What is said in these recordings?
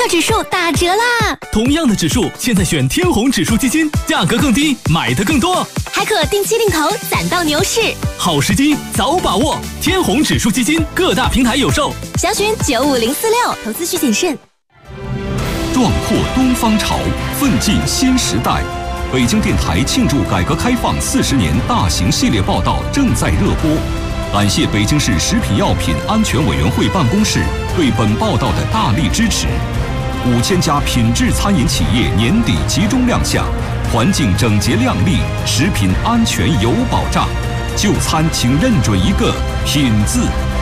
指数打折啦！ 同样的指数，现在选天弘指数基金，价格更低，买的更多， 还可定期定投，攒到牛市。 好时机，早把握！天弘指数基金各大平台有售， 详询95046，投资需谨慎。 壮阔东方潮，奋进新时代。北京电台庆祝改革开放40年大型系列报道正在热播。感谢北京市食品药品安全委员会办公室对本报道的大力支持。5000家品质餐饮企业年底集中亮相，环境整洁亮丽，食品安全有保障。就餐请认准一个品字。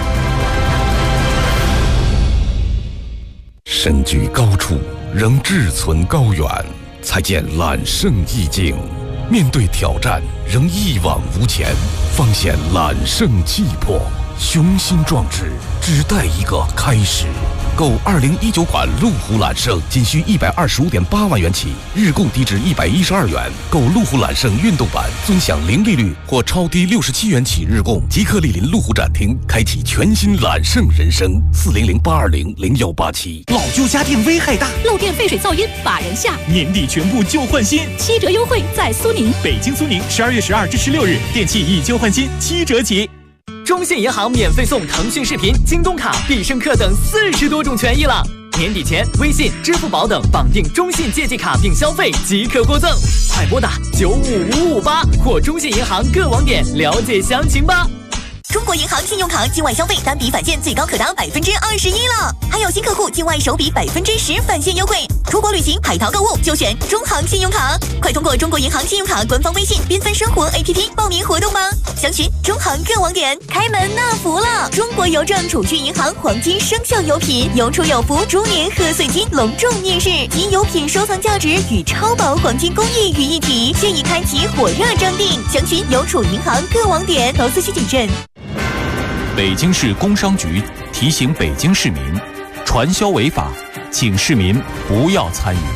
身居高处，仍志存高远，才见揽胜意境；面对挑战，仍一往无前，方显揽胜气魄。雄心壮志，只待一个开始。购2019款路虎揽胜仅需125.8万元起，日供低至112元。购路虎揽胜运动版，尊享零利率或超低67元起日供。即刻莅临路虎展厅，开启全新揽胜人生。400-820-0187。 老旧家电危害大， 漏电、废水、噪音把人吓。 年底全部旧换新 ，7折优惠在苏宁。 北京苏宁12月12至16日，电器以旧换新7折起。 中信银行免费送腾讯视频、京东卡、必胜客等40多种权益了。年底前，微信、支付宝等绑定中信借记卡并消费即可获赠。快拨打95558或中信银行各网点了解详情吧。 中国银行信用卡境外消费单笔返现最高可达21%了，还有新客户境外首笔10%返现优惠。出国旅行、海淘购物就选中行信用卡，快通过中国银行信用卡官方微信缤纷生活 APP 报名活动吧。详询中行各网点。开门纳福了！中国邮政储蓄银行黄金生肖油品有储有福猪年贺岁金隆重面世，集油品收藏价值与超薄黄金工艺于一体，现已开启火热征订。详询邮储银行各网点，投资需谨慎。 北京市工商局提醒北京市民，传销违法，请市民不要参与。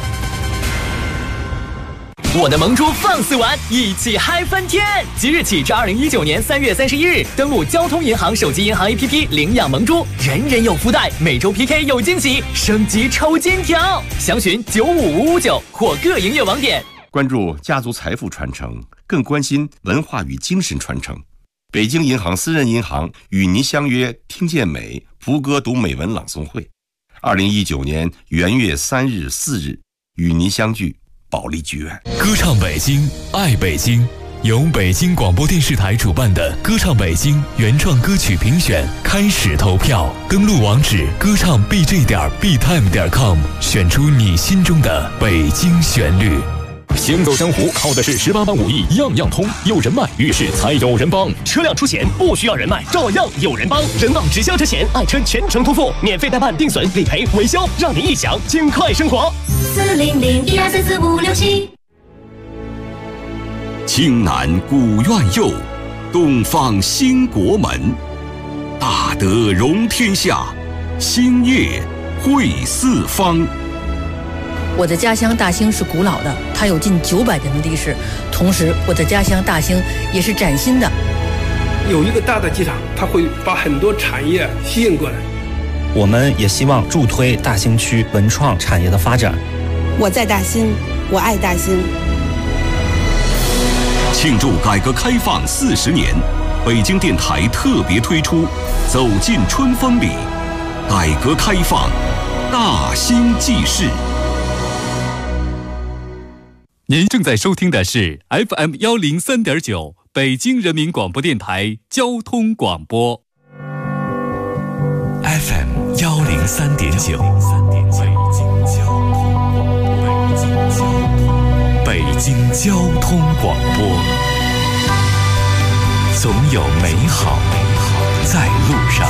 我的萌猪放肆玩，一起嗨翻天！即日起至2019年3月31日，登录交通银行手机银行 APP 领养萌猪，人人有福袋，每周 PK 有惊喜，升级抽金条。详询95559或各营业网点。 关注家族财富传承，更关心文化与精神传承。北京银行私人银行与您相约听见美福歌读美文朗诵会，2019年元月3日、4日与您相聚保利剧院。 歌唱北京，爱北京，由北京广播电视台主办的歌唱北京原创歌曲评选开始投票，登录网址歌唱 bj.btime.com， 选出你心中的北京旋律。 行走江湖靠的是18般武艺，样样通。有人脉，遇事才有人帮。车辆出险不需要人脉，照样有人帮。人保直销车险，爱车全程托付，免费代办、定损、理赔、维修，让你一享尽快生活。 400-1234567。 青南古院右，东方兴国门。大德容天下，兴业惠四方。 我的家乡大兴是古老的，它有近900年的历史。同时，我的家乡大兴也是崭新的。 有一个大的机场，它会把很多产业吸引过来。 我们也希望助推大兴区文创产业的发展。 我在大兴，我爱大兴。 庆祝改革开放40年，北京电台特别推出《走进春风里》，改革开放，大兴记事。 您正在收听的是 FM 103.9北京人民广播电台交通广播。 FM 103.9北京交通广播，总有美好在路上。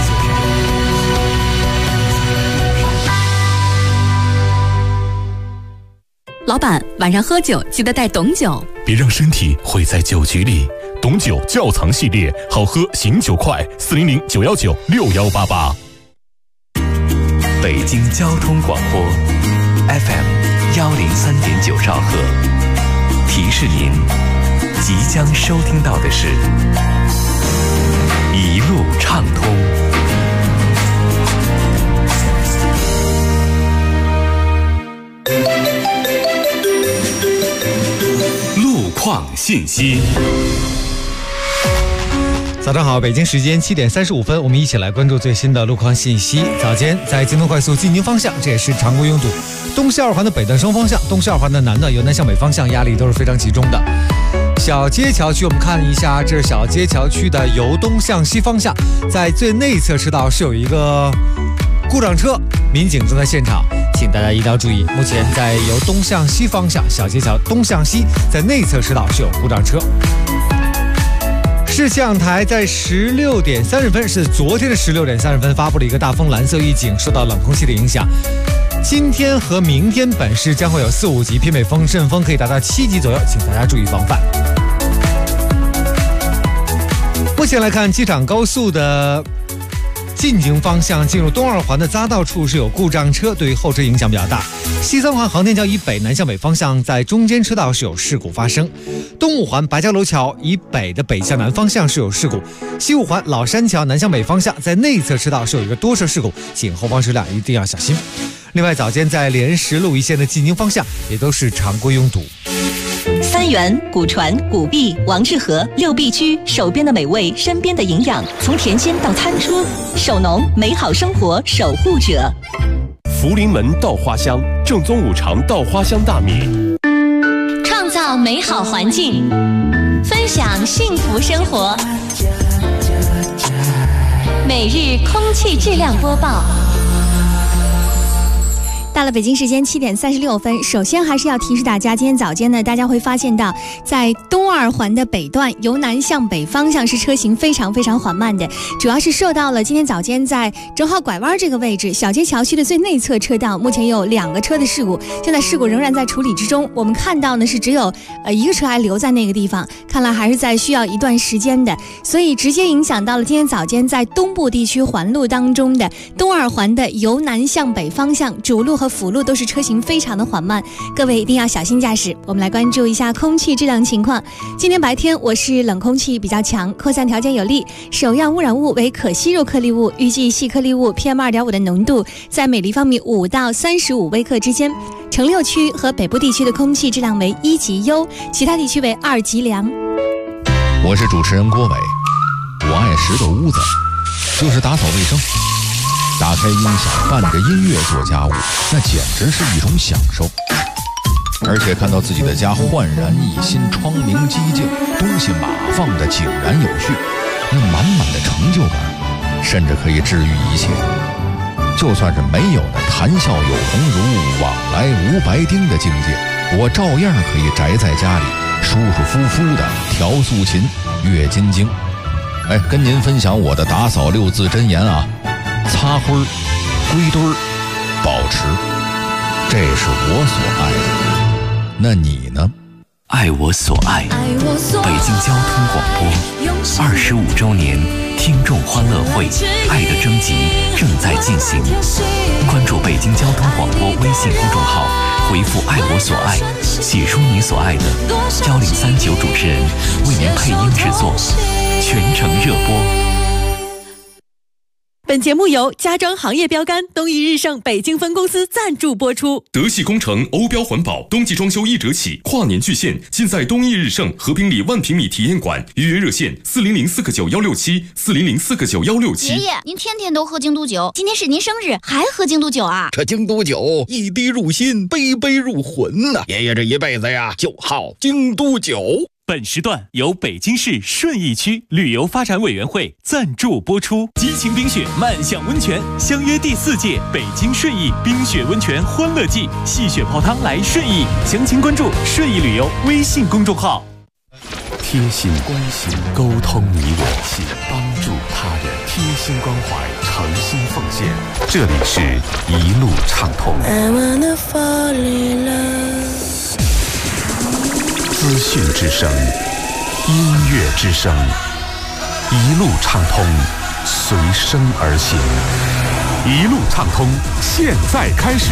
老板，晚上喝酒记得带董酒， 别让身体毁在酒局里。董酒窖藏系列，好喝醒酒快，400-919-6188。北京交通广播 FM 103.9兆赫，提示您即将收听到的是一路畅通。 况信息。 早上好，北京时间7点35分，我们一起来关注最新的路况信息。早间在京东快速进京方向，这也是常规拥堵。东西二环的北段双方向，东西二环的南段由南向北方向压力都是非常集中的。小街桥区，我们看一下，这是小街桥区的由东向西方向，在最内侧车道是有一个故障车，民警正在现场，请大家一定要注意。目前在由东向西方向，小街桥东向西，在内侧车道是有故障车。气象台在16点30分，是昨天的16点30分发布了一个大风蓝色预警，受到冷空气的影响。今天和明天本市将会有4、5级偏北风，阵风可以达到7级左右，请大家注意防范。目前来看，机场高速的进京方向进入东二环的匝道处是有故障车，对于后车影响比较大。西三环航天桥以北南向北方向在中间车道是有事故发生。东五环白蕉楼桥以北的北向南方向是有事故。西五环老山桥南向北方向在内侧车道是有一个多车事故，请后方车辆一定要小心。另外，早间在莲石路一线的进京方向也都是常规拥堵。 三元、古传、古碧、王致和6必居，手边的美味，身边的营养，从甜心到餐桌，手农美好生活守护者。 福临门稻花香，正宗五常稻花香大米， 创造美好环境，分享幸福生活。每日空气质量播报。到了北京时间7点36分，首先还是要提示大家，今天早间呢，大家会发现到，在东二环的北段由南向北方向是车行非常缓慢的，主要是受到了今天早间在正好拐弯这个位置小街桥区的最内侧车道，目前有2个车的事故，现在事故仍然在处理之中。我们看到呢是只有一个车还留在那个地方，看来还是在需要一段时间的，所以直接影响到了今天早间在东部地区环路当中的东二环的由南向北方向主路和辅路都是车行非常的缓慢，各位一定要小心驾驶。我们来关注一下空气质量情况。今天白天我市冷空气比较强，扩散条件有利，首样污染物为可吸入颗粒物，预计细颗粒物 PM2.5 的浓度在每立方米5到35微克之间。城6区和北部地区的空气质量为1级优，其他地区为2级良。 我是主持人郭伟，我爱拾掇屋子，就是打扫卫生。打开音响，伴着音乐做家务，那简直是一种享受。而且看到自己的家焕然一新，窗明几净，东西码放得井然有序，那满满的成就感，甚至可以治愈一切。就算是没有那谈笑有鸿儒，往来无白丁的境界，我照样可以宅在家里，舒舒服服的调素琴，阅金经。跟您分享我的打扫6字真言啊。擦灰儿、归堆儿、保持，这是我所爱的。那你呢？ 爱我所爱，北京交通广播25周年听众欢乐会爱的征集正在进行，关注北京交通广播微信公众号，回复爱我所爱，写出你所爱的，1039主持人为您配音制作，全程热播。 本节目由家装行业标杆东义日盛北京分公司赞助播出。 德系工程欧标环保，冬季装修1折起，跨年巨献，尽在东义日盛和平里1平米体验馆。预约热线4004-9167，4004-9167。 爷爷，您天天都喝京都酒，今天是您生日，还喝京都酒啊？ 这京都酒一滴入心，杯杯入魂呐！爷爷这一辈子呀，就好京都酒。 本时段由北京市顺义区旅游发展委员会赞助播出。激情冰雪，漫享温泉，相约第4届北京顺义冰雪温泉欢乐季，戏雪泡汤来顺义，详情关注顺义旅游微信公众号。 贴心关心，沟通你我，帮助他人，贴心关怀，诚心奉献。这里是一路畅通。资讯之声，音乐之声，一路畅通，随声而行。一路畅通，现在开始。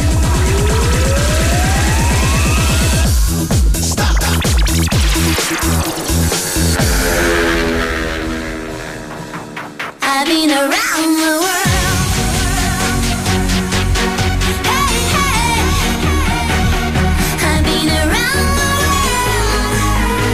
I've been around the world. Hey, hey. I've been around the world.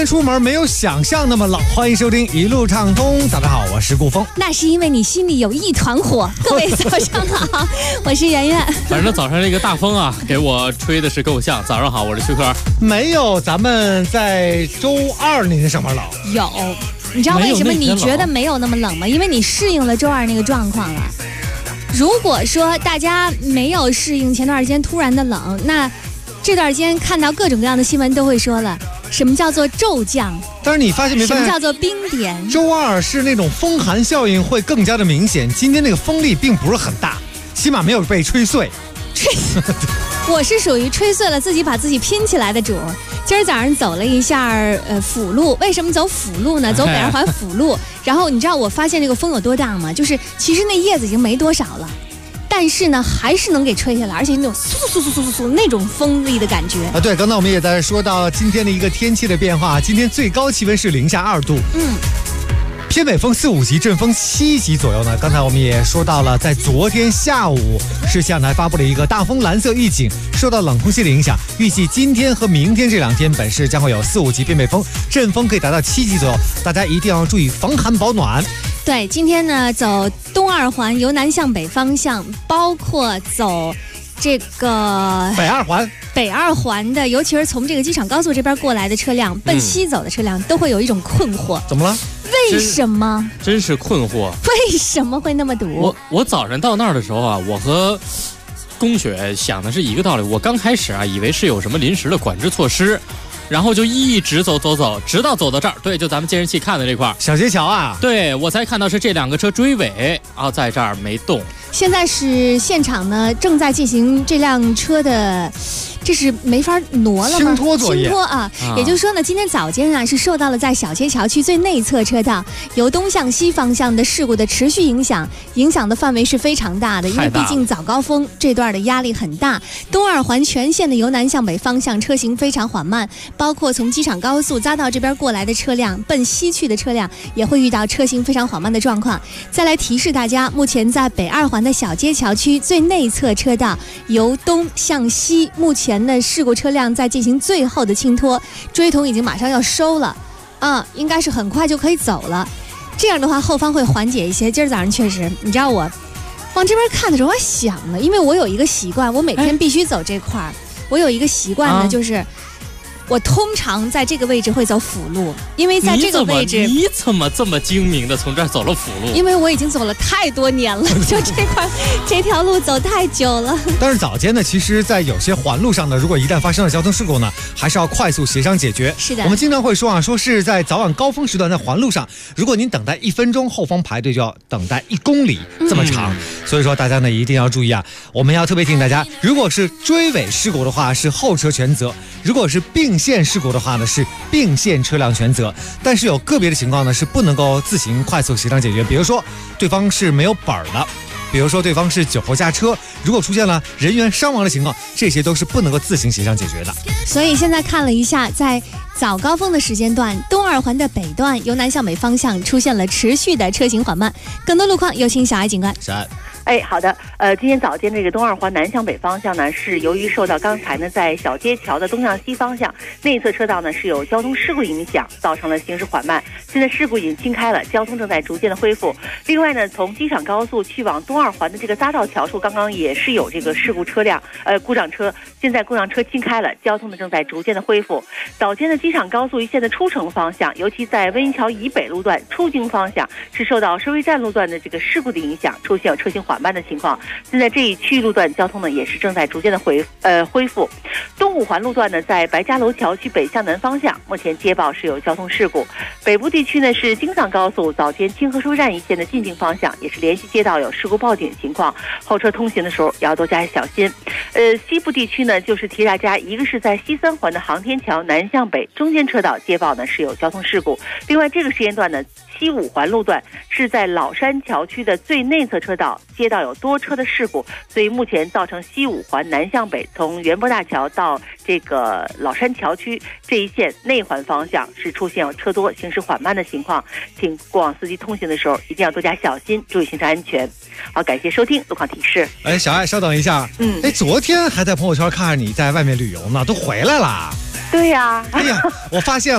出门没有想象那么冷。欢迎收听一路畅通，大家好，我是顾峰。 那是因为你心里有一团火。各位早上好，我是圆圆。 反正早上这个大风啊，给我吹的是够呛。早上好，我是邱科。 没有咱们在周二那天上班冷。 有，你知道为什么你觉得没有那么冷吗？因为你适应了周二那个状况了。如果说大家没有适应前段时间突然的冷，那这段时间看到各种各样的新闻都会说了，什么叫做骤降？ 但是你发现没发现？ 什么叫做冰点？ 周二是那种风寒效应会更加的明显，今天那个风力并不是很大，起码没有被吹碎。 我是属于吹碎了自己把自己拼起来的主。今儿早上走了一下辅路，为什么走辅路呢？走北二环辅路。然后你知道我发现这个风有多大吗？就是其实那叶子已经没多少了，但是呢还是能给吹下来，而且那种嗖那种风力的感觉啊。对，刚才我们也在说到今天的一个天气的变化，今天最高气温是零下2度。偏北风4、5级，阵风7级左右呢。刚才我们也说到了，在昨天下午，市气象台发布了一个大风蓝色预警，受到冷空气的影响，预计今天和明天这2天，本市将会有4、5级偏北风，阵风可以达到7级左右，大家一定要注意防寒保暖。 对，今天呢，走东二环由南向北方向，包括走这个北二环的，尤其是从这个机场高速这边过来的车辆，奔西走的车辆，都会有一种困惑。 怎么了？ 为什么？ 真是困惑。 为什么会那么堵？ 我早上到那儿的时候啊，我和龚雪想的是一个道理。我刚开始啊，以为是有什么临时的管制措施，然后就一直走，直到走到这儿。对，就咱们监视器看的这块小街桥啊。 对，我才看到是这2个车追尾啊，在这儿没动。 现在是现场呢，正在进行这辆车的。这是没法挪了吗？ 轻拖作业。 轻拖啊！也就是说呢，今天早间啊是受到了在小街桥区最内侧车道由东向西方向的事故的持续影响，影响的范围是非常大的，因为毕竟早高峰这段的压力很大。东二环全线的由南向北方向车行非常缓慢，包括从机场高速匝道这边过来的车辆，奔西去的车辆也会遇到车行非常缓慢的状况。再来提示大家，目前在北二环的小街桥区最内侧车道由东向西，目前的事故车辆在进行最后的清拖，追筒已经马上要收了，应该是很快就可以走了。这样的话，后方会缓解一些。今儿早上确实，你知道我往这边看的时候，我想了，因为我有一个习惯，我每天必须走这块儿。我有一个习惯呢，就是我通常在这个位置会走辅路，因为在这个位置你怎么这么精明的从这儿走了辅路？ 因为我已经走了太多年了，就这条路走太久了。 但是早间呢，其实在有些环路上呢，如果一旦发生了交通事故呢，还是要快速协商解决。 是的， 我们经常会说说是在早晚高峰时段在环路上，如果您等待1分钟，后方排队就要等待1公里这么长。所以说大家呢一定要注意啊，我们要特别提醒大家，如果是追尾事故的话，是后车全责；如果是并线事故的话呢，是并线车辆全责。但是有个别的情况呢，是不能够自行快速协商解决，比如说对方是没有本的，比如说对方是酒后驾车，如果出现了人员伤亡的情况，这些都是不能够自行协商解决的。 所以现在看了一下，在早高峰的时间段，东二环的北段由南向北方向出现了持续的车行缓慢。更多路况有请小艾警官。 好的，今天早间这个东二环南向北方向呢，是由于受到刚才呢在小街桥的东向西方向内侧车道呢是有交通事故影响，造成了行驶缓慢。现在事故已经清开了，交通正在逐渐的恢复。另外呢，从机场高速去往东二环的这个匝道桥处，刚刚也是有这个事故车辆，故障车，现在故障车清开了，交通呢正在逐渐的恢复。早间的机场高速一线的出城方向，尤其在温榆桥以北路段出京方向，是受到收费站路段的这个事故的影响，出现有车行缓慢的情况。现在这一区域路段交通呢也是正在逐渐的恢复。东五环路段呢，在白家楼桥区北向南方向，目前接报是有交通事故。北部地区呢是京藏高速早间清河收费站一线的进京方向，也是连续接到有事故报警情况，后车通行的时候也要多加小心。西部地区呢，就是提大家，一个是在西三环的航天桥南向北中间车道接报呢是有交通事故。另外这个时间段呢，西五环路段是在老山桥区的最内侧车道接到有多车的事故，所以目前造成西五环南向北从元博大桥到这个老山桥区这一线内环方向是出现有车多行驶缓慢的情况，请过往司机通行的时候一定要多加小心，注意行车安全。好，感谢收听路况提示。 小爱稍等一下，昨天还在朋友圈看着你在外面旅游呢，都回来了。 对呀， 我发现了，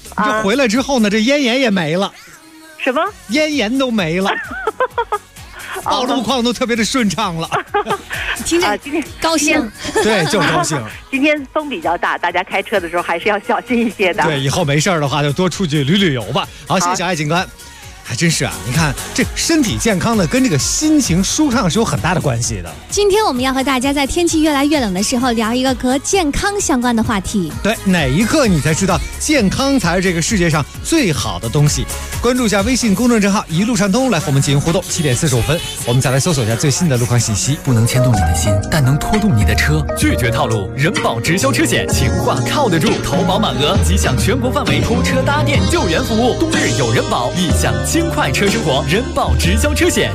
这回来之后呢，这咽炎也没了。 什么？ 咽炎都没了。道路况都特别的顺畅了。 听着今天高兴。 对，就是高兴。 今天风比较大，大家开车的时候还是要小心一些的。 对，以后没事的话就多出去旅游吧。好，谢谢爱警官。还真是啊，你看这身体健康呢，跟这个心情舒畅是有很大的关系的。 今天我们要和大家在天气越来越冷的时候聊一个和健康相关的话题。 对，哪一刻你才知道健康才是这个世界上最好的东西？关注一下微信公众账号一路畅通，来和我们进行互动。7点45分，我们再来搜索一下最新的路况信息。 不能牵动你的心，但能拖动你的车。 拒绝套路，人保直销车险，情话靠得住，投保满额即享全国范围偷车搭电救援服务。冬日有人保，一享轻快车生活，人保直销车险。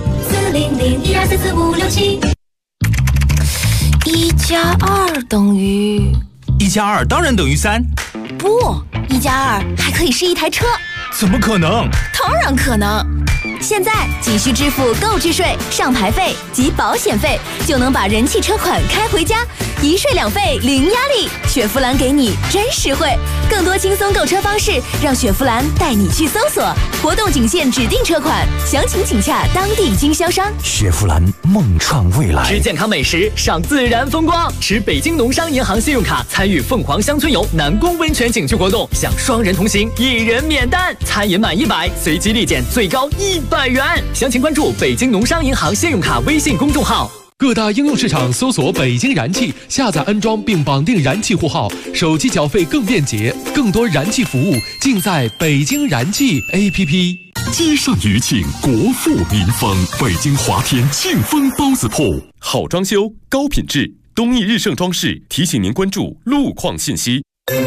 400-1244567，1+2等于 1+2当然等于3， 不，1+2还可以是一台车。 怎么可能？ 当然可能！现在仅需支付购置税、上牌费及保险费，就能把人气车款开回家，一税两费零压力。雪佛兰给你真实惠，更多轻松购车方式，让雪佛兰带你去搜索。活动仅限指定车款，详情请洽当地经销商。 雪佛兰梦创未来，吃健康美食，赏自然风光，持北京农商银行信用卡参与凤凰乡村游南宫温泉景区活动，享双人同行，1人免单，餐饮满100，随机立减最高100元。详情关注北京农商银行信用卡微信公众号。 各大应用市场搜索北京燃气，下载安装并绑定燃气户号，手机缴费更便捷，更多燃气服务尽在北京燃气 APP。 街上余庆，国富民丰，北京华天庆丰包子铺， 好装修，高品质，东义日盛装饰提醒您关注路况信息。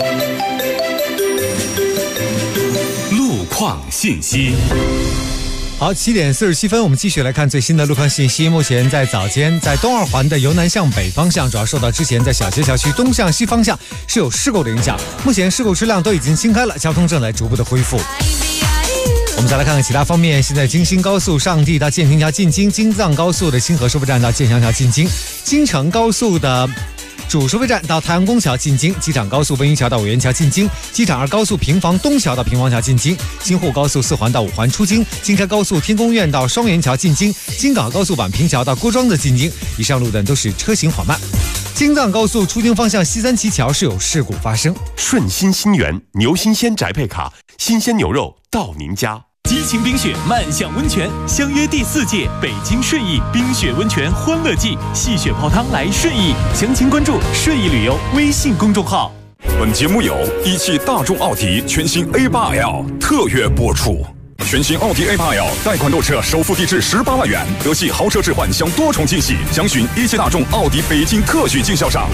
路况信息。 好，7点47分，我们继续来看最新的路况信息。目前在早间，在东二环的由南向北方向，主要受到之前在小街桥区东向西方向是有事故的影响。目前事故车辆都已经清开了，交通正在逐步的恢复。我们再来看看其他方面。现在京新高速上地到建平桥进京，京藏高速的清河收费站到建祥桥进京，京承高速的主收费站到太阳宫桥进京，机场高速温榆桥到五元桥进京，机场2高速平房东桥到平房桥进京，京沪高速4环到5环出京，京开高速天宫苑到双元桥进京，京港高速宛平桥到郭庄的进京。以上路段都是车行缓慢。京藏高速出京方向西三旗桥是有事故发生。 顺心新源牛新鲜宅配卡，新鲜牛肉到您家。 激情冰雪漫享温泉，相约第4届北京顺义冰雪温泉欢乐季，戏雪泡汤来顺义，详情关注顺义旅游微信公众号。 本节目由一汽大众奥迪全新 A8L 特约播出。全新奥迪 A8L 贷款购车首付低至18万元，德系豪车置换享多重惊喜，详询一汽大众奥迪北京特许经销商。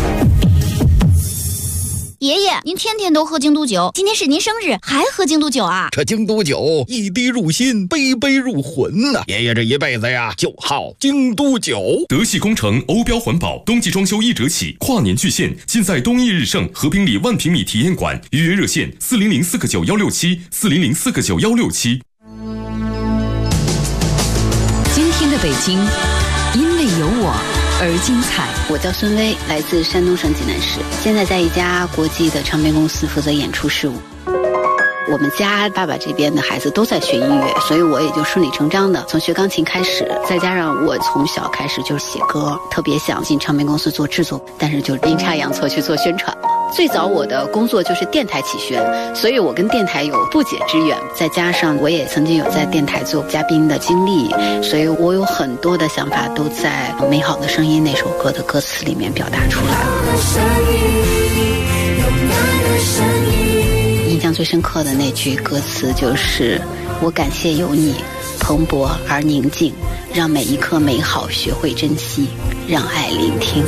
爷爷，您天天都喝京都酒，今天是您生日，还喝京都酒啊？ 这京都酒一滴入心，杯杯入魂呐！爷爷这一辈子呀，就好京都酒。 德系工程，欧标环保，冬季装修1折起，跨年巨献，尽在东义日盛和平里万平米体验馆。预约热线：40049167，40049167。 今天的北京，因为有我而精彩。 我叫孙薇，来自山东省济南市，现在在一家国际的唱片公司负责演出事务。我们家爸爸这边的孩子都在学音乐，所以我也就顺理成章的从学钢琴开始，再加上我从小开始就是写歌，特别想进唱片公司做制作，但是就阴差阳错去做宣传了。最早我的工作就是电台起宣，所以我跟电台有不解之缘，再加上我也曾经有在电台做嘉宾的经历，所以我有很多的想法都在《美好的声音》那首歌的歌词里面表达出来了。印象最深刻的那句歌词就是我感谢有你，蓬勃而宁静，让每一刻美好学会珍惜，让爱聆听。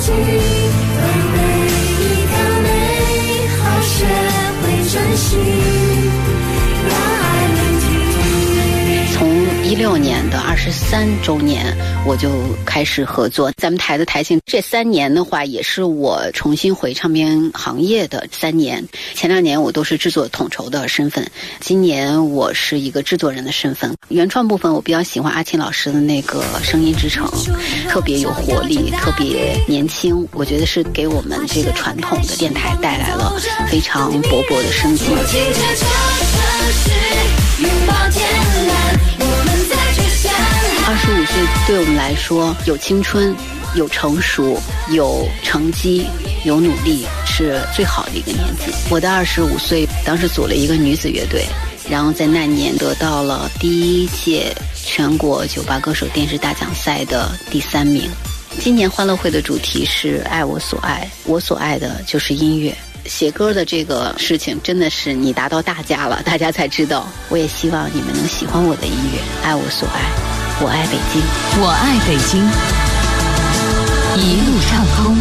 从1 2016年的23周年，我就开始合作。咱们台的台庆这3年的话，也是我重新回唱片行业的3年。前2年我都是制作统筹的身份，今年我是一个制作人的身份。原创部分我比较喜欢阿琴老师的那个声音之城，特别有活力，特别年轻，我觉得是给我们这个传统的电台带来了非常勃勃的生机。25岁对我们来说，有青春，有成熟，有成绩，有努力，是最好的一个年纪。我的25岁，当时组了一个女子乐队，然后在那年得到了第1届全国酒吧歌手电视大奖赛的第3名。今年欢乐会的主题是爱我所爱，我所爱的就是音乐。写歌的这个事情真的是你达到大家了，大家才知道。我也希望你们能喜欢我的音乐，爱我所爱，我爱北京， 我爱北京，一路畅通。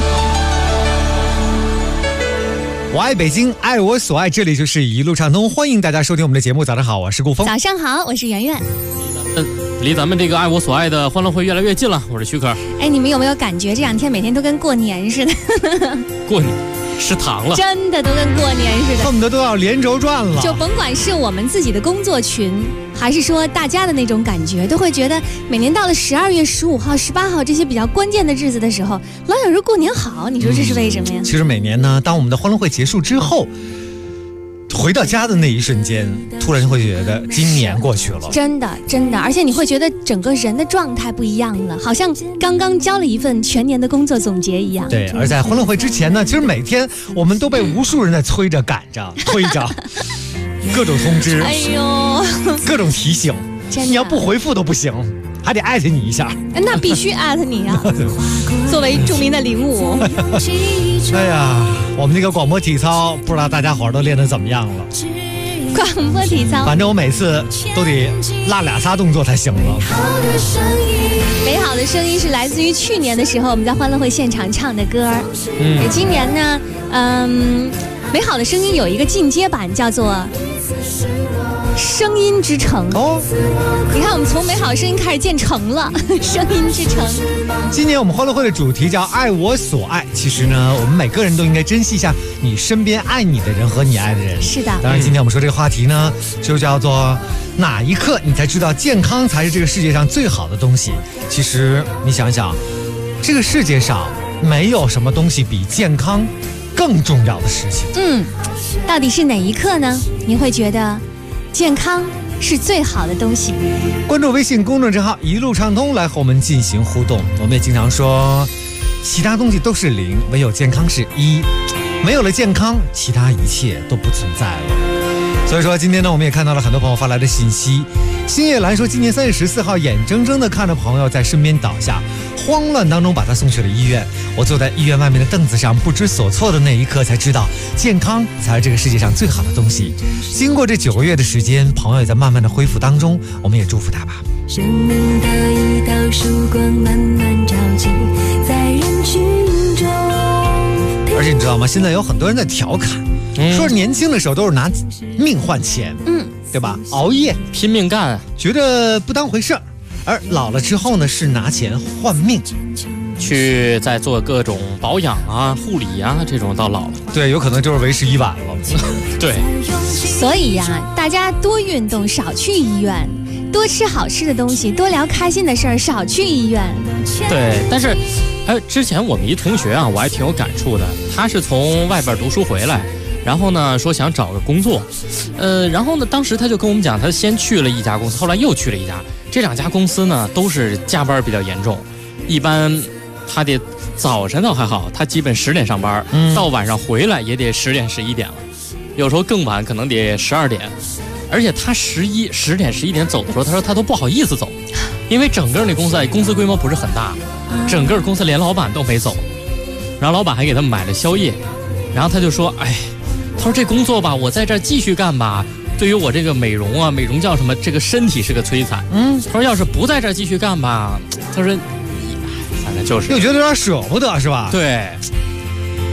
我爱北京，爱我所爱，这里就是一路畅通，欢迎大家收听我们的节目。早上好，我是顾峰。 早上好，我是圆圆。 离咱们这个爱我所爱的欢乐会越来越近了，我是徐可。 哎，你们有没有感觉这2天每天都跟过年似的？ 过年吃糖了， 真的都跟过年似的， 恨不得都要连轴转了。 就甭管是我们自己的工作群，还是说大家的那种感觉，都会觉得每年到了12月15号、18号这些比较关键的日子的时候，老有人过年好，你说这是为什么呀？ 其实每年呢，当我们的欢乐会结束之后，回到家的那一瞬间，突然会觉得今年过去了， 真的，而且你会觉得整个人的状态不一样了，好像刚刚交了一份全年的工作总结一样。 对，而在欢乐会之前呢，其实每天我们都被无数人在催着、赶着、推着，各种通知， 哎呦， 各种提醒，你要不回复都不行，还得艾特你一下。 那必须艾特你啊！作为著名的05。 哎呀，我们那个广播体操，不知道大家伙都练得怎么样了？ 广播体操， 反正我每次都得拉2、3动作才行了。 美好的声音是来自于去年的时候我们在欢乐会现场唱的歌。今年呢，美好的声音有一个进阶版，叫做声音之城。你看我们从美好声音开始建城了，声音之城。 今年我们欢乐会的主题叫爱我所爱。其实呢，我们每个人都应该珍惜一下你身边爱你的人和你爱的人。 是的。 当然今天我们说这个话题呢，就叫做哪一刻你才知道健康才是这个世界上最好的东西。其实你想想，这个世界上没有什么东西比健康更重要的事情。 到底是哪一刻呢？你会觉得健康是最好的东西？ 关注微信公众账号一路畅通来和我们进行互动。我们也经常说，其他东西都是0，唯有健康是1。没有了健康，其他一切都不存在了。所以说今天呢，我们也看到了很多朋友发来的信息。星叶兰说，今年3月14号眼睁睁地看着朋友在身边倒下，慌乱当中把他送去了医院。我坐在医院外面的凳子上不知所措的那一刻，才知道健康才是这个世界上最好的东西。经过这9个月的时间，朋友也在慢慢的恢复当中，我们也祝福他吧。 生命的一道曙光慢慢照进在人群中。 而且你知道吗，现在有很多人在调侃，说年轻的时候都是拿命换钱，对吧？熬夜拼命干， 觉得不当回事儿。而老了之后呢，是拿钱换命， 去再做各种保养啊、护理啊，这种到老了。 对，有可能就是为时已晚了。 对， 所以呀，大家多运动，少去医院，多吃好吃的东西，多聊开心的事儿，少去医院。 对，但是之前我们一同学啊，我还挺有感触的。他是从外边读书回来，然后呢说想找个工作，然后呢当时他就跟我们讲，他先去了一家公司，后来又去了一家。这2家公司呢都是加班比较严重，一般他得早晨倒还好，他基本10点上班，到晚上回来也得10点11点了，有时候更晚，可能得12点。而且他10点11点走的时候，他说他都不好意思走，因为整个那公司规模不是很大，整个公司连老板都没走，然后老板还给他买了宵夜，然后他就说，他说这工作吧，我在这儿继续干吧，对于我这个美容叫什么，这个身体是个摧残。他说要是不在这儿继续干吧，他说反正就是又觉得有点舍不得，是吧？ 对。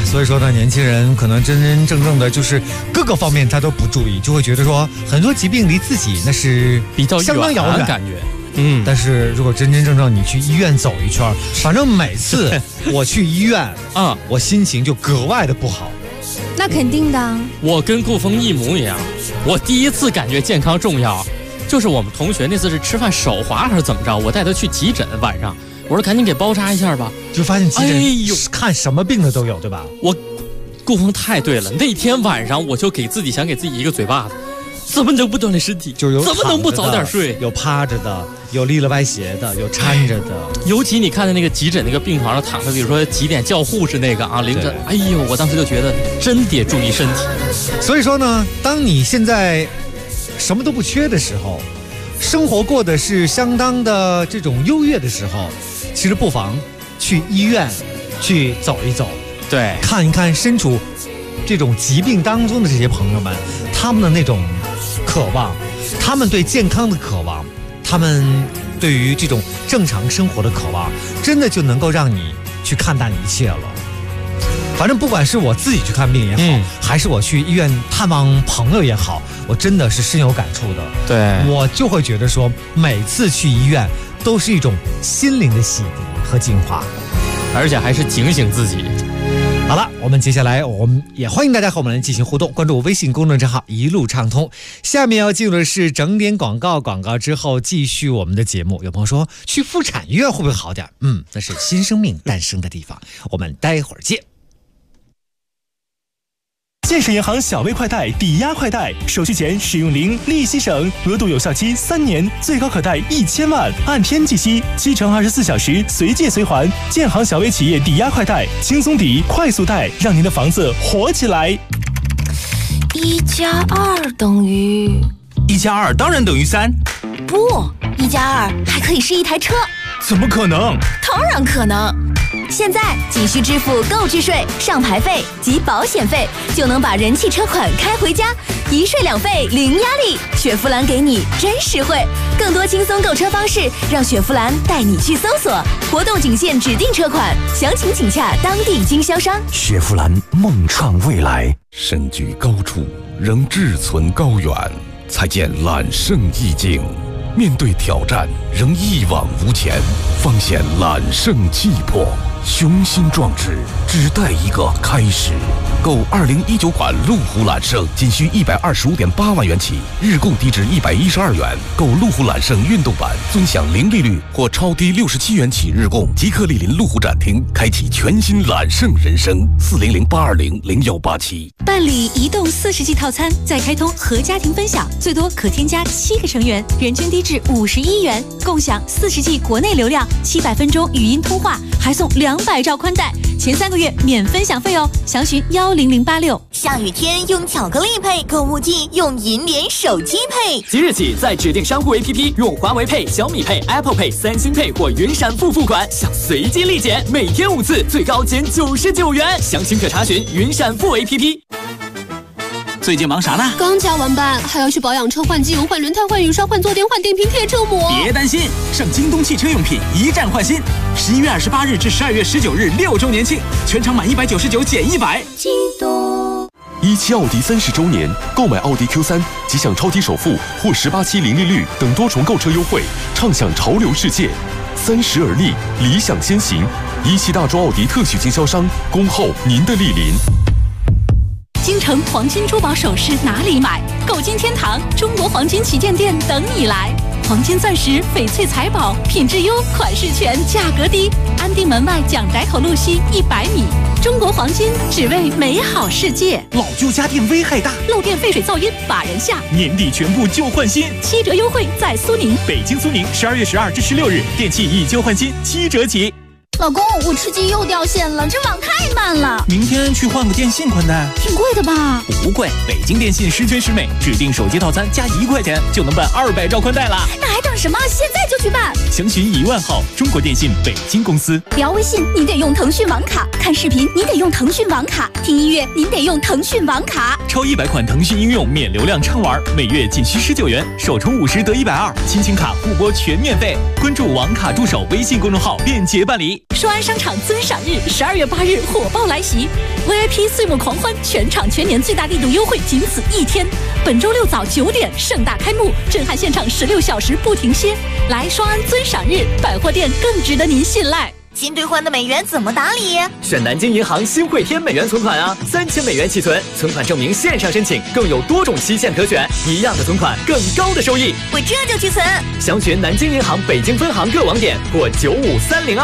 所以说呢，年轻人可能真真正正的就是各个方面他都不注意，就会觉得说很多疾病离自己那是比较相当遥远感觉。 但是如果真真正正你去医院走一圈，反正每次我去医院我心情就格外的不好。 那肯定的， 我跟顾峰一模一样。我第一次感觉健康重要，就是我们同学那次是吃饭手滑还是怎么着，我带他去急诊，晚上我说赶紧给包扎一下吧， 就发现急诊看什么病的都有，对吧？ 顾峰太对了，那天晚上我就想给自己一个嘴巴子，怎么能不锻炼身体？ 就有怎么能不早点睡？ 有趴着的，有立了歪斜的，有搀着的。 尤其你看的那个急诊那个病床上躺着，比如说几点叫护士那个啊，凌晨，哎呦，我当时就觉得真得注意身体。 所以说呢，当你现在什么都不缺的时候，生活过的是相当的这种优越的时候，其实不妨去医院去走一走。 对， 看一看身处这种疾病当中的这些朋友们，他们的那种渴望，他们对健康的渴望，他们对于这种正常生活的渴望，真的就能够让你去看淡一切了。反正不管是我自己去看病也好，还是我去医院探望朋友也好，我真的是深有感触的。 对， 我就会觉得说，每次去医院都是一种心灵的洗涤和净化， 而且还是警醒自己。 好了，我们接下来我们也欢迎大家和我们来进行互动，关注微信公众账号一路畅通。下面要进入的是整点广告，广告之后继续我们的节目。有朋友说去妇产医院会不会好点？那是新生命诞生的地方，我们待会儿见。 建设银行小微快贷抵押快贷，手续前使用零，利息省，额度有效期3年，最高可贷1000万，按天计息，7乘24小时随借随还。建行小微企业抵押快贷，轻松抵，快速贷，让您的房子活起来。 1+2等于 1+2当然等于3。 不，1+2还可以是一台车。 怎么可能？ 当然可能。现在仅需支付购置税、上牌费及保险费，就能把人气车款开回家，一税两费零压力。雪佛兰给你真实惠，更多轻松购车方式，让雪佛兰带你去搜索。活动仅限指定车款，详情请洽当地经销商。 雪佛兰梦创未来， 身居高处仍志存高远，才见揽胜意境。面对挑战仍一往无前，方显揽胜气魄。雄心壮志只待一个开始。购2019款路虎揽胜仅需125.8万元起，日供低至112元。购路虎揽胜运动版尊享零利率或超低67元起日供，即刻莅临路虎展厅，开启全新揽胜人生。400-820-0187。 办理移动40G 套餐，再开通和家庭分享，最多可添加7个成员，人均低至51元，共享40G 国内流量，700分钟语音通话，还送200兆宽带，前3个月免分享费哦。详询10086。 下雨天用巧克力配，购物季用银联手机配。 即日起，在指定商户 APP 用华为Pay、小米Pay、Apple Pay、三星Pay 或云闪付款，享随机立减，每天5次，最高减99元。详情可查询云闪付 APP。 最近忙啥呢？ 刚加完班，还要去保养车、换机油、换轮胎、换雨刷、换坐垫、换电瓶、贴车膜。 别担心，上京东汽车用品一站换新，11月28日至12月19日6周年庆，全场满199减100。 京东。 17奥迪30周年，购买奥迪 Q3 即享超低首付或18期零利率等多重购车优惠，畅享潮流世界。30而立，理想先行。17大洲奥迪特许经销商，恭候您的莅临。 京城黄金珠宝首饰哪里买？购金天堂中国黄金旗舰店等你来。黄金钻石、翡翠财宝，品质优，款式全，价格低。安定门外蒋宅口路西100米。中国黄金，只为美好世界。 老旧家电危害大， 漏电、废水、噪音把人吓。 年底全部旧换新 ，7折优惠在苏宁。 北京苏宁12月12至16日，电器以旧换新7折起。 老公，我吃鸡又掉线了，这网太慢了。 明天去换个电信宽带， 挺贵的吧？ 不贵，北京电信十全十美，指定手机套餐加1块钱就能办200兆宽带了。 那还等什么？现在就去办！ 详询1万号中国电信北京公司。 聊微信你得用腾讯网卡，看视频你得用腾讯网卡，听音乐您得用腾讯网卡。 超100款腾讯应用免流量畅玩，每月仅需19元，首充50得120，亲情卡互拨全免费。关注网卡助手微信公众号便捷办理。 双安商场尊赏日12月8日火爆来袭 ，VIP 岁末狂欢，全场全年最大力度优惠仅此1天。本周6早9点盛大开幕，震撼现场16小时不停歇。来双安尊赏日，百货店更值得您信赖。 新兑换的美元怎么打理？ 选南京银行新汇添美元存款啊，3000美元起存，存款证明线上申请，更有多种期限可选，一样的存款，更高的收益。 我这就去存。 详询南京银行北京分行各网点或95302。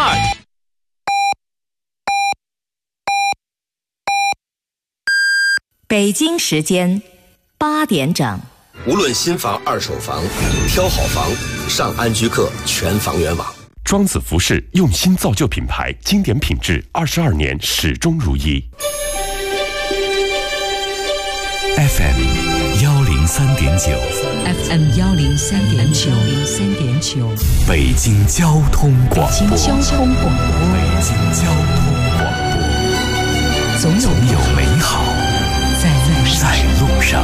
北京时间8点整。 无论新房、二手房，挑好房，上安居客全房源网。 庄子服饰用心造就品牌，经典品质，22年始终如一。 FM 103.9 FM 103.9 北京交通广播。 北京交通广播。 北京交通广播。 总有美好在路上。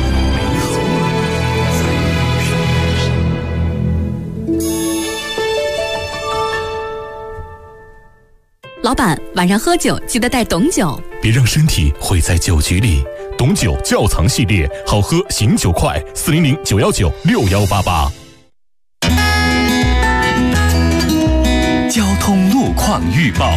老板，晚上喝酒记得带董酒， 别让身体毁在酒局里。董酒窖藏系列，好喝醒酒快，400-919-6188。 交通路况预报。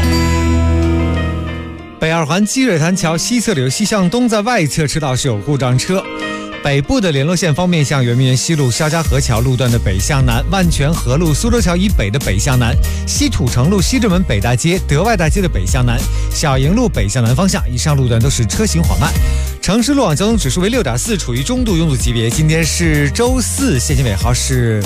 北二环积水潭桥西侧流西向东，在外侧车道是有故障车。北部的联络线方面，向圆明园西路肖家河桥路段的北向南，万泉河路苏州桥以北的北向南，西土城路西直门北大街德外大街的北向南，小营路北向南方向，以上路段都是车行缓慢。城市路网交通指数为6.4，处于中度拥堵级别。今天是周四，现行尾号是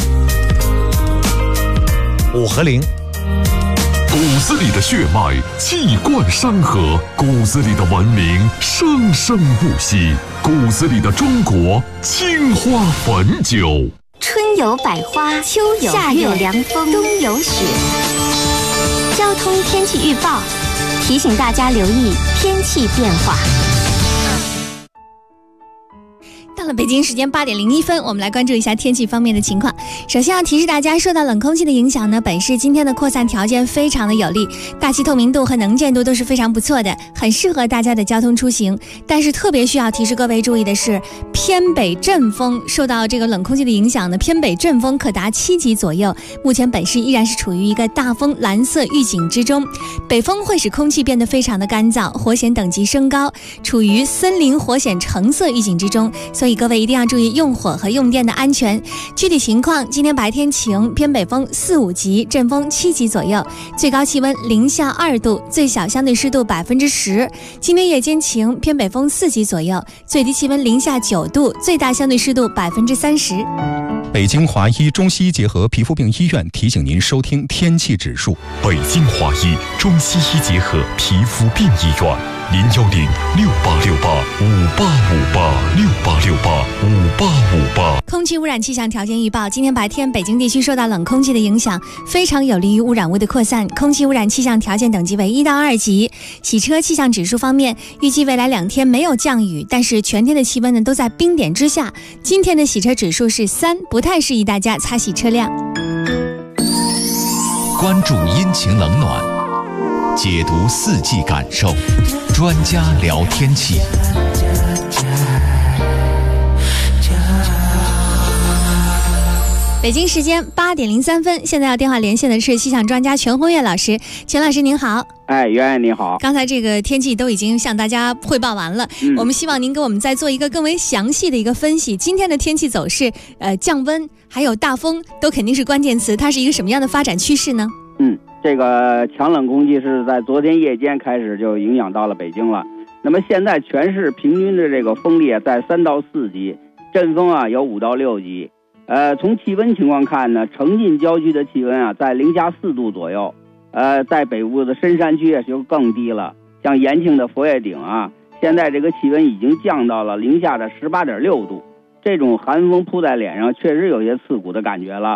5和0。 骨子里的血脉气贯山河，骨子里的文明生生不息，骨子里的中国青花汾酒。 春有百花，秋有夏有凉风，冬有雪。交通天气预报提醒大家留意天气变化。 到了北京时间8点01分，我们来关注一下天气方面的情况。首先要提示大家，受到冷空气的影响呢，本市今天的扩散条件非常的有利，大气透明度和能见度都是非常不错的，很适合大家的交通出行。但是特别需要提示各位注意的是，偏北阵风受到这个冷空气的影响呢，偏北阵风可达7级左右。目前本市依然是处于一个大风蓝色预警之中，北风会使空气变得非常的干燥，火险等级升高，处于森林火险橙色预警之中，所以各位一定要注意用火和用电的安全。具体情况，今天白天晴，偏北风4、5级，阵风7级左右，最高气温零下2度，最小相对湿度10%。今天夜间晴，偏北风4级左右，最低气温零下9度，最大相对湿度30%。 北京华医中西医结合皮肤病医院提醒您收听天气指数。 北京华医中西医结合皮肤病医院，010-6868-5858，6868-5858。 空气污染气象条件预报：今天白天，北京地区受到冷空气的影响，非常有利于污染物的扩散，空气污染气象条件等级为1到2级。洗车气象指数方面，预计未来2天没有降雨，但是全天的气温呢都在冰点之下。今天的洗车指数是3，不太适宜大家擦洗车辆。 关注阴晴冷暖，解读4季感受，专家聊天气。 北京时间8点03分，现在要电话连线的是气象专家全红月老师。全老师您好。 哎，袁你好。 刚才这个天气都已经向大家汇报完了，我们希望您给我们再做一个更为详细的一个分析。今天的天气走势，降温还有大风都肯定是关键词，它是一个什么样的发展趋势呢？ 这个强冷空气是在昨天夜间开始就影响到了北京了。那么现在全市平均的这个风力在3到4级，阵风有5到6级。从气温情况看呢，城近郊区的气温在零下4度左右。在北部的深山区就更低了，像延庆的佛爷顶现在这个气温已经降到了零下的18.6度。这种寒风扑在脸上，确实有些刺骨的感觉了。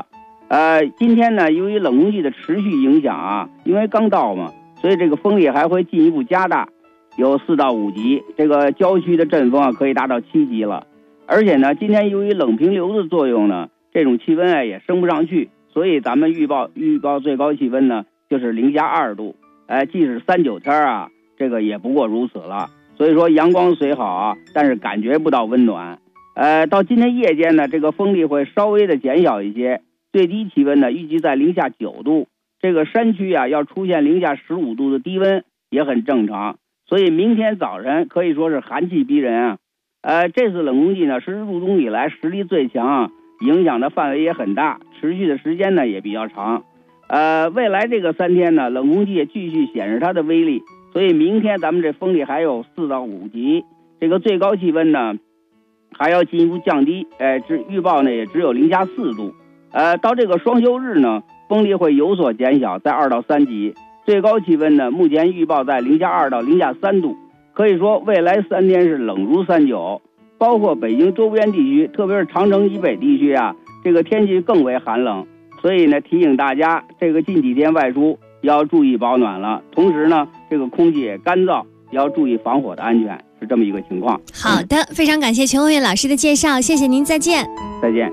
今天呢，由于冷空气的持续影响啊，因为刚到嘛，所以这个风力还会进一步加大，有4到5级，这个郊区的阵风啊可以达到7级了。而且呢，今天由于冷平流的作用呢，这种气温也升不上去，所以咱们预报最高气温呢就是零下2度。即使39天啊，这个也不过如此了。所以说阳光虽好啊，但是感觉不到温暖。到今天夜间呢，这个风力会稍微的减小一些，最低气温呢预计在零下9度。这个山区啊要出现零下15度的低温也很正常。所以明天早晨可以说是寒气逼人啊。这次冷空气呢是入冬以来实力最强，影响的范围也很大，持续的时间呢也比较长。未来这个3天呢，冷空气也继续显示它的威力，所以明天咱们这风力还有4到5级，这个最高气温呢还要进一步降低，预报呢也只有零下4度。到这个双休日呢，风力会有所减小，在2到3级，最高气温呢目前预报在零下2到零下3度。可以说未来3天是冷如39，包括北京周边地区，特别是长城以北地区啊，这个天气更为寒冷。所以呢，提醒大家，这个近几天外出要注意保暖了。同时呢，这个空气也干燥，要注意防火的安全，是这么一个情况。 好的，非常感谢全红月老师的介绍，谢谢您，再见。 再见。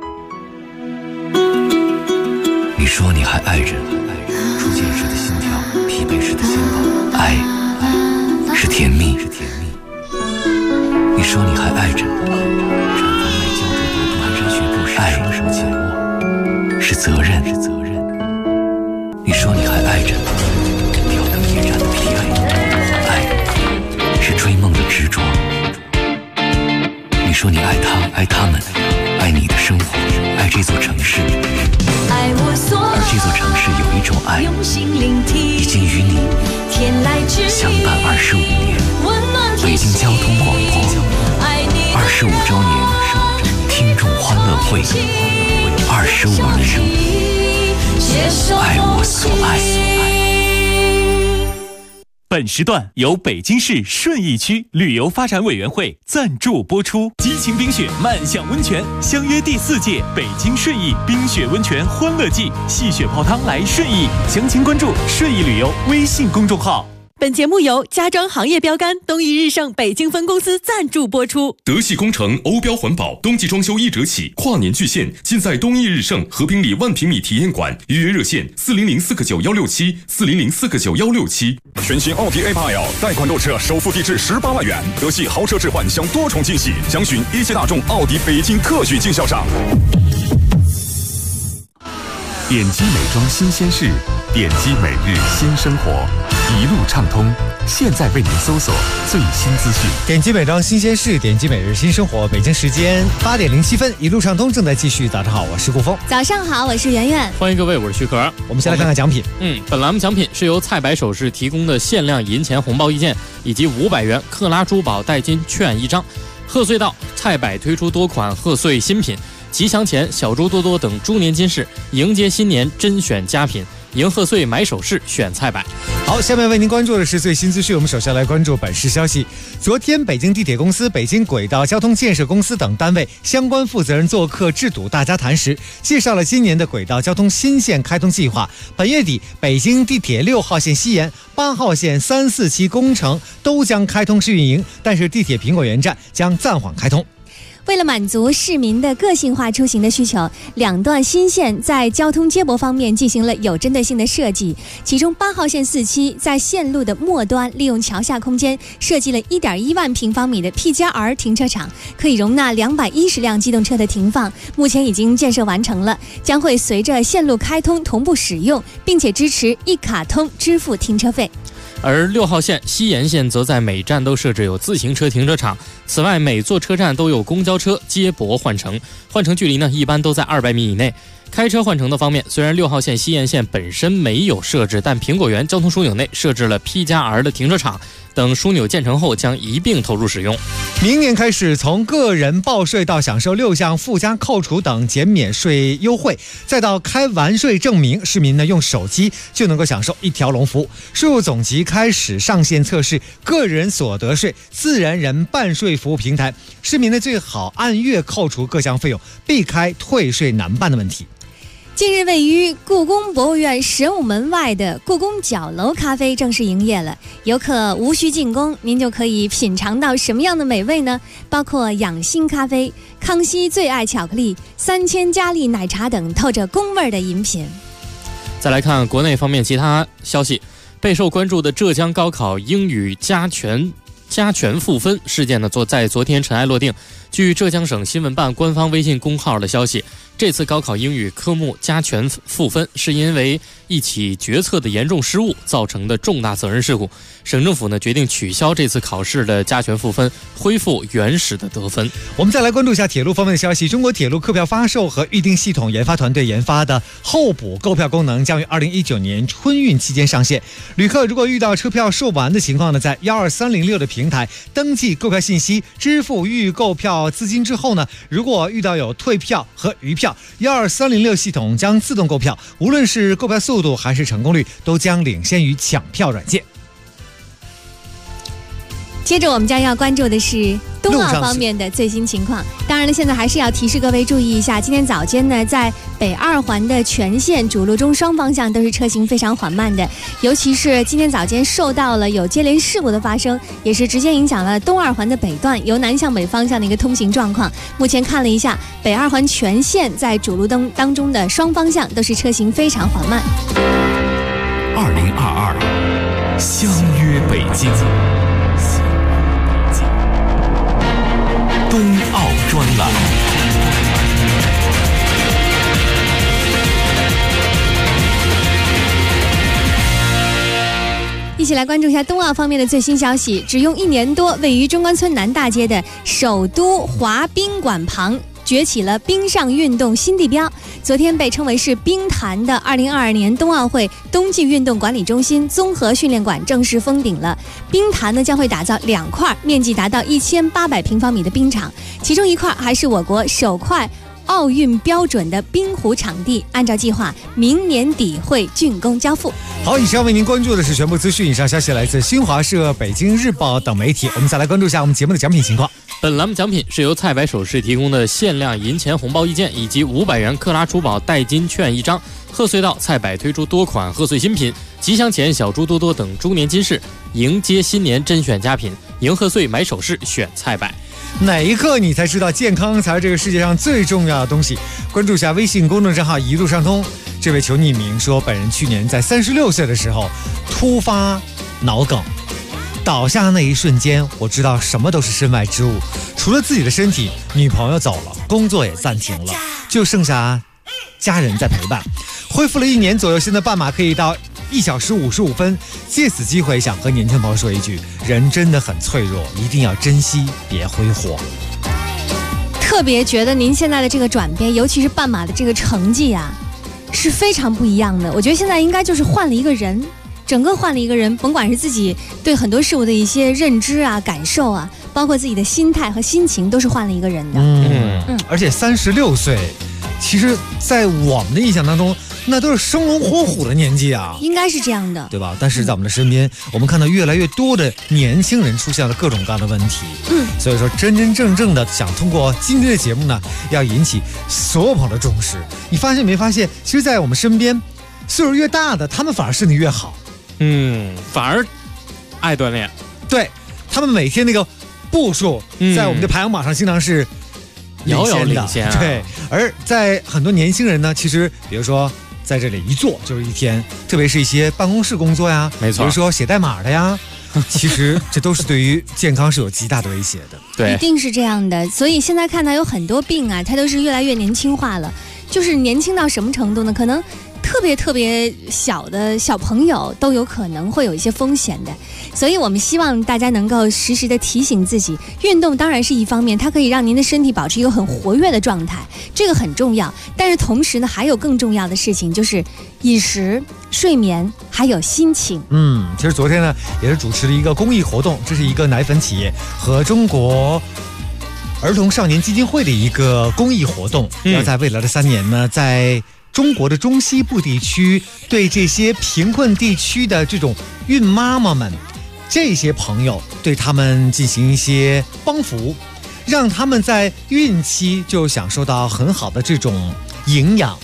你说你还爱着初见时的心跳，疲惫时的肩膀，爱是甜蜜。你说你还爱着缠绵内焦灼多度，寒山雪步时双手紧握。是责任。你说你还爱着挑灯夜战的疲惫，爱是追梦的执着。你说你爱他，爱他们，爱你的生活，爱这座城市。而这座城市有一种爱，已经与你相伴25年。北京交通广播25周年听众欢乐会，25年，爱我所爱。 本时段由北京市顺义区旅游发展委员会赞助播出。激情冰雪漫享温泉，相约第4届北京顺义冰雪温泉欢乐季，戏雪泡汤来顺义，详情关注顺义旅游微信公众号。 本节目由家装行业标杆东义日盛北京分公司赞助播出。 德系工程欧标环保，冬季装修1折起，跨年巨献，尽在东义日盛和平里1万平米体验馆。预约热线40049167，40049167。 全新奥迪 A8L 贷款购车，首付低至18万元，德系豪车置换享多重惊喜，详询一汽大众奥迪北京特许经销商。 点击美妆新鲜事，点击每日新生活，一路畅通。现在为您搜索最新资讯。 点击美妆新鲜事，点击每日新生活。北京时间8点07分，一路畅通正在继续。早上好，我是顾峰。 早上好，我是圆圆。 欢迎各位，我是徐可。 我们先来看看奖品。 本栏目奖品是由菜百首饰提供的限量银钱红包1件，以及500元克拉珠宝代金券1张。贺岁到，菜百推出多款贺岁新品。吉祥钱、小猪多多等猪年金饰，迎接新年甄选佳品，迎贺岁买首饰选菜百。 好，下面为您关注的是最新资讯。我们首先来关注本市消息。昨天，北京地铁公司、北京轨道交通建设公司等单位相关负责人做客制堵大家谈时，介绍了今年的轨道交通新线开通计划。本月底，北京地铁6号线西延、8号线3、4期工程都将开通试运营，但是地铁苹果园站将暂缓开通。 为了满足市民的个性化出行的需求，2段新线在交通接驳方面进行了有针对性的设计。其中8号线4期在线路的末端，利用桥下空间设计了1.1万平方米的 P+R 停车场，可以容纳210辆机动车的停放。目前已经建设完成了，将会随着线路开通同步使用，并且支持一卡通支付停车费。 而6号线西延线则在每站都设置有自行车停车场，此外每座车站都有公交车接驳换乘，换乘距离呢一般都在200米以内。开车换乘的方面，虽然6号线西延线本身没有设置，但苹果园交通枢纽内设置了 P+R 的停车场，等枢纽建成后将一并投入使用。 明年开始，从个人报税到享受6项附加扣除等减免税优惠，再到开完税证明，市民呢用手机就能够享受一条龙服务。税务总局开始上线测试个人所得税自然人办税服务平台，市民呢最好按月扣除各项费用，避开退税难办的问题。 近日，位于故宫博物院神武门外的故宫角楼咖啡正式营业了。游客无需进宫，您就可以品尝到什么样的美味呢？包括养心咖啡、康熙最爱巧克力、3000佳丽奶茶等透着宫味的饮品。 再来看国内方面其他消息，备受关注的浙江高考英语加权赋分事件呢，在昨天尘埃落定。据浙江省新闻办官方微信公号的消息，这次高考英语科目加权赋分是因为一起决策的严重失误造成的重大责任事故。省政府呢决定取消这次考试的加权赋分，恢复原始的得分。 我们再来关注一下铁路方面的消息。中国铁路客票发售和预订系统研发团队研发的候补购票功能将于2019年春运期间上线。旅客如果遇到车票售完的情况呢，在12306的平台登记购票信息，支付预购票资金之后呢，如果遇到有退票和余票，12306系统将自动购票，无论是购票速度还是成功率都将领先于抢票软件。 接着我们将要关注的是冬奥方面的最新情况。当然了，现在还是要提示各位注意一下，今天早间呢，在北2环的全线主路中双方向都是车行非常缓慢的，尤其是今天早间受到了有接连事故的发生，也是直接影响了东2环的北段由南向北方向的一个通行状况。目前看了一下，北2环全线在主路当中的双方向都是车行非常缓慢。 2022相约北京。冬奥专栏， 一起来关注一下冬奥方面的最新消息。只用1年多，位于中关村南大街的首都滑冰馆旁崛起了冰上运动新地标。昨天被称为是冰坛的2022年冬奥会冬季运动管理中心综合训练馆正式封顶了。冰坛呢将会打造2块，面积达到1800平方米的冰场，其中1块还是我国首块奥运标准的冰壶场地，按照计划明年底会竣工交付。 好，以上为您关注的是全部资讯，以上消息来自新华社、北京日报等媒体。我们再来关注一下我们节目的奖品情况。 本栏目奖品是由菜百首饰提供的限量银钱红包1件，以及500元克拉珠宝代金券1张。贺岁到，菜百推出多款贺岁新品，吉祥钱、小猪多多等猪年金饰，迎接新年甄选佳品，迎贺岁买首饰选菜百。 哪一刻你才知道健康才是这个世界上最重要的东西？关注一下微信公众账号一路上通。这位求匿名说，本人去年在36岁的时候突发脑梗，倒下那一瞬间，我知道什么都是身外之物，除了自己的身体，女朋友走了，工作也暂停了，就剩下家人在陪伴。恢复了1年左右，现在半马可以到1小时55分。借此机会想和年轻朋友说一句，人真的很脆弱，一定要珍惜，别挥霍。 特别觉得您现在的这个转变，尤其是半马的这个成绩啊，是非常不一样的。我觉得现在应该就是换了一个人，整个换了一个人，甭管是自己对很多事物的一些认知啊、感受啊，包括自己的心态和心情，都是换了一个人的。 而且36岁，其实在我们的印象当中，那都是生龙活虎的年纪啊， 应该是这样的， 对吧？但是在我们的身边，我们看到越来越多的年轻人出现了各种各样的问题。所以说真正的想通过今天的节目呢，要引起所有朋友的重视。你发现没发现，其实在我们身边，岁数越大的，他们反而身体越好。 反而爱锻炼。 对，他们每天那个步数，在我们的排行榜上经常是遥遥领先啊。 对，而在很多年轻人呢，其实比如说在这里一坐就是一天，特别是一些办公室工作呀， 没错， 比如说写代码的呀，其实这都是对于健康是有极大的威胁的。 对， 一定是这样的。所以现在看到有很多病啊，它都是越来越年轻化了。就是年轻到什么程度呢？可能特别小的小朋友都有可能会有一些风险的。所以我们希望大家能够时时的提醒自己，运动当然是一方面，它可以让您的身体保持一个很活跃的状态，这个很重要。但是同时呢，还有更重要的事情，就是饮食、睡眠还有心情。 其实昨天呢也是主持了一个公益活动，这是一个奶粉企业和中国儿童少年基金会的一个公益活动，要在未来的3年呢，在中国的中西部地区，对这些贫困地区的这种孕妈妈们，这些朋友对他们进行一些帮扶，让他们在孕期就享受到很好的这种营养，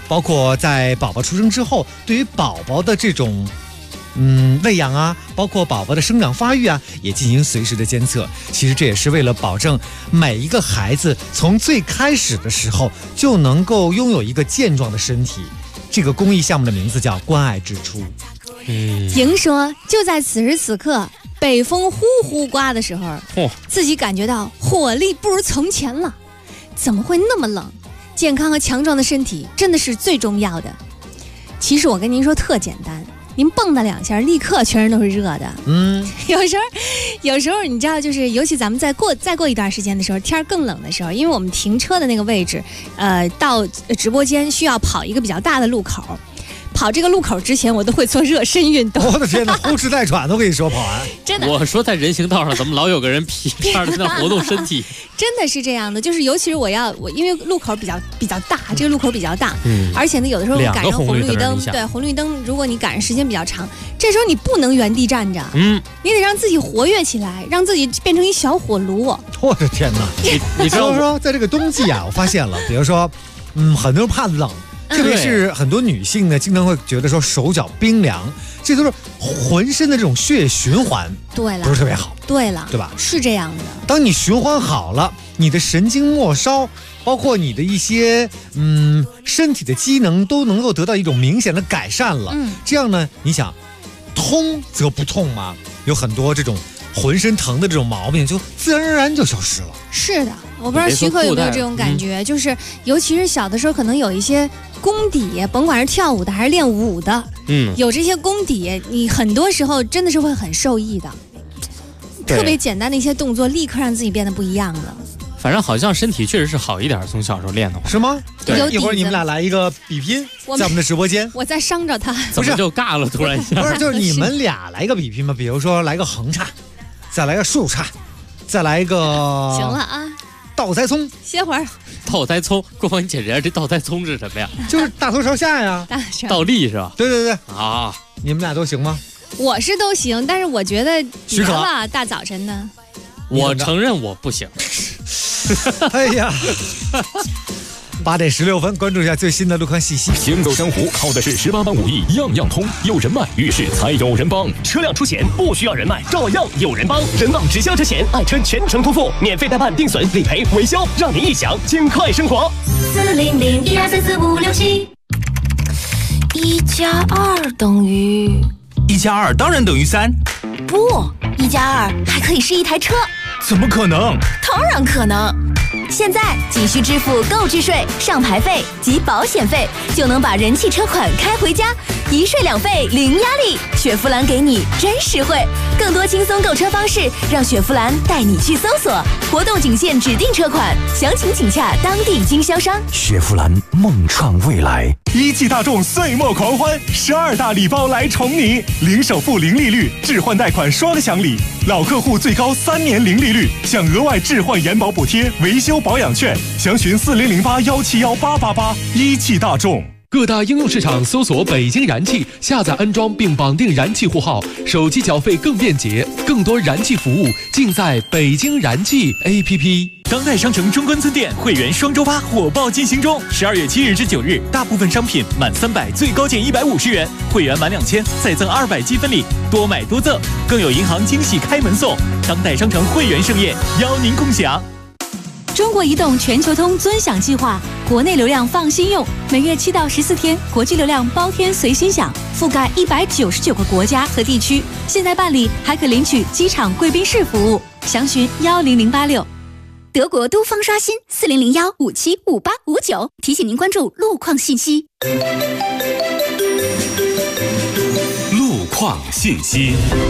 包括在宝宝出生之后，对于宝宝的这种喂养啊，包括宝宝的生长发育啊，也进行随时的监测。其实这也是为了保证每一个孩子从最开始的时候就能够拥有一个健壮的身体。这个公益项目的名字叫关爱之初。 莹说，就在此时此刻，北风呼呼刮的时候，自己感觉到火力不如从前了。怎么会那么冷？健康和强壮的身体真的是最重要的。其实我跟您说特简单，您蹦跶2下，立刻全身都是热的。有时候你知道，就是尤其咱们再过一段时间的时候，天更冷的时候，因为我们停车的那个位置，到直播间需要跑一个比较大的路口。跑这个路口之前，我都会做热身运动。 我的天哪，呼哧带喘都跟你说跑完， 真的。 我说在人行道上，怎么老有个人屁片在那活动身体？ 真的是这样的，就是尤其是我因为路口比较大，这个路口比较大，而且呢，有的时候赶上红绿灯，对红绿灯，如果你赶上时间比较长，这时候你不能原地站着，你得让自己活跃起来，让自己变成一小火炉。 我的天哪！你知道说，在这个冬季啊，我发现了，比如说，很多人怕冷。特别是很多女性呢，经常会觉得说手脚冰凉，这都是浑身的这种血液循环对了不是特别好。 对了， 对吧？ 是这样的。 当你循环好了，你的神经末梢，包括你的一些身体的机能都能够得到一种明显的改善了。这样呢，你想，通则不痛嘛，有很多这种浑身疼的这种毛病就自然而然就消失了。 是的，我不知道徐克有没有这种感觉，就是尤其是小的时候，可能有一些功底，甭管是跳舞的还是练武的，有这些功底，你很多时候真的是会很受益的。特别简单的一些动作，立刻让自己变得不一样了。 反正好像身体确实是好一点，从小时候练的话。 是吗？ 对， 一会儿你们俩来一个比拼，在我们的直播间。 我在伤着他， 怎么就尬了？突然一下， 不是，就是你们俩来一个比拼嘛？比如说来个横叉，再来个竖叉，再来一个行了啊， 倒栽葱。 歇会儿。 倒栽葱，郭芳，你解释一下这倒栽葱是什么呀？ 就是大头朝下呀， 倒立是吧？ 对对对啊， 你们俩都行吗？ 我是都行，但是我觉得许可了，大早晨的。 我承认我不行。 哎呀，8点16分，关注一下最新的路况信息。 行走江湖靠的是18般武艺，样样通，有人脉，遇事才有人帮。 车辆出险不需要人脉，照样有人帮。人保直销车险，爱车全程托付，免费代办定损、理赔、维修，让您一享尽快生活。 400-1234567。1+2等于 1+2当然等于3。 不，1+2还可以是一台车。 怎么可能？ 当然可能。现在仅需支付购置税、上牌费及保险费，就能把人气车款开回家，一税两费零压力。雪佛兰给你真实惠，更多轻松购车方式，让雪佛兰带你去搜索。活动仅限指定车款，详情请洽当地经销商。 雪佛兰梦创未来， 一汽大众岁末狂欢，12大礼包来宠你，零首付零利率，置换贷款双享礼，老客户最高3年零利率，享额外置换延保补贴、维修保养券，详询4008171888。一汽大众。 各大应用市场搜索北京燃气，下载安装并绑定燃气户号，手机缴费更便捷，更多燃气服务尽在北京燃气 APP。 当代商城中关村店会员双周8火爆进行中，12月7日至9日，大部分商品满300最高减150元，会员满2000再赠200积分礼，多买多赠，更有银行惊喜开门送。当代商城会员盛宴，邀您共享。 中国移动全球通尊享计划，国内流量放心用，每月7到14天，国际流量包天随心享，覆盖199个国家和地区。现在办理还可领取机场贵宾室服务，详询10086。 德国都方刷新400-575859，提醒您关注路况信息。 路况信息。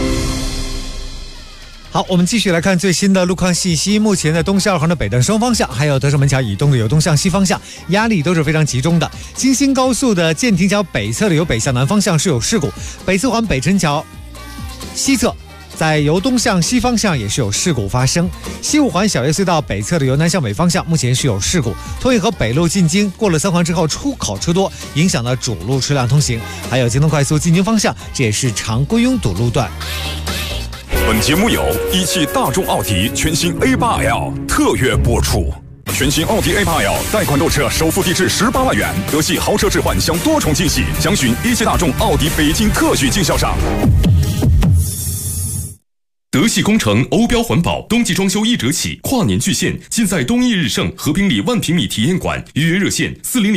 好，我们继续来看最新的路况信息。目前在东西2环的北段双方向，还有德胜门桥以东的有东向西方向，压力都是非常集中的。京新高速的建亭桥北侧的有北向南方向是有事故，北四环北辰桥西侧在由东向西方向也是有事故发生。西五环小叶隧道北侧的由南向北方向目前是有事故，通运河北路进京过了3环之后出口车多，影响到主路车辆通行。还有京东快速进京方向，这也是常规拥堵路段。 本节目由一汽大众奥迪全新A8L 特约播出。 全新奥迪 A8L 贷款购车首付低至18万元，德系豪车置换享多重惊喜，详询一汽大众奥迪北京特许经销商。 德系工程欧标环保，冬季装修1折起，跨年巨献，尽在东益日盛和平里万平米体验馆。预约热线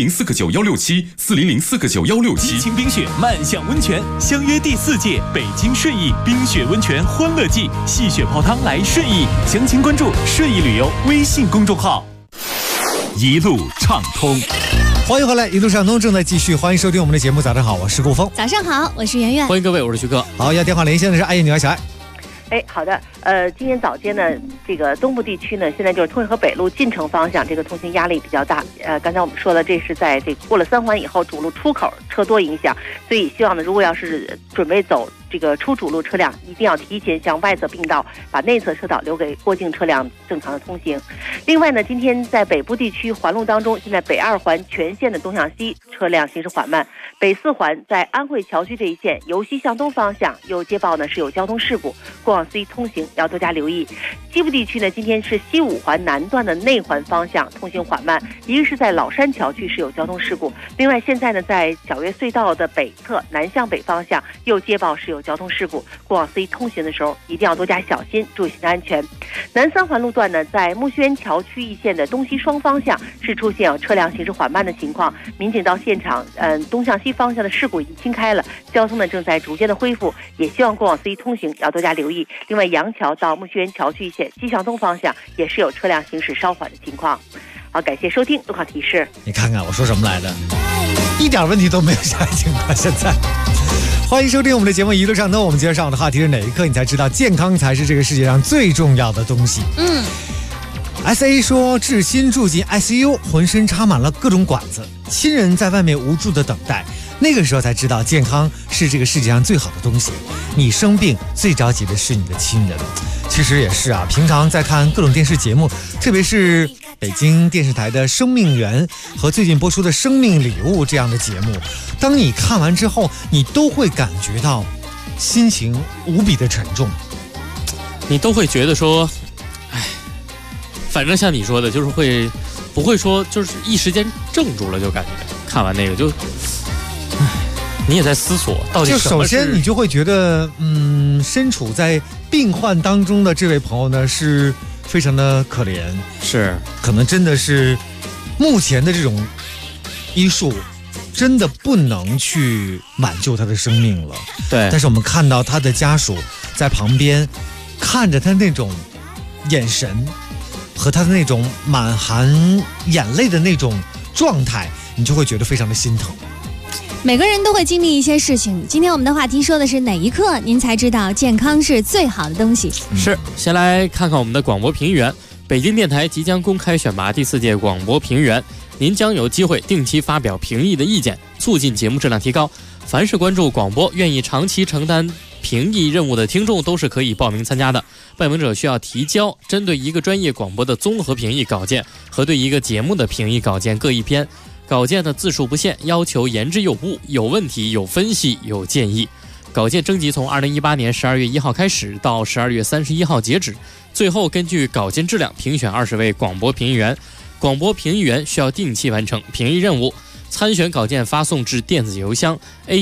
40049167，40049167。 激情冰雪，漫享温泉，相约第4届北京顺义冰雪温泉欢乐季，戏雪泡汤来顺义，详情关注顺义旅游微信公众号。一路畅通， 欢迎回来，一路畅通正在继续，欢迎收听我们的节目。早上好，我是顾峰。 早上好，我是圆圆。 欢迎各位，我是徐哥。 好，要电话连线的是爱叶女儿小爱。 好的，今天早间呢，这个东部地区呢，现在就是通惠河北路进城方向，这个通行压力比较大。刚才我们说了，这是在这过了3环以后，主路出口车多影响，所以希望呢，如果要是准备走这个出主路车辆，一定要提前向外侧并道，把内侧车道留给过境车辆正常的通行。另外呢，今天在北部地区环路当中，现在北2环全线的东向西车辆行驶缓慢，北4环在安慧桥区这一线由西向东方向又接报呢是有交通事故，过往司机通行要多加留意。西部地区呢，今天是西5环南段的内环方向通行缓慢，一个是在老山桥区是有交通事故，另外现在呢在小月隧道的北侧南向北方向又接报是有交通事故，过往司机通行的时候一定要多加小心，注意行车安全。南3环路段呢，在木樨园桥区一线的东西双方向是出现有车辆行驶缓慢的情况，民警到现场，东向西方向的事故已经清开了，交通呢正在逐渐的恢复，也希望过往司机通行要多加留意。另外，杨桥到木樨园桥区一线西向东方向也是有车辆行驶稍缓的情况。好，感谢收听路况提示。 你看看我说什么来的，一点问题都没有下来情况。现在欢迎收听我们的节目一路畅通，我们今天上午的话题是哪一刻你才知道健康才是这个世界上最重要的东西。SA 说至今住进 ICU， 浑身插满了各种管子，亲人在外面无助的等待，那个时候才知道健康是这个世界上最好的东西。你生病最着急的是你的亲人。其实也是啊，平常在看各种电视节目，特别是北京电视台的《生命源》和最近播出的《生命礼物》这样的节目，当你看完之后，你都会感觉到心情无比的沉重， 你都会觉得说，反正像你说的，就是不会说就是一时间怔住了，就感觉看完那个就，你也在思索到底就什么是。 首先你就会觉得，身处在病患当中的这位朋友呢，是非常的可怜， 是可能真的是目前的这种医术真的不能去挽救他的生命了。 对， 但是我们看到他的家属在旁边看着他那种眼神和他的那种满含眼泪的那种状态，你就会觉得非常的心疼。 每个人都会经历一些事情，今天我们的话题说的是哪一刻您才知道健康是最好的东西。 是，先来看看我们的广播评议员。北京电台即将公开选拔第4届广播评议员，您将有机会定期发表评议的意见，促进节目质量提高。凡是关注广播、愿意长期承担评议任务的听众都是可以报名参加的。报名者需要提交针对一个专业广播的综合评议稿件和对一个节目的评议稿件各一篇。稿件的字数不限，要求言之有物，有问题、有分析、有建议。稿件征集从2018年12月1号开始，到12月31号截止。最后根据稿件质量评选20位广播评议员。广播评议员需要定期完成评议任务。参选稿件发送至电子邮箱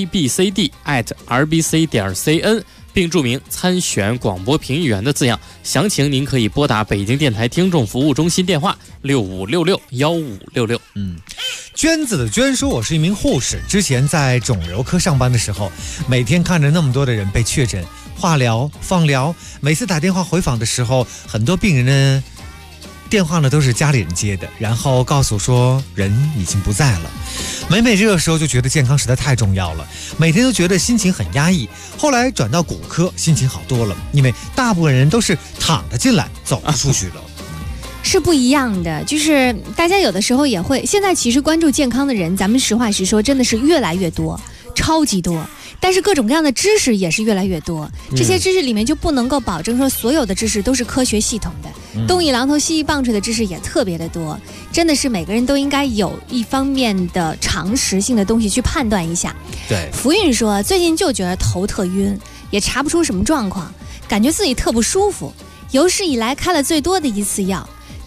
abcd@rbc.cn， 并注明参选广播评议员的字样。详情您可以拨打北京电台听众服务中心电话65661566。 娟子的娟说，我是一名护士，之前在肿瘤科上班的时候，每天看着那么多的人被确诊，化疗、放疗，每次打电话回访的时候，很多病人呢电话呢都是家里人接的，然后告诉说人已经不在了。每这个时候就觉得健康实在太重要了，每天都觉得心情很压抑。后来转到骨科，心情好多了，因为大部分人都是躺着进来，走不出去了。 是不一样的，就是大家有的时候也会，现在其实关注健康的人，咱们实话实说，真的是越来越多，超级多。但是各种各样的知识也是越来越多，这些知识里面就不能够保证说所有的知识都是科学系统的，东一榔头西一棒槌的知识也特别的多，真的是每个人都应该有一方面的常识性的东西去判断一下。 对， 福运说最近就觉得头特晕，也查不出什么状况，感觉自己特不舒服，有史以来开了最多的一次药，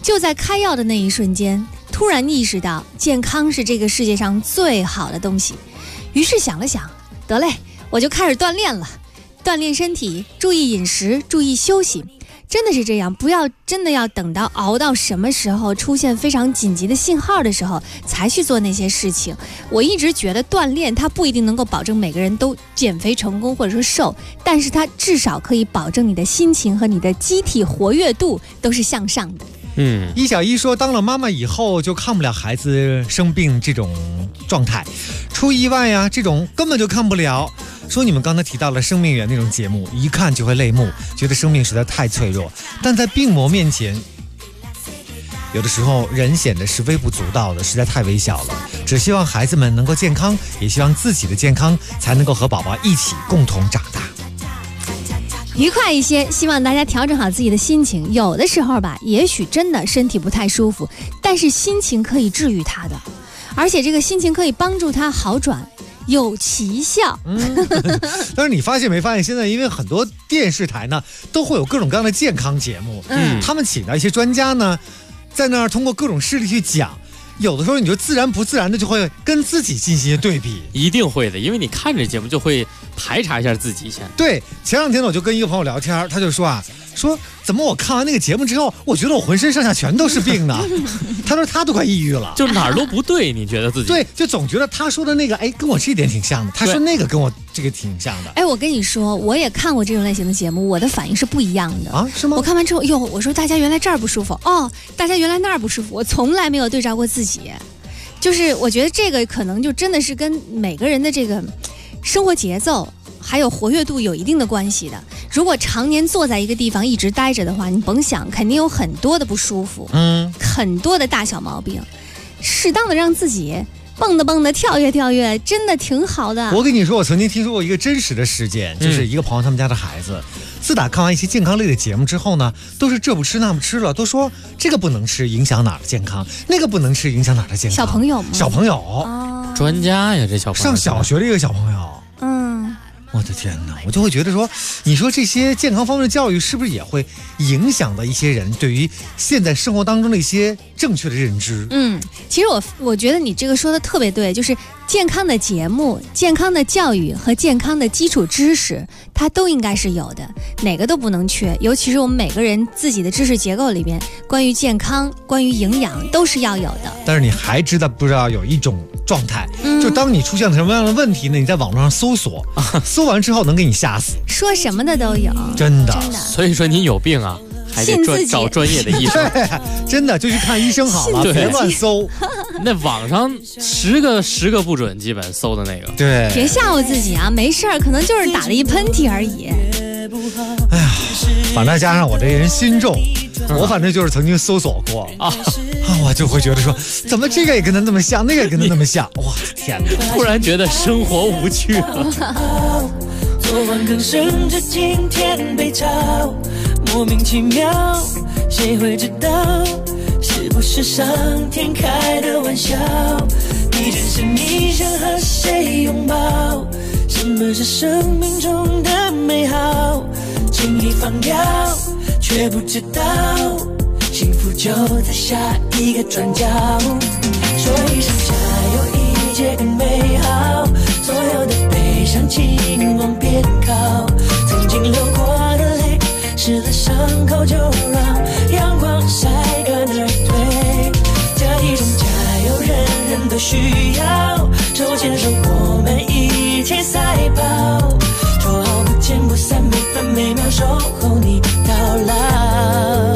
就在开药的那一瞬间，突然意识到健康是这个世界上最好的东西，于是想了想，得嘞，我就开始锻炼了，锻炼身体，注意饮食，注意休息。真的是这样，不要真的要等到熬到什么时候出现非常紧急的信号的时候才去做那些事情。我一直觉得锻炼它不一定能够保证每个人都减肥成功或者说瘦，但是它至少可以保证你的心情和你的机体活跃度都是向上的。 一小一说，当了妈妈以后就看不了孩子生病这种状态，出意外呀这种根本就看不了。说你们刚才提到了生命源那种节目，一看就会泪目，觉得生命实在太脆弱，但在病魔面前，有的时候人显得是微不足道的，实在太微小了。只希望孩子们能够健康，也希望自己的健康才能够和宝宝一起共同长大， 愉快一些。希望大家调整好自己的心情，有的时候吧，也许真的身体不太舒服，但是心情可以治愈它的，而且这个心情可以帮助它好转，有奇效。 但是你发现没发现，现在因为很多电视台呢都会有各种各样的健康节目，他们请到一些专家呢在那儿通过各种事例去讲，有的时候你就自然不自然的就会跟自己进行对比。 一定会的，因为你看这节目就会排查一下自己先。 对，前两天我就跟一个朋友聊天，他就说怎么我看完那个节目之后，我觉得我浑身上下全都是病呢？他说他都快抑郁了， 就哪儿都不对，你觉得自己对，就总觉得他说的那个跟我这一点挺像的，他说那个跟我这个挺像的。 我跟你说，我也看过这种类型的节目，我的反应是不一样的啊？是吗？ 我看完之后，我说大家原来这儿不舒服哦，大家原来那儿不舒服，我从来没有对照过自己。就是我觉得这个可能就真的是跟每个人的这个生活节奏还有活跃度有一定的关系的。如果常年坐在一个地方一直待着的话，你甭想，肯定有很多的不舒服，很多的大小毛病。适当的让自己蹦的跳跃，真的挺好的。 我跟你说，我曾经听说过一个真实的事件，就是一个朋友他们家的孩子，自打看完一些健康类的节目之后呢，都是这不吃那不吃了，都说这个不能吃影响哪儿的健康，那个不能吃影响哪儿的健康。 小朋友吗？ 小朋友， 专家呀，这小朋友上小学的一个小朋友。我的天哪，我就会觉得说，你说这些健康方面的教育是不是也会影响到一些人对于现在生活当中的一些正确的认知？ 其实我觉得你这个说的特别对，就是健康的节目、健康的教育和健康的基础知识，它都应该是有的，哪个都不能缺。尤其是我们每个人自己的知识结构里边，关于健康、关于营养都是要有的。 但是你还不知道有一种状态，就当你出现了什么样的问题呢？你在网络上搜索，搜完之后能给你吓死， 说什么的都有， 真的。 所以说你有病啊，还得找专业的医生。 对，真的就去看医生好了，别乱搜。 那网上十个不准，基本搜的那个。 对， 别吓唬自己啊，没事儿，可能就是打了一喷嚏而已。 哎呀，反正加上我这人心重，我反正就是曾经搜索过我就会觉得说，怎么这个也跟他那么像，那个也跟他那么像，哇天哪！ 突然觉得生活无趣了。 昨晚更甚至今天被嘲，莫名其妙，谁会知道是不是上天开的玩笑？你只是你想和谁拥抱？什么是生命中的美好？轻易放掉，却不知道幸福就在下一个转角。说一声加油，一切更美好，所有的悲伤请往边靠，曾经流过的泪湿了伤口，就让阳光晒干而退。这一种加油人人都需要，手牵手我们一起赛跑，说好不见不散，每分每秒守候你到老。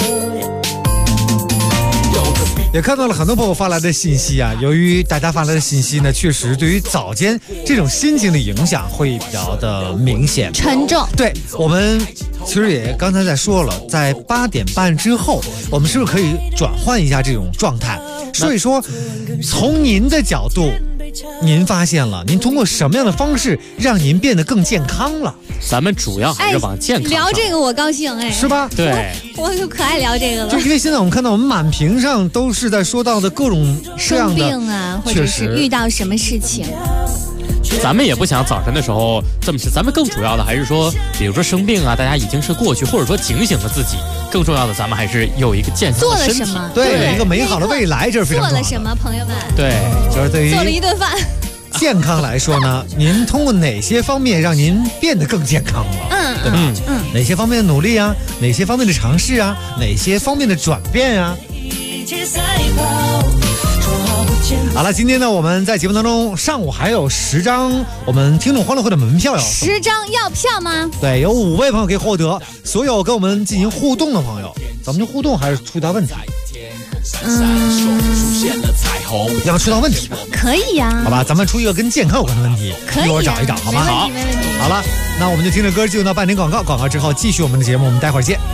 也看到了很多朋友发来的信息啊，由于大家发来的信息呢，确实对于早间这种心情的影响会比较的明显沉重。 对，我们其实也刚才在说了，在8点半之后，我们是不是可以转换一下这种状态？所以说，从您的角度，您发现了，您通过什么样的方式让您变得更健康了？ 咱们主要还是往健康聊这个我高兴是吧？ 对， 我就可爱聊这个了。 就因为现在我们看到我们满屏上都是在说到的各种各样的生病啊，或者是遇到什么事情。 咱们也不想早晨的时候这么吃，咱们更主要的还是说，比如说生病啊，大家已经是过去，或者说警醒了自己。更重要的，咱们还是有一个健康的身体， 做了什么？ 对，有一个美好的未来，这是非常重要的。 做了什么，朋友们？ 对， 就是对于做了一顿饭。 健康来说呢，您通过哪些方面让您变得更健康了？对吧？哪些方面的努力啊？哪些方面的尝试啊？哪些方面的转变啊？好了，今天呢，我们在节目当中上午还有10张我们听众欢乐会的门票要送。 10张要票吗？ 对，有5位朋友可以获得。所有跟我们进行互动的朋友，咱们就互动还是出答问题？要不出道问题吧？ 可以呀。 好吧，咱们出一个跟健康有关的问题， 可以， 一会儿找一找，好吗？ 好， 好了，那我们就听着歌进入到半点广告，广告之后继续我们的节目，我们待会儿见。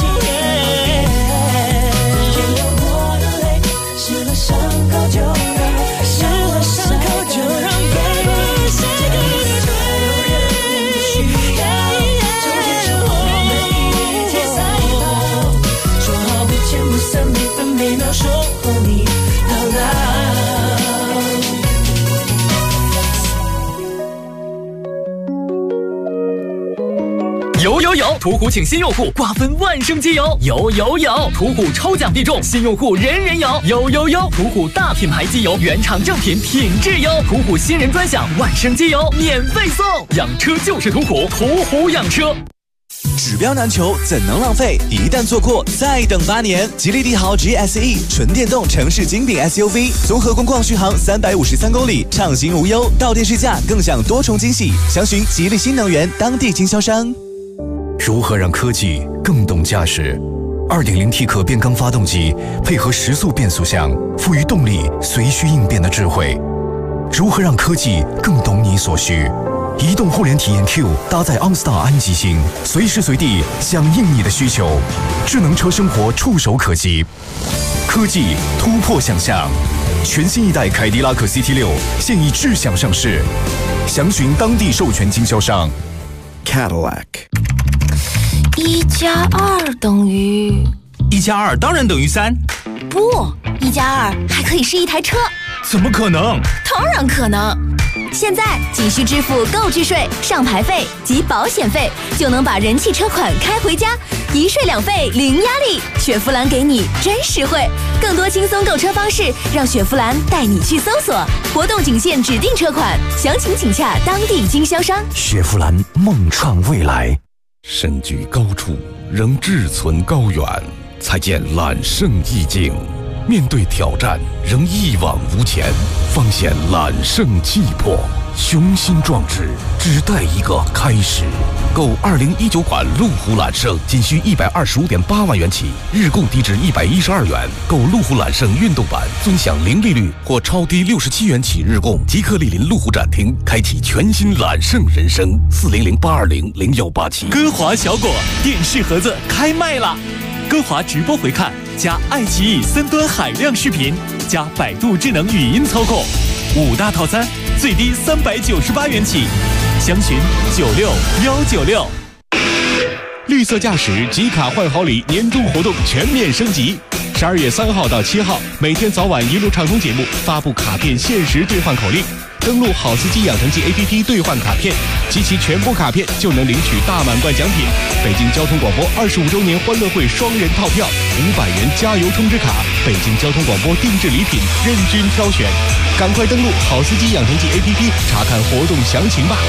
有，途虎请新用户瓜分万圣节有，有，途虎抽奖必中，新用户人人有，有，途虎大品牌机油原厂正品品质优，途虎新人专享万圣节油免费送，养车就是途虎，途虎养车。 指标难求，怎能浪费？一旦错过，再等8年。吉利帝豪 GSE 纯电动城市精品 SUV， 综合工况续航353公里，畅行无忧，到店试驾更享多重惊喜。详询吉利新能源当地经销商。 如何让科技更懂驾驶？ 2.0T 可变缸发动机配合时速变速箱，赋予动力随需应变的智慧。如何让科技更懂你所需？移动互联体验 Q 搭载 OnStar 安吉星，随时随地响应你的需求。智能车生活触手可及，科技突破想象。全新一代凯迪拉克 CT6 现已智享上市，详询当地授权经销商。Cadillac。 1+2等于 1+2当然等于3， 不，1+2还可以是一台车。 怎么可能？ 当然可能。现在仅需支付购置税、上牌费及保险费，就能把人气车款开回家，一税两费零压力。雪佛兰给你真实惠，更多轻松购车方式，让雪佛兰带你去搜索。活动仅限指定车款，详情请洽当地经销商。 雪佛兰梦创未来。 身居高处，仍志存高远，才见揽胜意境；面对挑战，仍一往无前，方显揽胜气魄。雄心壮志，只待一个开始。购2019款路虎揽胜，仅需125.8万元起，日供低至112元。购路虎揽胜运动版，尊享零利率或超低67元起日供。即刻莅临路虎展厅，开启全新揽胜人生。400-820-0187。 歌华小果电视盒子开卖了，歌华直播回看加爱奇艺3端海量视频加百度智能语音操控，5大套餐。 最低398元起，详询96196。 绿色驾驶集卡换好礼年终活动全面升级，12月3号到7号，每天早晚一路畅通节目发布卡片限时兑换口令，登录好司机养成记 APP 兑换卡片，集齐全部卡片就能领取大满贯奖品。北京交通广播25周年欢乐会双人套票，500元加油充值卡，北京交通广播定制礼品任君挑选。赶快登录好司机养成记 APP 查看活动详情吧。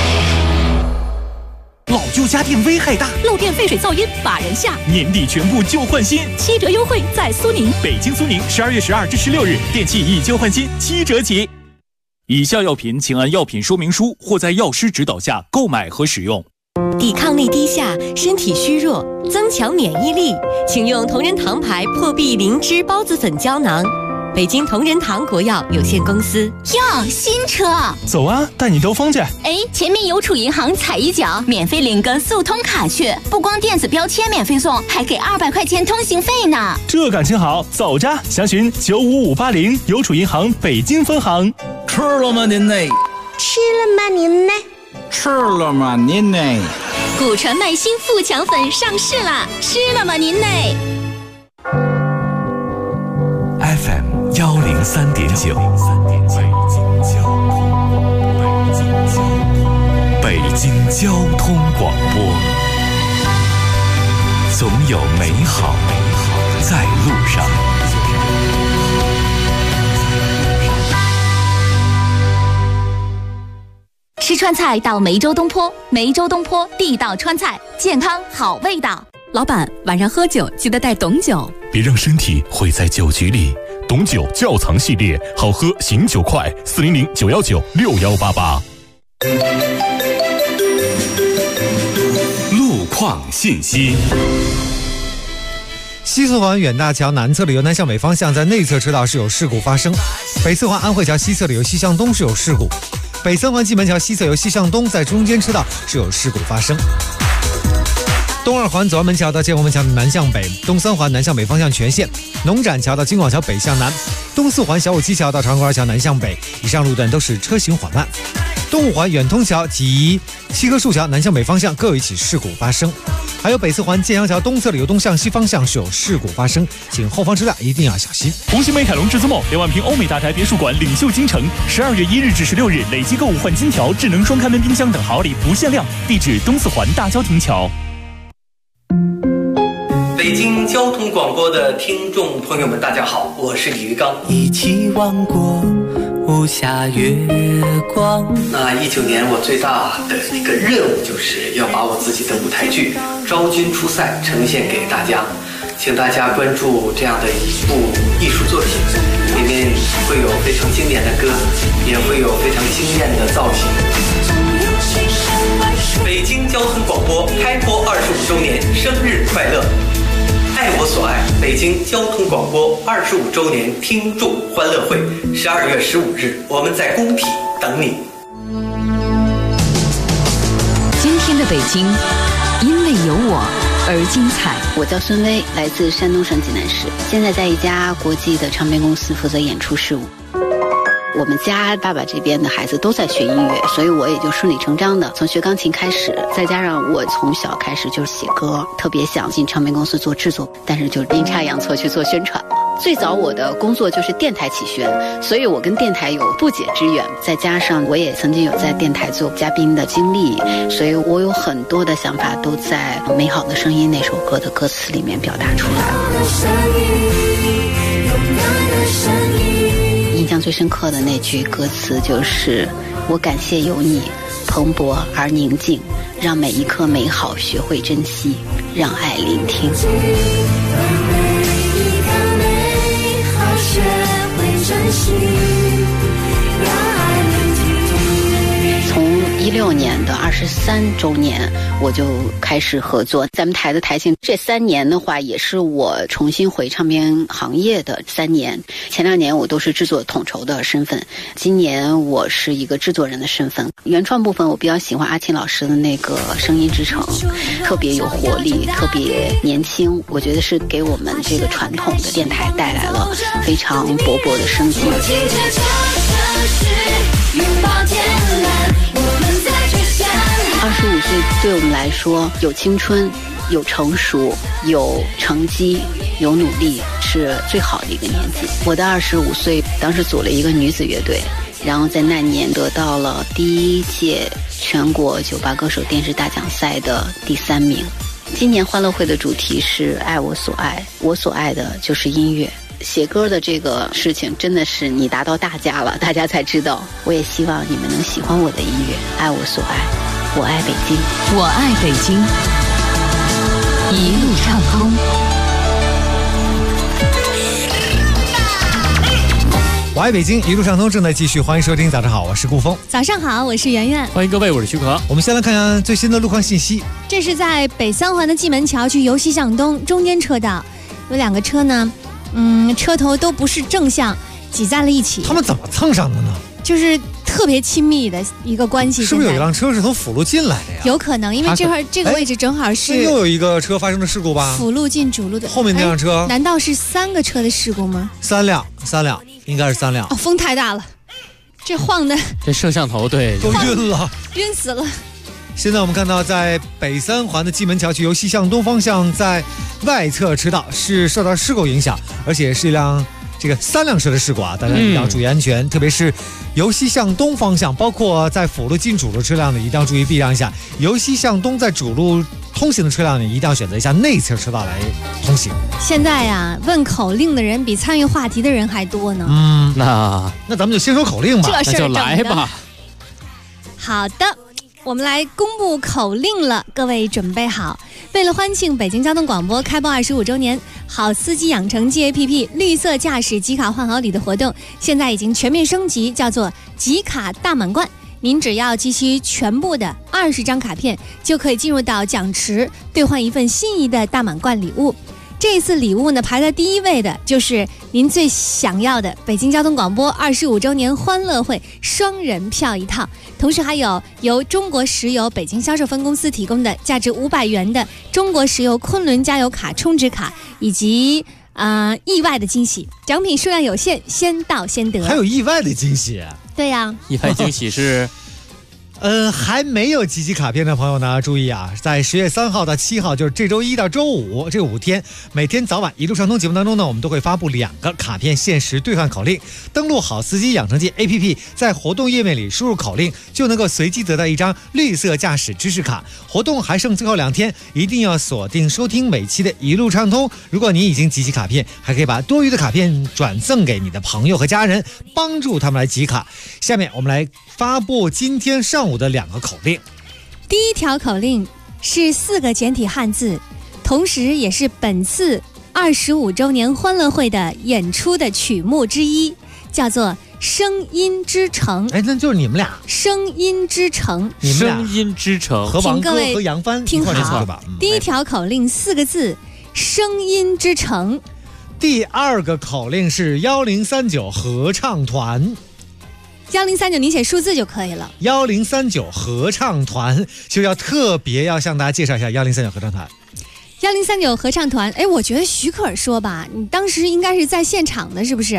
老旧家电危害大， 漏电、废水、噪音把人吓。 年底全部旧换新 ，7折优惠在苏宁。 北京苏宁12月12至16日，电器以旧换新7折起。以下药品请按药品说明书或在药师指导下购买和使用。 抵抗力低下，身体虚弱，增强免疫力，请用同仁堂牌破壁灵芝孢子粉胶囊。 北京同仁堂国药有限公司。 哟，新车！ 走啊，带你兜风去。 哎，前面邮储银行踩一脚，免费领个速通卡去，不光电子标签免费送，还给200块钱通行费呢。 这感情好，走着！详询95580邮储银行北京分行。 吃了吗您呢？ 吃了吗您呢？ 吃了吗您呢？ 古传麦新富强粉上市啦！吃了吗您呢？ FM 103.9。 京交通广播，总有美好在路上。 吃川菜到梅州东坡，梅州东坡地道川菜，健康好味道。 老板，晚上喝酒记得带董酒， 别让身体毁在酒局里。董酒窖藏系列，好喝醒酒快，400-919-6188。 路况信息。 西四环远大桥南侧的由南向北方向，在内侧车道是有事故发生；北四环安慧桥西侧的由西向东是有事故；北三环蓟门桥西侧由西向东，在中间车道是有事故发生。东二环左安门桥到建国门桥的南向北，东三环南向北方向全线；农展桥到京广桥北向南，东四环小武七桥到长官桥南向北，以上路段都是车行缓慢。东五环远通桥及七棵树桥南向北方向各有一起事故发生，还有北四环建阳桥东侧的由东向西方向是有事故发生，请后方车辆一定要小心。 红星美凯龙至尊梦2万平欧美大宅别墅馆领袖京城，12月1日至16日累计购物换金条、智能双开门冰箱等好礼不限量，地址东四环大郊亭桥。 北京交通广播的听众朋友们，大家好，我是李玉刚。 一起望过无暇月光。 那19年我最大的一个任务就是要把我自己的舞台剧《昭君出塞》呈现给大家，请大家关注这样的一部艺术作品，里面会有非常经典的歌，也会有非常惊艳的造型。北京交通广播开播25周年生日快乐！爱我所爱，北京交通广播25周年听众欢乐会，12月15日，我们在工体等你。 今天的北京，因为有我而精彩。 我叫孙薇，来自山东省济南市，现在在一家国际的唱片公司负责演出事务。我们家爸爸这边的孩子都在学音乐，所以我也就顺理成章的从学钢琴开始，再加上我从小开始就是写歌，特别想进唱片公司做制作，但是就阴差阳错去做宣传了。最早我的工作就是电台起宣，所以我跟电台有不解之缘，再加上我也曾经有在电台做嘉宾的经历，所以我有很多的想法都在《美好的声音》那首歌的歌词里面表达出来了。印象最深刻的那句歌词就是我感谢有你，蓬勃而宁静，让每一刻美好学会珍惜，让爱聆听。从16年的23周年我就开始合作，咱们台的台庆，这3年的话也是我重新回唱片行业的3年。前2年我都是制作统筹的身份，今年我是一个制作人的身份。原创部分我比较喜欢阿沁老师的那个声音之城，特别有活力，特别年轻，我觉得是给我们这个传统的电台带来了非常勃勃的生机。25岁对我们来说，有青春，有成熟，有成绩，有努力，是最好的一个年纪。我的25岁，当时组了一个女子乐队，然后在那年得到了第1届全国酒吧歌手电视大奖赛的第3名。今年欢乐会的主题是爱我所爱，我所爱的就是音乐。写歌的这个事情真的是你达到大家了，大家才知道。我也希望你们能喜欢我的音乐，爱我所爱，我爱北京， 我爱北京，一路畅通。 我爱北京，一路畅通正在继续，欢迎收听。早上好，我是顾峰。 早上好，我是圆圆。 欢迎各位，我是徐可。 我们先来看看最新的路况信息。 这是在北三环的蓟门桥去由西向东中间车道，有2个车呢。车头都不是正向，挤在了一起。 他们怎么蹭上的呢？ 就是特别亲密的一个关系。 是不是有一辆车是从辅路进来的呀？ 有可能，因为这个位置正好是又有一个车发生了事故吧？ 辅路进主路的后面那辆车， 难道是3个车的事故吗 ？3辆，应该是3辆。 哦，风太大了，这晃的， 这摄像头对都晕了， 晕死了。 现在我们看到，在北三环的蓟门桥去由西向东方向，在外侧车道是受到事故影响，而且是一辆这个3辆车的事故啊，大家一定要注意安全，特别是由西向东方向，包括在辅路进主路车辆呢，一定要注意避让一下。由西向东在主路通行的车辆呢，一定要选择一下内侧车道来通行。 现在呀，问口令的人比参与话题的人还多呢。 那咱们就先说口令吧， 这事儿那就来吧。 好的，我们来公布口令了，各位准备好。为了欢庆北京交通广播开播25周年，好司机养成记 APP 绿色驾驶集卡换好礼的活动，现在已经全面升级，叫做集卡大满贯。您只要集齐全部的20张卡片，就可以进入到奖池兑换一份心仪的大满贯礼物。这次礼物呢，排在第1位的就是您最想要的北京交通广播25周年欢乐会双人票1套，同时还有由中国石油北京销售分公司提供的价值500元的中国石油昆仑加油卡充值卡，以及意外的惊喜，奖品数量有限，先到先得。 还有意外的惊喜？ 对呀， 意外惊喜是还没有集齐卡片的朋友呢，注意啊，在10月3号到7号，就是这周1到周5这5天，每天早晚一路畅通节目当中呢，我们都会发布2个卡片限时兑换口令。登录好司机养成记 APP， 在活动页面里输入口令，就能够随机得到一张绿色驾驶知识卡。活动还剩最后2天，一定要锁定收听每期的一路畅通。如果你已经集齐卡片，还可以把多余的卡片转赠给你的朋友和家人，帮助他们来集卡。下面我们来发布今天上午的2个口令。 第1条口令是4个简体汉字，同时也是本次25周年欢乐会的演出的曲目之一，叫做声音之城。 那就是你们俩。 声音之城， 你们俩声音之城和王哥和杨帆听好吧。 第1条口令4个字，声音之城。 第2个口令是1039合唱团。 1039你写数字就可以了。 1039合唱团就要特别要向大家介绍一下1039合唱团。 1039合唱团，我觉得徐克说吧，你当时应该是在现场的，是不是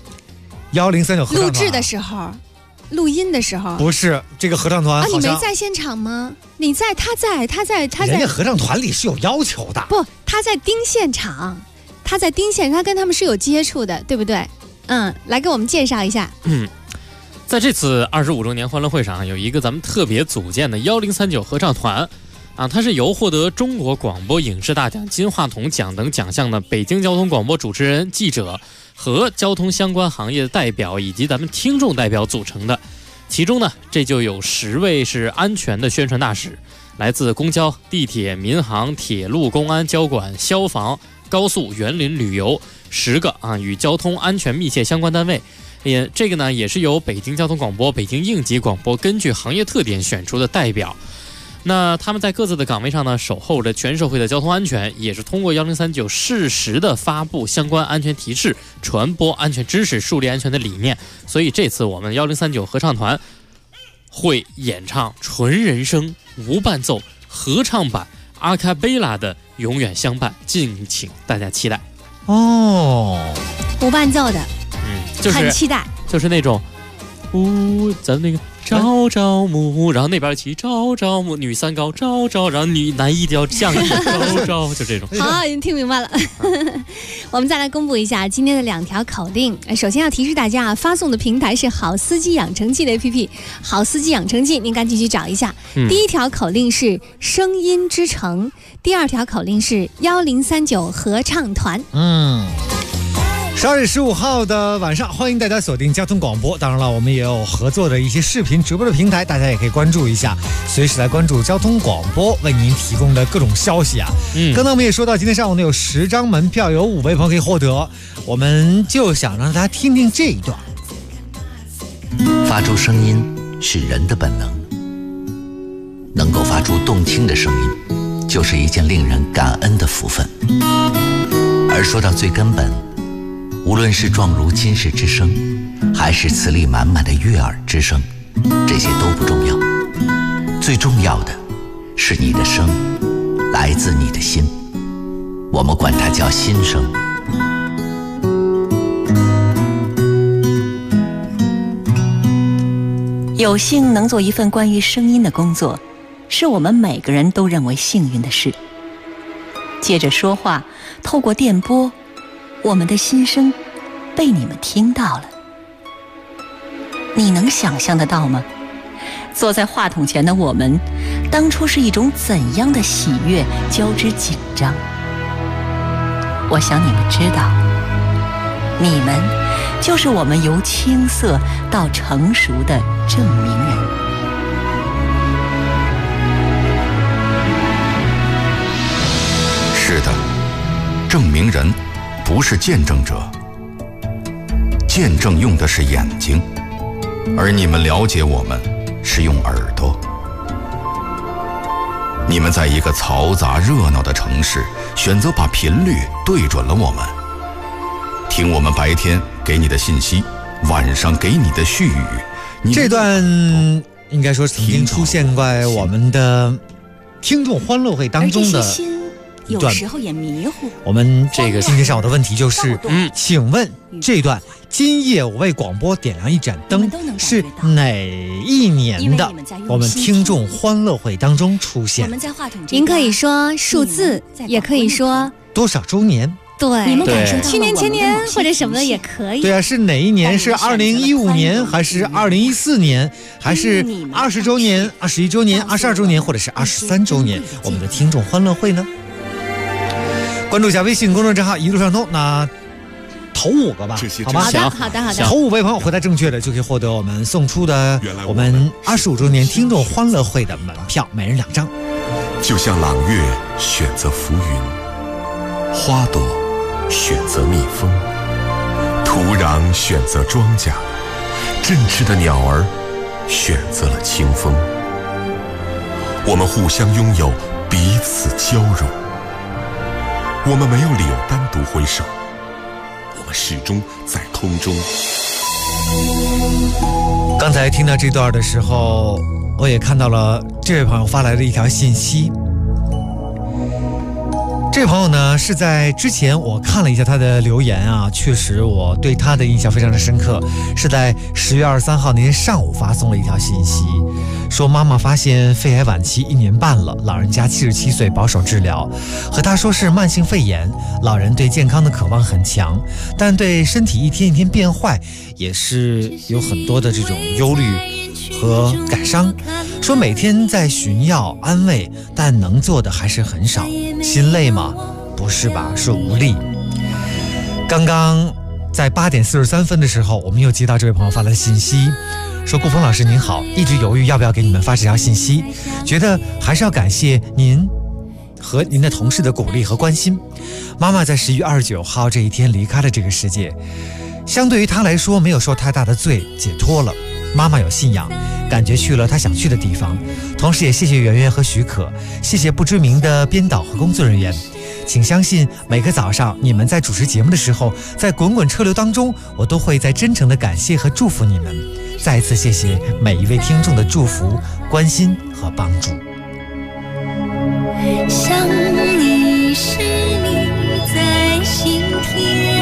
？1039合唱团录制的时候，录音的时候。 不是，这个合唱团好像你没在现场吗？你在，他在。 人家合唱团里是有要求的。 不，他在盯现场，他跟他们是有接触的，对不对？来给我们介绍一下。 在这次25周年欢乐会上，有一个咱们特别组建的1039合唱团啊，它是由获得中国广播影视大奖、金话筒奖等奖项的北京交通广播主持人、记者和交通相关行业的代表以及咱们听众代表组成的。其中呢，这就有10位是安全的宣传大使，来自公交、地铁、民航、铁路、公安、交管、消防、高速、园林、旅游10个与交通安全密切相关单位。这个呢，也是由北京交通广播、北京应急广播根据行业特点选出的代表。那他们在各自的岗位上呢，守候着全社会的交通安全，也是通过1039适时的发布相关安全提示，传播安全知识，树立安全的理念。所以这次我们1039合唱团会演唱纯人声无伴奏合唱版阿卡贝拉的《永远相伴》，敬请大家期待。 无伴奏的。 就是很期待， 就是那种，咱那个朝朝暮，然后那边一起朝朝暮，女3高朝朝，然后男1调降1朝朝，就这种。 好，已经听明白了。我们再来公布一下今天的2条口令。首先要提示大家发送的平台是好司机养成记的 APP， 好司机养成记，您赶紧去找一下。第1条口令是声音之城，第2条口令是1039合唱团。 12月15号的晚上，欢迎大家锁定交通广播。当然了，我们也有合作的一些视频直播的平台，大家也可以关注一下，随时来关注交通广播为您提供的各种消息啊。刚才我们也说到，今天上午呢有10张门票，有5位朋友可以获得，我们就想让大家听听这一段。 发出声音是人的本能，能够发出动听的声音，就是一件令人感恩的福分。而说到最根本，无论是状如金石之声，还是磁力满满的悦耳之声，这些都不重要，最重要的是你的声来自你的心，我们管它叫心声。 有幸能做一份关于声音的工作，是我们每个人都认为幸运的事。借着说话，透过电波，我们的心声被你们听到了。你能想象得到吗？坐在话筒前的我们，当初是一种怎样的喜悦交织紧张？我想你们知道，你们就是我们由青涩到成熟的证明人。 是的，证明人不是见证者，见证用的是眼睛，而你们了解我们是用耳朵。你们在一个嘈杂热闹的城市，选择把频率对准了我们，听我们白天给你的信息，晚上给你的絮语。 这段应该说曾经出现在我们的听众欢乐会当中的一段， 有时候也迷糊。 我们这个今天上午的问题就是，请问这段今夜我为广播点亮一盏灯是哪一年的我们听众欢乐会当中出现？ 您可以说数字，也可以说多少周年。 对， 你们感受到了去年、前年或者什么的也可以。 对啊，是哪一年？是2015年，还是2014年，还是20周年、21周年、22周年，或者是23周年？我们的听众欢乐会呢？关注一下微信公众账号一路上通，那头5个吧，好吗？ 好的。 头5位朋友回答正确的，就可以获得我们送出的我们25周年听众欢乐会的门票，每人2张。 就像朗月选择浮云，花朵选择蜜蜂，土壤选择庄稼，振翅的鸟儿选择了清风。我们互相拥有，彼此交融。我们没有理由单独挥手，我们始终在空中。 刚才听到这段的时候，我也看到了这位朋友发来的一条信息。这位朋友呢，是在之前我看了一下他的留言啊，确实我对他的印象非常的深刻，是在10月23号那天上午发送了一条信息，说妈妈发现肺癌晚期1年半了，老人家77岁，保守治疗，和他说是慢性肺炎，老人对健康的渴望很强，但对身体一天一天变坏也是有很多的这种忧虑和感伤，说每天在寻药安慰，但能做的还是很少。心累吗？不是吧，是无力。刚刚在8点43分的时候，我们又接到这位朋友发来的信息，说顾峰老师您好，一直犹豫要不要给你们发这条信息，觉得还是要感谢您和您的同事的鼓励和关心。妈妈在11月29号这一天离开了这个世界，相对于她来说没有受太大的罪，解脱了。妈妈有信仰，感觉去了她想去的地方，同时也谢谢圆圆和许可，谢谢不知名的编导和工作人员。请相信每个早上你们在主持节目的时候，在滚滚车流当中，我都会在真诚的感谢和祝福你们。再一次谢谢每一位听众的祝福、关心和帮助。 想你是你在心田，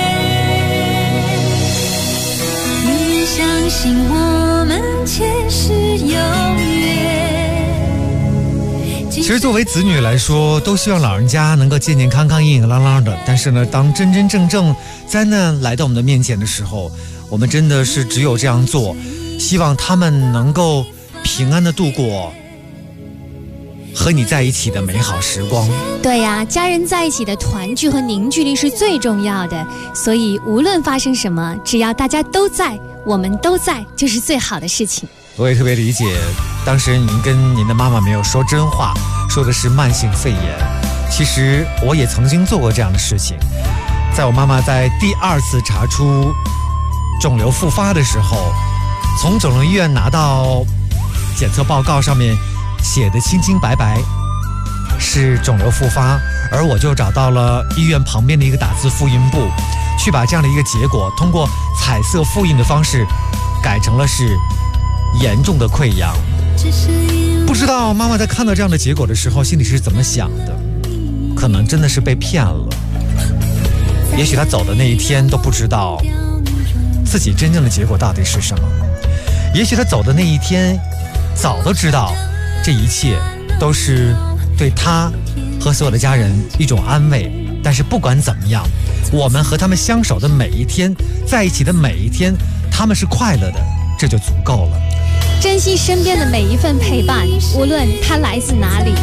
你相信我们前世有缘。 其实作为子女来说，都希望老人家能够健健康康、硬硬朗朗的，但是呢，当真真正正灾难来到我们的面前的时候，我们真的是只有这样做，希望他们能够平安的度过和你在一起的美好时光。 对呀，家人在一起的团聚和凝聚力是最重要的，所以无论发生什么，只要大家都在，我们都在，就是最好的事情。 我也特别理解，当时您跟您的妈妈没有说真话，说的是慢性肺炎。其实我也曾经做过这样的事情，在我妈妈在第2次查出肿瘤复发的时候，从肿瘤医院拿到检测报告，上面写的清清白白是肿瘤复发，而我就找到了医院旁边的一个打字复印部，去把这样的一个结果通过彩色复印的方式改成了是严重的溃疡。不知道妈妈在看到这样的结果的时候心里是怎么想的，可能真的是被骗了，也许她走的那一天都不知道自己真正的结果到底是什么，也许她走的那一天早都知道这一切都是对她和所有的家人一种安慰，但是不管怎么样， 我们和他们相守的每一天，在一起的每一天，他们是快乐的，这就足够了。 珍惜身边的每一份陪伴，无论它来自哪里。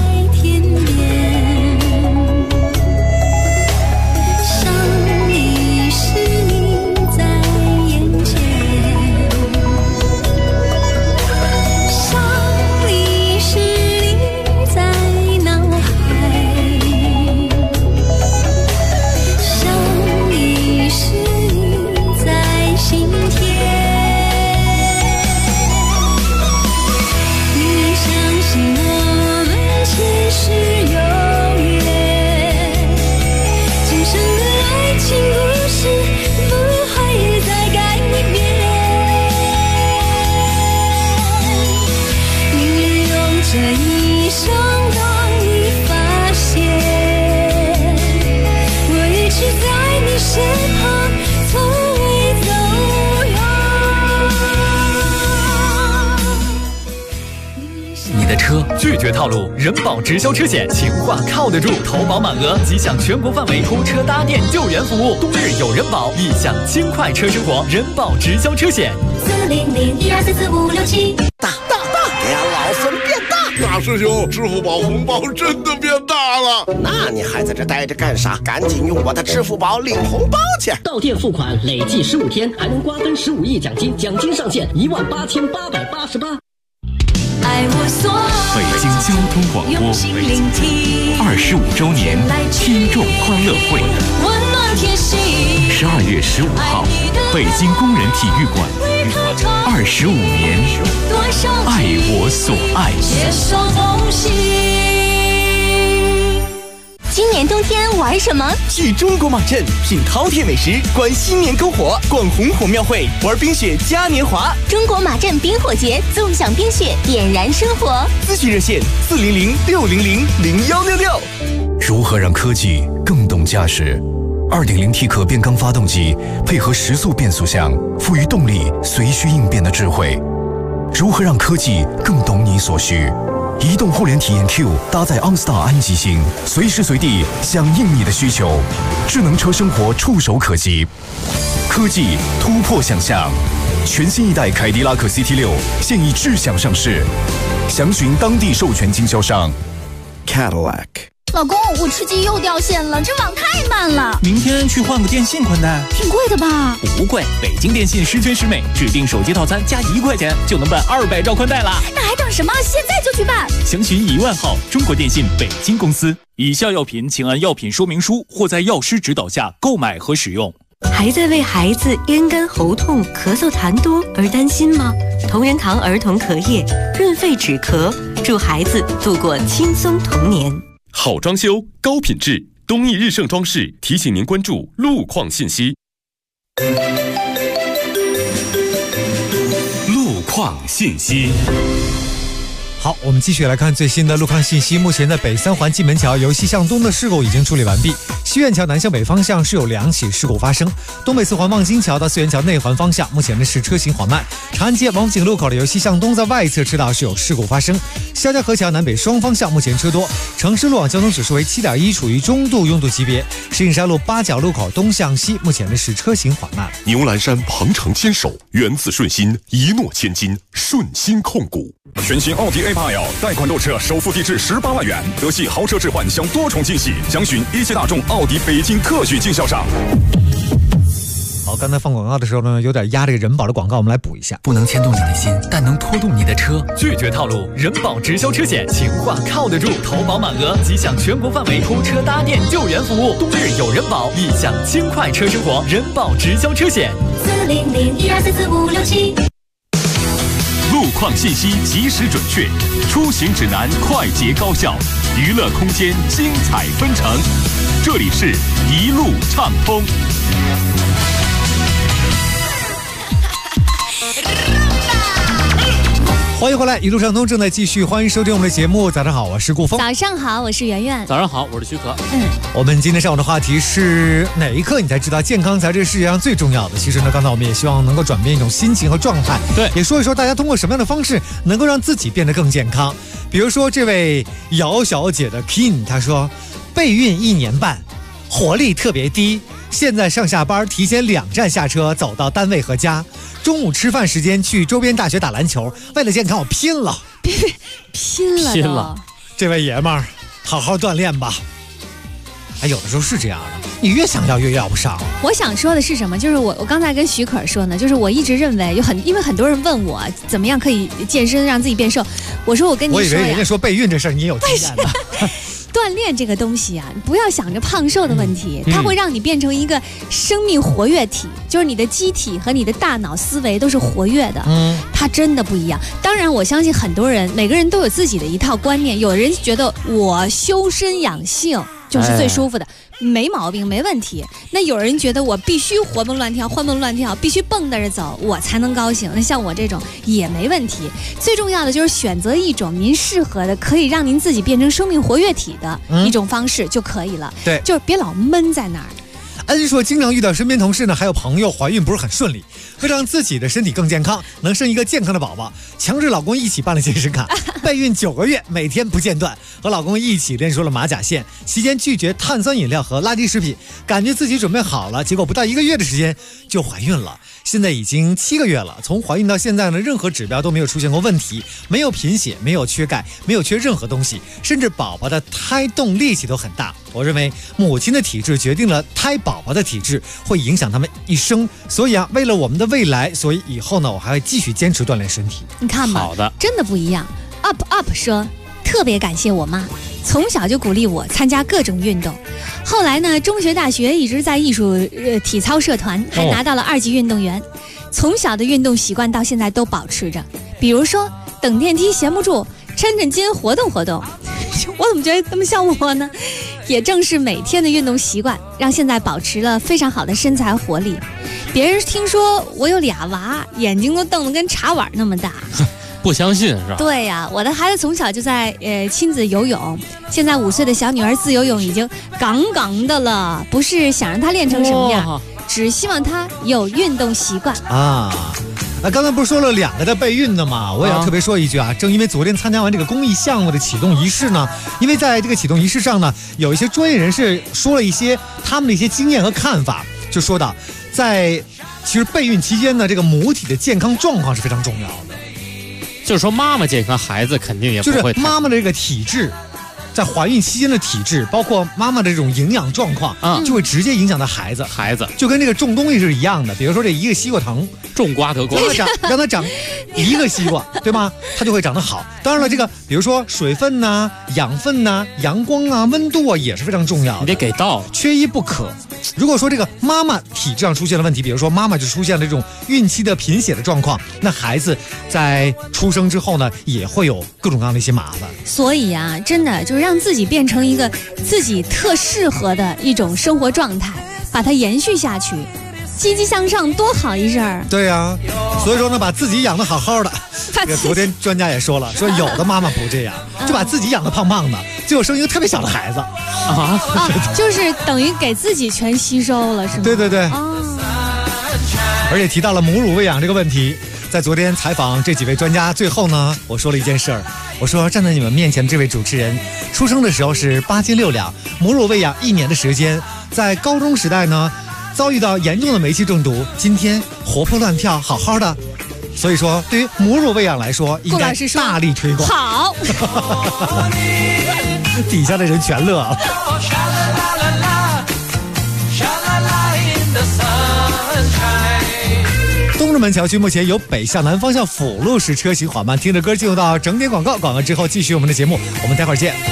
拒绝套路，人保直销车险，情话靠得住，投保满额即享全国范围拖车搭电救援服务，冬日有人保，意享轻快车生活，人保直销车险。 400-1244567。 大，给俺老孙变大！ 大师兄，支付宝红包真的变大了， 那你还在这待着干啥？赶紧用我的支付宝领红包去！ 到店付款累计15天，还能瓜分15亿奖金，奖金上限18888。 北京交通广播25周年听众欢乐会，12月15号，北京工人体育馆，25年，爱我所爱。 今年冬天玩什么？ 去中国马镇品饕餮美食，观新年篝火，逛红火庙会，玩冰雪嘉年华。 中国马镇冰火节，纵享冰雪，点燃生活。 咨询热线400-600-0166。 如何让科技更懂驾驶？2.0T 可变缸发动机配合时速变速箱，赋予动力随需应变的智慧。如何让科技更懂你所需？移动互联体验 Q 搭载 OnStar 安吉星，随时随地响应你的需求，智能车生活触手可及，科技突破想象。全新一代凯迪拉克 CT6 现已智享上市，详询当地授权经销商 Cadillac。 老公，我吃鸡又掉线了，这网太慢了。 明天去换个电信宽带， 挺贵的吧？ 不贵，北京电信十全十美，指定手机套餐加1块钱就能办200兆宽带啦。 那还等什么？现在就去办！ 详询1万号中国电信北京公司。以下药品请按药品说明书或在药师指导下购买和使用。 还在为孩子咽干喉痛、咳嗽痰多而担心吗？同仁堂儿童咳液润肺止咳，助孩子度过轻松童年。 好装修，高品质，东义日盛装饰提醒您关注路况信息。 路况信息。 好，我们继续来看最新的路况信息。目前在北三环蓟门桥由西向东的事故已经处理完毕，西苑桥南向北方向是有2起事故发生。东北四环望京桥到四元桥内环方向，目前呢是车行缓慢。长安街王府井路口的由西向东在外侧车道是有事故发生。肖家河桥南北双方向目前车多。城市路网交通指数为7.1，处于中度拥堵级别。石景山路八角路口东向西，目前呢是车行缓慢。 牛栏山鹏程牵手，源自顺心，一诺千金，顺心控股。 全新奥迪 A8L 贷款购车，首付低至18万元，德系豪车置换享多重惊喜，详询一汽大众奥迪北京特许经销商。 好，刚才放广告的时候呢，有点压这个人保的广告，我们来补一下。 不能牵动你的心，但能拖动你的车。拒绝套路，人保直销车险，情话靠得住，投保满额即享全国范围拖车搭电救援服务，冬日有人保，意享轻快车生活，人保直销车险。 400-1244567。 路况信息及时准确，出行指南快捷高效，娱乐空间精彩纷呈。这里是一路畅通。 欢迎回来，一路畅通正在继续，欢迎收听我们的节目。早上好，我是顾峰。 早上好，我是圆圆。 早上好，我是徐可。 我们今天上午的话题是哪一刻你才知道健康才是世界上最重要的？其实呢，刚才我们也希望能够转变一种心情和状态， 对， 也说一说大家通过什么样的方式能够让自己变得更健康。比如说这位姚小姐的 King， 她说备孕1年半，活力特别低， 现在上下班提前2站下车走到单位和家，中午吃饭时间去周边大学打篮球，为了健康我拼了。 拼了！ 这位爷们儿，好好锻炼吧。哎，有的时候是这样的，你越想要越要不上。 我想说的是什么？就是我刚才跟许可说呢，就是我一直认为因为很多人问我怎么样可以健身让自己变瘦，我说我跟你说呀， 我以为人家说备孕这事儿你也有经验的。 锻炼这个东西啊，不要想着胖瘦的问题，它会让你变成一个生命活跃体，就是你的机体和你的大脑思维都是活跃的，它真的不一样。当然，我相信很多人，每个人都有自己的一套观念，有人觉得我修身养性就是最舒服的，没毛病，没问题。那有人觉得我必须活蹦乱跳，欢蹦乱跳，必须蹦跶着走，我才能高兴。那像我这种也没问题。最重要的就是选择一种您适合的，可以让您自己变成生命活跃体的一种方式就可以了。 对， 就是别老闷在那儿。 安说经常遇到身边同事呢，还有朋友怀孕不是很顺利，为了让自己的身体更健康，能生一个健康的宝宝，强制老公一起办了健身卡，备孕9个月，每天不间断，和老公一起练出了马甲线，期间拒绝碳酸饮料和垃圾食品，感觉自己准备好了，结果不到1个月的时间就怀孕了。现在已经7个月了，从怀孕到现在呢，任何指标都没有出现过问题，没有贫血，没有缺钙，没有缺任何东西，甚至宝宝的胎动力气都很大。我认为母亲的体质决定了胎宝宝的体质，会影响他们一生。所以啊，为了我们的未来，所以以后呢，我还会继续坚持锻炼身体。 你看吧， 好的， 真的不一样。Up 说，特别感谢我妈，从小就鼓励我参加各种运动。后来呢，中学、大学一直在艺术体操社团，还拿到了2级运动员。从小的运动习惯到现在都保持着，比如说等电梯闲不住，抻筋活动活动。我怎么觉得那么像我呢？也正是每天的运动习惯，让现在保持了非常好的身材活力。别人听说我有2娃，眼睛都瞪得跟茶碗那么大。 不相信是吧？ 对呀，我的孩子从小就在亲子游泳，现在5岁的小女儿自由泳已经杠杠的了。不是想让她练成什么样，只希望她有运动习惯啊。那刚才不是说了2个的备孕的吗？我也要特别说一句啊，正因为昨天参加完这个公益项目的启动仪式呢，因为在这个启动仪式上呢，有一些专业人士说了一些他们的一些经验和看法，就说到在其实备孕期间呢，这个母体的健康状况是非常重要的。 就是说妈妈健康，孩子肯定也不会。 就是妈妈的这个体质，在怀孕期间的体质，包括妈妈的这种营养状况，就会直接影响到孩子。就跟这个种东西是一样的，比如说这一个西瓜藤， 种瓜得瓜， 让它长1个西瓜，对吗？它就会长得好。当然了，这个比如说水分呐、养分呐、阳光啊、温度啊也是非常重要的， 你得给到， 缺一不可。如果说这个妈妈体质上出现了问题，比如说妈妈就出现了这种孕期的贫血的状况，那孩子在出生之后呢，也会有各种各样的一些麻烦。 所以啊，真的就是让自己变成一个自己特适合的一种生活状态，把它延续下去，积极向上多好一事儿。 对呀，所以说呢，把自己养得好好的。这个昨天专家也说了，说有的妈妈不这样，就把自己养得胖胖的，最后生一个特别小的孩子就是等于给自己全吸收了，是吗？ 对对对。而且提到了母乳喂养这个问题，在昨天采访这几位专家最后呢，我说了一件事儿，我说站在你们面前的这位主持人，出生的时候是8斤6两，母乳喂养1年的时间，在高中时代呢遭遇到严重的煤气中毒，今天活泼乱跳，好好的。所以说，对于母乳喂养来说，应该大力推广。 好， 底下的人全乐了。东直门桥区目前由北向南方向辅路时车行缓慢，听着歌进入到整点广告，广告之后继续我们的节目，我们待会儿见。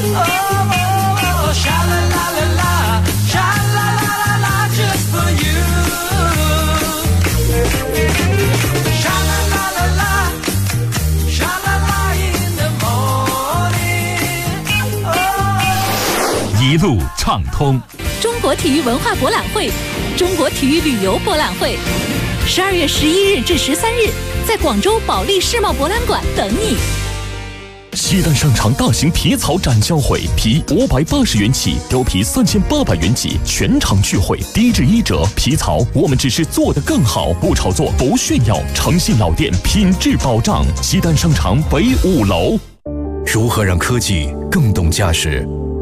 一路畅通。 中国体育文化博览会、中国体育旅游博览会，12月11日至13日，在广州保利世贸博览馆等你。 西单商场大型皮草展销会，皮580元起，貂皮3800元起，全场聚会，低至1折。皮草我们只是做得更好，不炒作，不炫耀，诚信老店，品质保障。西单商场北5楼。 如何让科技更懂驾驶？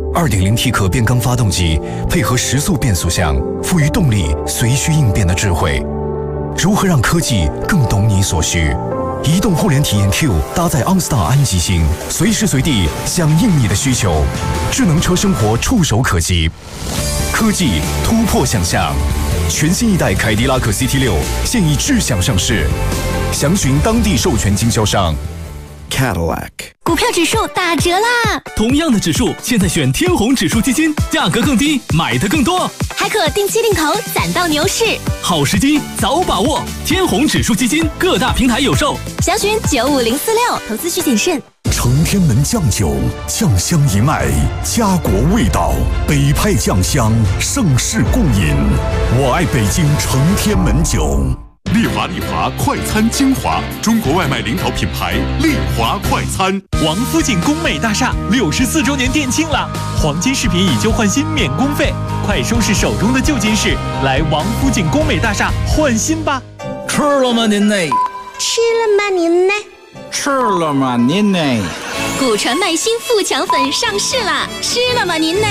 2.0T 可变缸发动机配合时速变速箱，赋予动力随需应变的智慧。如何让科技更懂你所需？移动互联体验 Q 搭载 OnStar 安吉星，随时随地响应你的需求。智能车生活触手可及，科技突破想象。全新一代凯迪拉克 CT6 现已智享上市，详询当地授权经销商。 Cadillac 股票指数打折啦！ 同样的指数，现在选天弘指数基金，价格更低，买的更多， 还可定期定投，攒到牛市。 好时机，早把握！天弘指数基金各大平台有售， 详询95046，投资需谨慎。 承天门酱酒，酱香一脉，家国味道，北派酱香，盛世共饮。我爱北京承天门酒。 丽华快餐精华，中国外卖领导品牌丽华快餐。 王府井工美大厦64周年店庆了，黄金饰品以旧换新免工费，快收拾手中的旧金饰，来王府井工美大厦换新吧。 吃了吗您呢？ 吃了吗您呢？ 吃了吗您呢？ 古传麦新富强粉上市啦，吃了吗您呢？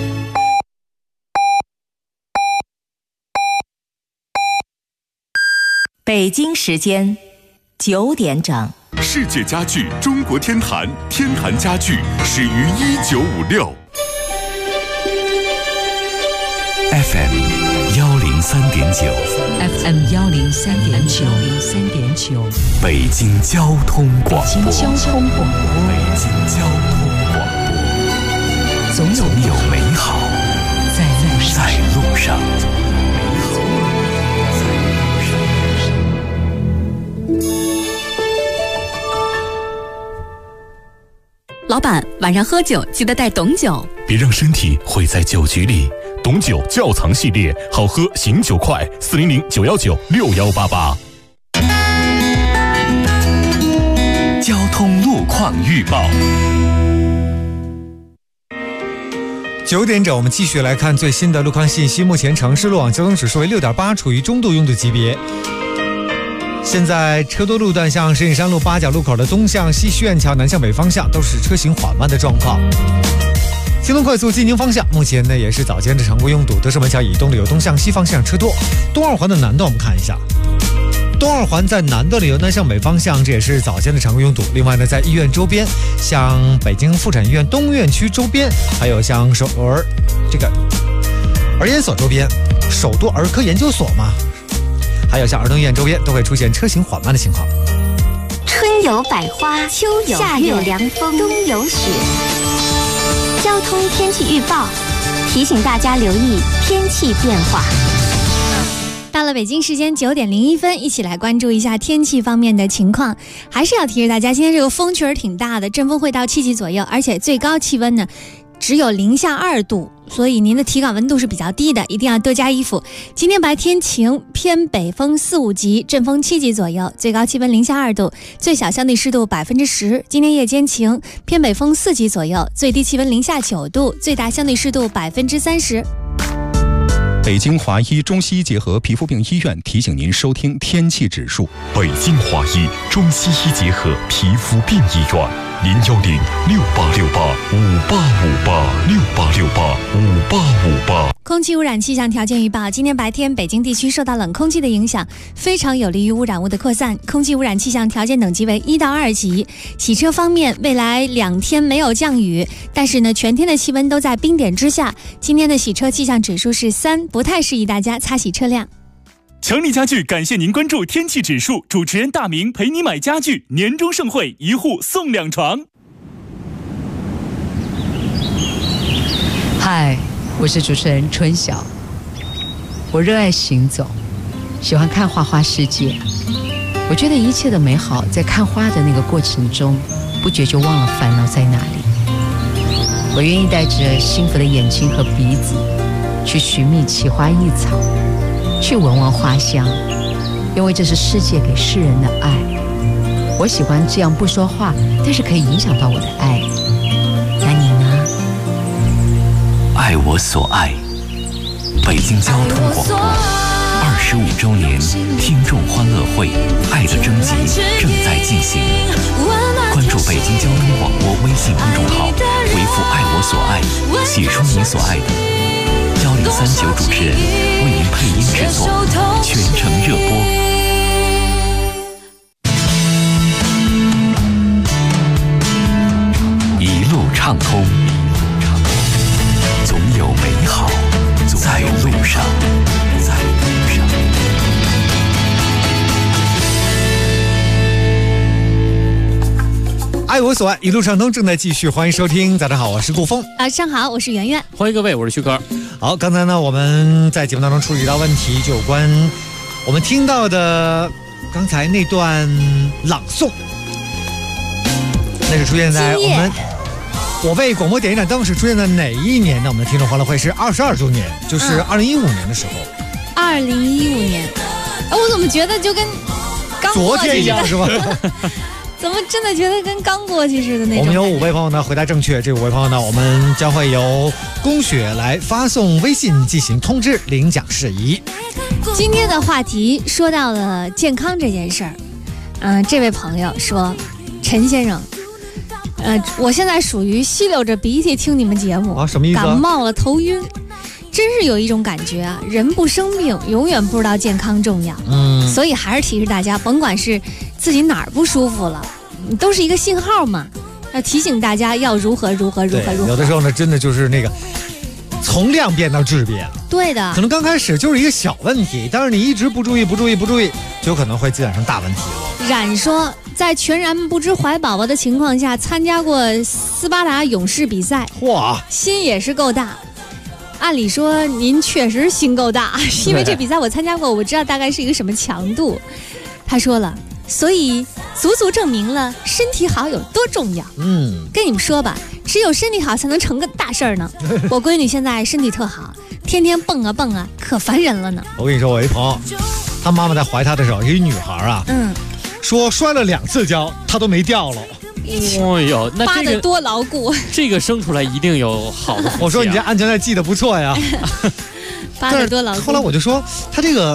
北京时间9点整。 世界家具中国天坛，天坛家具始于1956。 FM 103.9 FM 103.9 北京交通广播。 北京交通广播。 总有美好在路上。 老板，晚上喝酒记得带董酒， 别让身体毁在酒局里。董酒窖藏系列，好喝醒酒快，400-919-6188。 交通路况预报。 9点整，我们继续来看最新的路况信息。目前城市路网交通指数为6.8，处于中度拥堵级别。现在车多路段，像石景山路八角路口的东向西徐苑桥南向北方向都是车行缓慢的状况。京东快速进京方向目前呢也是早间的常规拥堵，德胜门桥以东的有东向西方向车多。东二环的南段我们看一下，东二环在南段的有南向北方向，这也是早间的常规拥堵。另外呢，在医院周边，像北京妇产医院东院区周边，还有像儿研所周边，首都儿科研究所嘛，还有像儿童医院周边都会出现车行缓慢的情况。 春有百花，秋有夏有凉风，冬有雪。交通天气预报提醒大家留意天气变化。 到了北京时间9点01分，一起来关注一下天气方面的情况。还是要提示大家，今天这个风确实挺大的，阵风会到7级左右，而且最高气温呢只有零下2度，所以您的体感温度是比较低的，一定要多加衣服。今天白天晴，偏北风4、5级，阵风7级左右，最高气温零下2度，最小相对湿度10%。今天夜间晴，偏北风4级左右，最低气温零下9度，最大相对湿度30%。 北京华医中西医结合皮肤病医院提醒您收听天气指数。 北京华医中西医结合皮肤病医院，010-6868-5858，6868-5858。 空气污染气象条件预报：今天白天，北京地区受到冷空气的影响，非常有利于污染物的扩散。空气污染气象条件等级为1到2级。洗车方面，未来2天没有降雨，但是呢，全天的气温都在冰点之下。今天的洗车气象指数是3，不太适宜大家擦洗车辆。 强力家具感谢您关注天气指数，主持人大明陪你买家具，年终盛会1户送2床。 嗨，我是主持人春晓。我热爱行走，喜欢看花花世界。我觉得一切的美好在看花的那个过程中，不觉就忘了烦恼在哪里。我愿意带着幸福的眼睛和鼻子，去寻觅奇花异草，去闻闻花香，因为这是世界给世人的爱。我喜欢这样不说话，但是可以影响到我的爱。那你呢？ 爱我所爱，北京交通广播25周年听众欢乐会，爱的征集正在进行。关注北京交通广播微信公众号，回复爱我所爱写出你所爱的。1039主持人为您配音制作，全程热播。一路畅通，总有美好在路上。 爱我所爱，一路畅通正在继续，欢迎收听。早上好，我是顾峰。 早上好，我是圆圆。 欢迎各位，我是旭哥。 好，刚才呢，我们在节目当中处理到问题，就有关我们听到的刚才那段朗诵，那是出现在我为广播电影展灯是出现在哪一年呢？我们的听众欢乐会是22周年，就是2015年的时候。 2015年，我怎么觉得就跟刚昨天一样是吧？ 怎么真的觉得跟刚过去似的那种？ 我们有5位朋友呢回答正确，这5位朋友呢，我们将会由龚雪来发送微信进行通知，领奖事宜。 今天的话题说到了健康这件事儿，这位朋友说，陈先生，我现在属于吸溜着鼻涕听你们节目， 什么意思？ 感冒了，头晕。真是有一种感觉啊，人不生病，永远不知道健康重要。所以还是提示大家，甭管是自己哪儿不舒服了，都是一个信号嘛，要提醒大家要如何。有的时候呢，真的就是那个从量变到质变。 对的， 可能刚开始就是一个小问题，但是你一直不注意，就可能会积攒成大问题了。 冉说，在全然不知怀宝宝的情况下，参加过斯巴达勇士比赛， 哇， 心也是够大。按理说您确实心够大，因为这比赛我参加过，我知道大概是一个什么强度。他说了，所以足证明了身体好有多重要。跟你们说吧，只有身体好才能成个大事儿呢。我闺女现在身体特好，天天蹦啊，可烦人了呢。 我跟你说，我一朋友，他妈妈在怀他的时候，一女孩啊，说摔了2次跤，她都没掉了。 哎呦，那扒得多牢固！ 这个生出来一定有好的。 我说你这安全带系得不错呀， 扒得多牢固。 后来我就说他这个，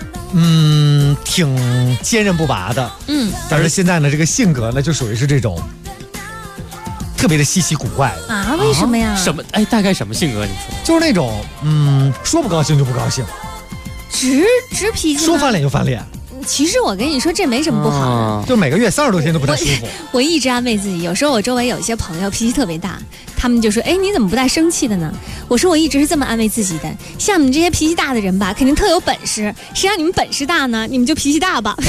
挺坚韧不拔的，但是现在呢，这个性格呢，就属于是这种特别的稀奇古怪的啊？为什么呀？ 什么？大概什么性格？你说？ 就是那种，说不高兴就不高兴， 直脾气， 说翻脸就翻脸。 其实我跟你说，这没什么不好的， 就每个月30多天都不太舒服。 我一直安慰自己，有时候我周围有一些朋友脾气特别大，他们就说：“你怎么不带生气的呢？”我说：“我一直是这么安慰自己的，像你们这些脾气大的人吧，肯定特有本事。谁让你们本事大呢？你们就脾气大吧。”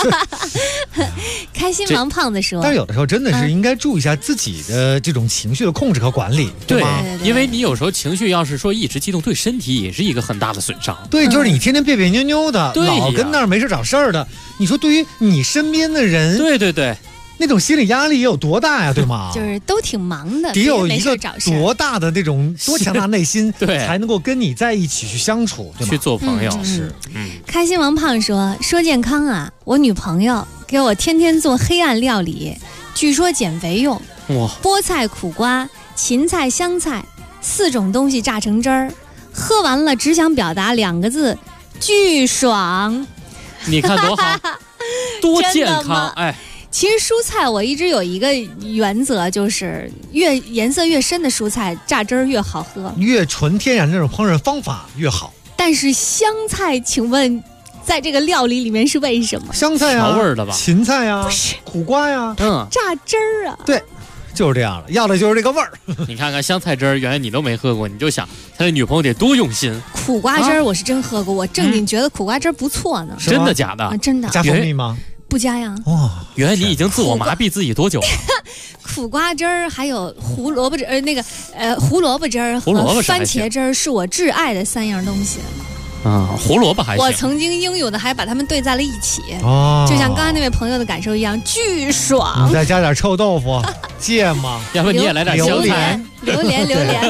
开心王胖子说：“ 但是有的时候真的是应该注意一下自己的这种情绪的控制和管理，对吗？ 因为你有时候情绪要是说一直激动，对身体也是一个很大的损伤。 对，就是你天天别别扭扭的，老跟那儿没事找事儿的。你说对于你身边的人， 对， 那种心理压力也有多大呀，对吗？ 就是都挺忙的， 得有一个多大的那种多强大内心， 对， 才能够跟你在一起去相处，对吗？ 去做朋友。 开心王胖说健康啊，我女朋友给我天天做黑暗料理，据说减肥用。菠菜、苦瓜、芹菜、香菜4种东西榨成汁儿，喝完了只想表达2个字：巨爽。 你看多好，多健康！ 其实蔬菜我一直有一个原则，就是颜色越深的蔬菜榨汁儿越好喝， 越纯天然这种烹榨方法越好。 但是香菜，请问在这个料理里面是为什么？ 香菜啊， 调味的吧？ 芹菜啊，苦瓜呀， 榨汁儿啊， 对。就是这样的，要的就是这个味儿。 你看看香菜汁儿，原来你都没喝过，你就想他的女朋友得多用心。 苦瓜汁儿我是真喝过，我正经觉得苦瓜汁儿不错呢。 真的假的？ 真的。 加蜂蜜吗？ 不加呀。 原来你已经自我麻痹自己多久了？ 苦瓜汁儿还有胡萝卜汁儿，胡萝卜汁儿和番茄汁儿是我挚爱的3样东西。 胡萝卜还行。 我曾经英勇的还把它们兑在了一起，就像刚才那位朋友的感受一样，巨爽。 你再加点臭豆腐，芥末， 要不你也来点香菜， 榴莲。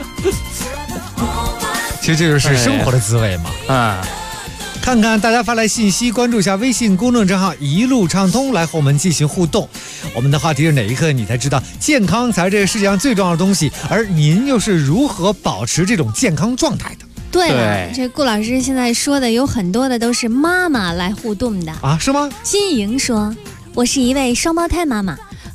其实这就是生活的滋味嘛。看看大家发来信息，关注一下微信公众账号一路畅通，来和我们进行互动。我们的话题是哪一刻你才知道健康才是这个世界上最重要的东西，而您又是如何保持这种健康状态的？ 对了，这顾老师现在说的有很多的都是妈妈来互动的啊？是吗？ 金莹说，我是一位双胞胎妈妈，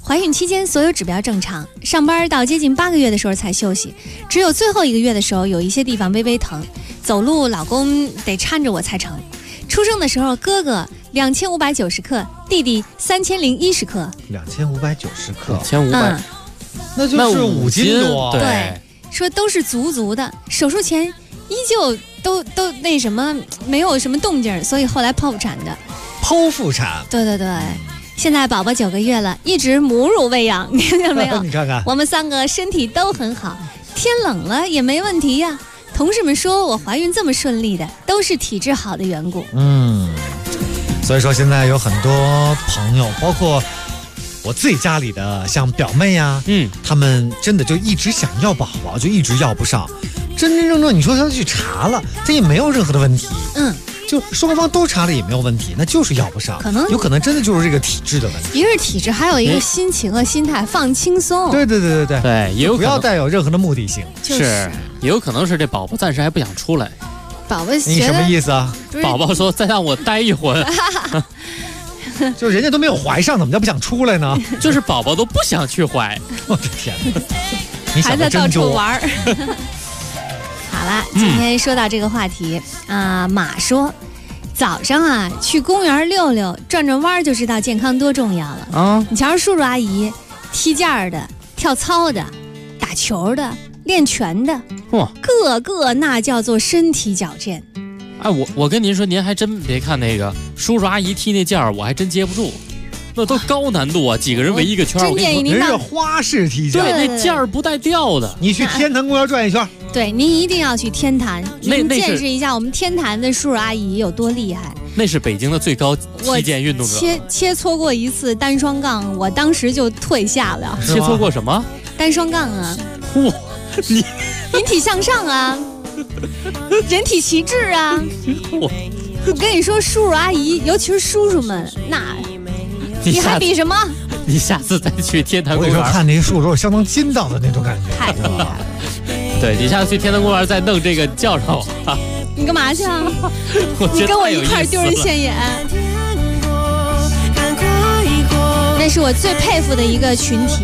怀孕期间所有指标正常，上班到接近8个月的时候才休息，只有最后1个月的时候有一些地方微微疼，走路老公得搀着我才成。出生的时候哥哥2590克，弟弟3010克。 2590克 ，2500， 那就是5斤多。 对，说都是足的，手术前依旧都那什么，没有什么动静，所以后来剖腹产的。 剖腹产？ 对。现在宝宝9个月了，一直母乳喂养，你看见没有？ 你看看， 我们3个身体都很好，天冷了也没问题呀。同事们说我怀孕这么顺利的，都是体质好的缘故。 所以说现在有很多朋友，包括我自己家里的像表妹呀，他们真的就一直想要宝宝，就一直要不上。真正你说他去查了，他也没有任何的问题。就双方都查了也没有问题，那就是要不上，有可能真的就是这个体质的问题。 一个是体质，还有一个心情和心态，放轻松。 对， 也有可能不要带有任何的目的性。 是，也有可能是这宝宝暂时还不想出来。 宝宝， 你什么意思啊？ 宝宝说再让我待一会儿。 就人家都没有怀上，怎么叫不想出来呢？ 就是宝宝都不想去怀。 我的天哪！ 还在到处玩。好了，今天说到这个话题马说，早上啊去公园溜溜转转弯就知道健康多重要了啊！你瞧叔叔阿姨，踢毽的、跳操的、打球的、练拳的，哇，个个那叫做身体矫健。 哎，我跟您说，您还真别看那个叔叔阿姨踢那毽儿，我还真接不住。那都高难度啊，几个人围一个圈。 真建议您人是花式踢毽， 对，那毽儿不带掉的。 你去天坛公园转一圈。 对，您一定要去天坛，您见识一下我们天坛的叔叔阿姨有多厉害。 那是北京的最高击剑运动者。 切磋过一次单双杠，我当时就退下了。 切磋过什么？ 单双杠啊！ 哇，你引体向上啊，人体旗帜啊！我跟你说，叔叔阿姨，尤其是叔叔们，那。你还比什么？ 你下次再去天坛公园， 我跟你说，看那些树都是相当筋道的那种感觉， 太厉害了。 对，你下次去天坛公园再弄这个教授啊！ 你干嘛去啊？你跟我一块丢人现眼。那是我最佩服的一个群体。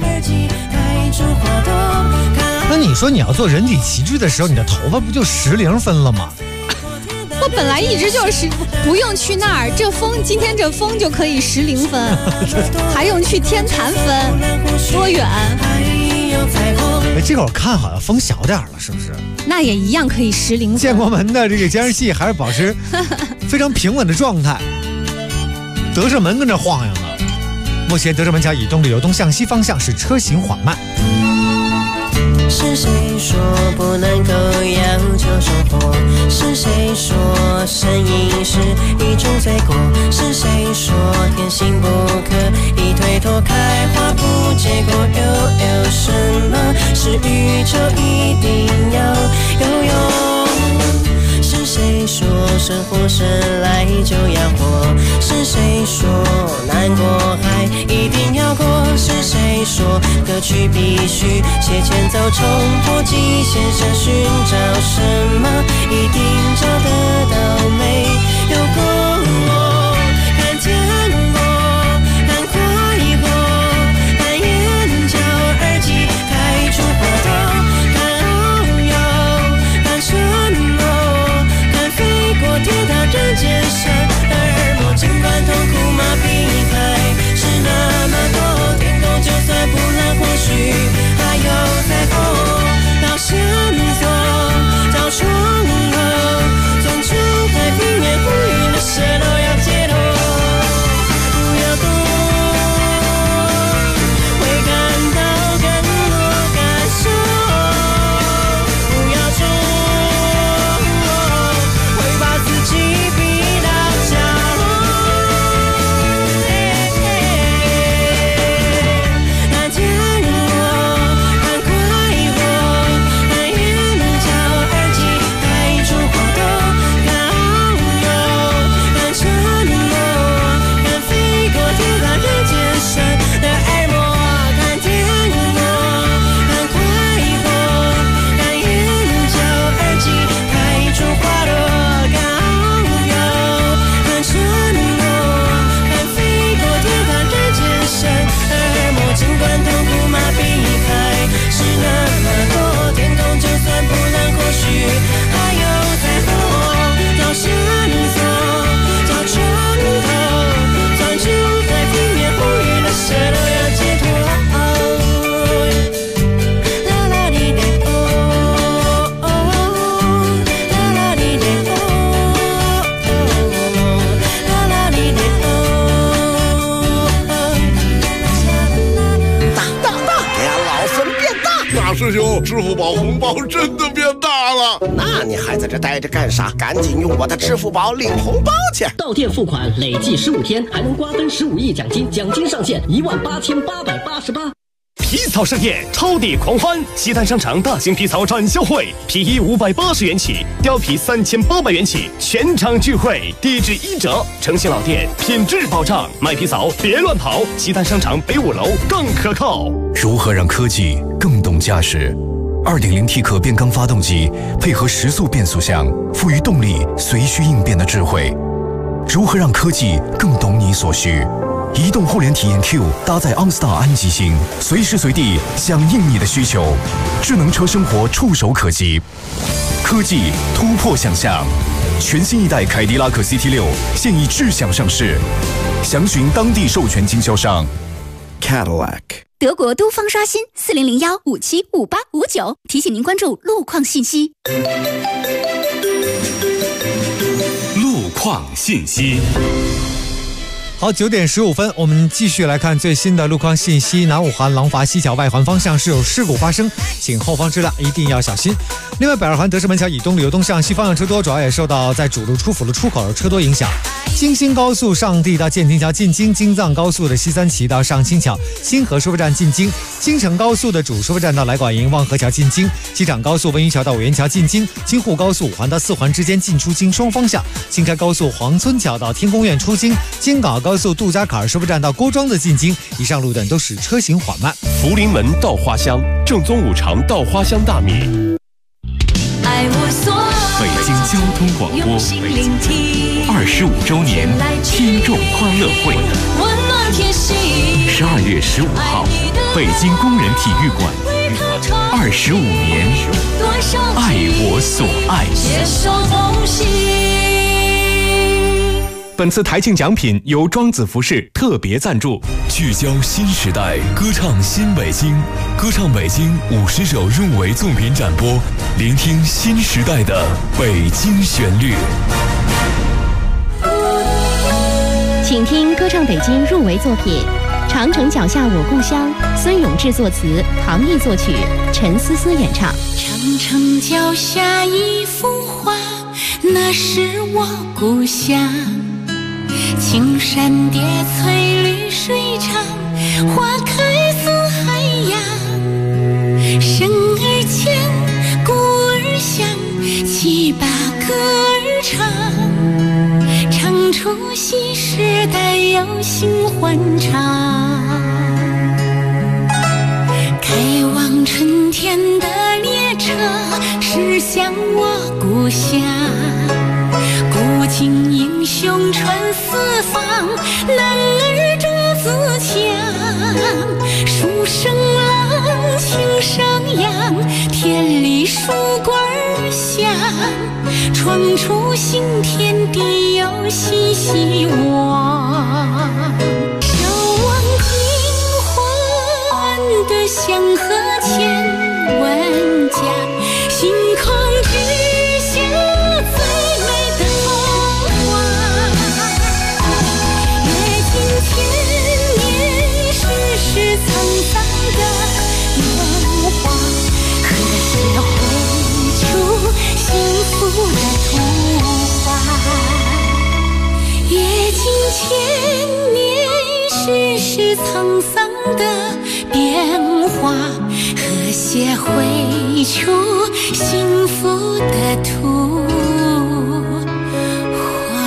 那你说你要做人体旗帜的时候，你的头发不就10-0分了吗？ 我本来一直就是不用去那儿，今天这风就可以10-0分，还用去天坛分，多远？ 哎，这会儿看好像风小点了，是不是？ 那也一样可以10-0分。 建国门的这个监视器还是保持非常平稳的状态。德胜门跟着晃悠呢。目前德胜门桥以东流东向西方向是车行缓慢。 是谁说不能够要求生活？是谁说呻吟是一种罪过？是谁说天性不可以推脱？开花不结果，又有什么是宇宙一定要有用？是谁说生活生来就要活？是谁说难过还一定要过？是谁说歌曲必须写前奏冲破极限？想寻找什么一定找得到，没有过我看天国，看快活，看眼角耳机开出花朵，看遨游，看沉默，看飞过天堂人间神耳膜，尽管痛苦麻痹还是那么多，天空就算不蓝，或许还有彩虹。到线索，找窗口，从出海平原呼吁了师兄，支付宝红包真的变大了，那你还在这待着干啥？赶紧用我的支付宝领红包去！ 到店付款累计15天，还能瓜分15亿奖金，奖金上限18888。 皮草盛宴，超抵狂欢！西单商场大型皮草展销会，皮衣580元起，貂皮3800元起，全场聚会，低至1折。诚信老店，品质保障，买皮草别乱跑。西单商场北5楼更可靠。 如何让科技更懂驾驶？2.0T 可变缸发动机配合时速变速箱，赋予动力随需应变的智慧。如何让科技更懂你所需？移动互联体验 Q 搭载 OnStar 安吉星，随时随地响应你的需求，智能车生活触手可及，科技突破想象。全新一代凯迪拉克 CT6 现已智享上市，详询当地授权经销商 Cadillac。 德国都方刷新4001575859，提醒您关注路况信息。 路况信息。 好，9点15分，我们继续来看最新的路况信息。南五环廊坊西桥外环方向是有事故发生，请后方车辆一定要小心。另外，北二环德胜门桥以东流东向西方向车多，主要也受到在主路出辅路出口的车多影响。京新高速上地到建亭桥进京，京藏高速的西三旗到上清桥，新河收费站进京，京承高速的主收费站到来广营望河桥进京，机场高速温榆桥到五元桥进京，京沪高速5环到4环之间进出京双方向，京开高速黄村桥到天宫苑出京，京港高速杜家坎收费站到郭庄的进京，以上路段都是车行缓慢。 福临门到花乡，正宗五常到花乡大米。 北京交通广播25周年听众欢乐会，12月15号，北京工人体育馆，25年，爱我所爱。 本次台庆奖品由庄子服饰特别赞助。 聚焦新时代，歌唱新北京，歌唱北京50首入围作品展播，聆听新时代的北京旋律。 请听歌唱北京入围作品《长城脚下我故乡》，孙永志作词，唐毅作曲，陈思思演唱。 长城脚下一幅画，那是我故乡。青山叠翠绿水长，花开似海洋。生儿牵，故儿响，七八歌儿唱。唱出新时代有新欢唱。开往春天的列车驶向我故乡。古今英雄传四方，男儿重自强。书声朗，琴声扬，田里树冠响。闯出新天地有新希望。守望金环的祥和千万家，星空之下最美的风华。阅尽千年世事沧桑的变化，何时绘出幸福的图画。阅尽千年世事沧桑的变化，和谐绘出幸福的图画。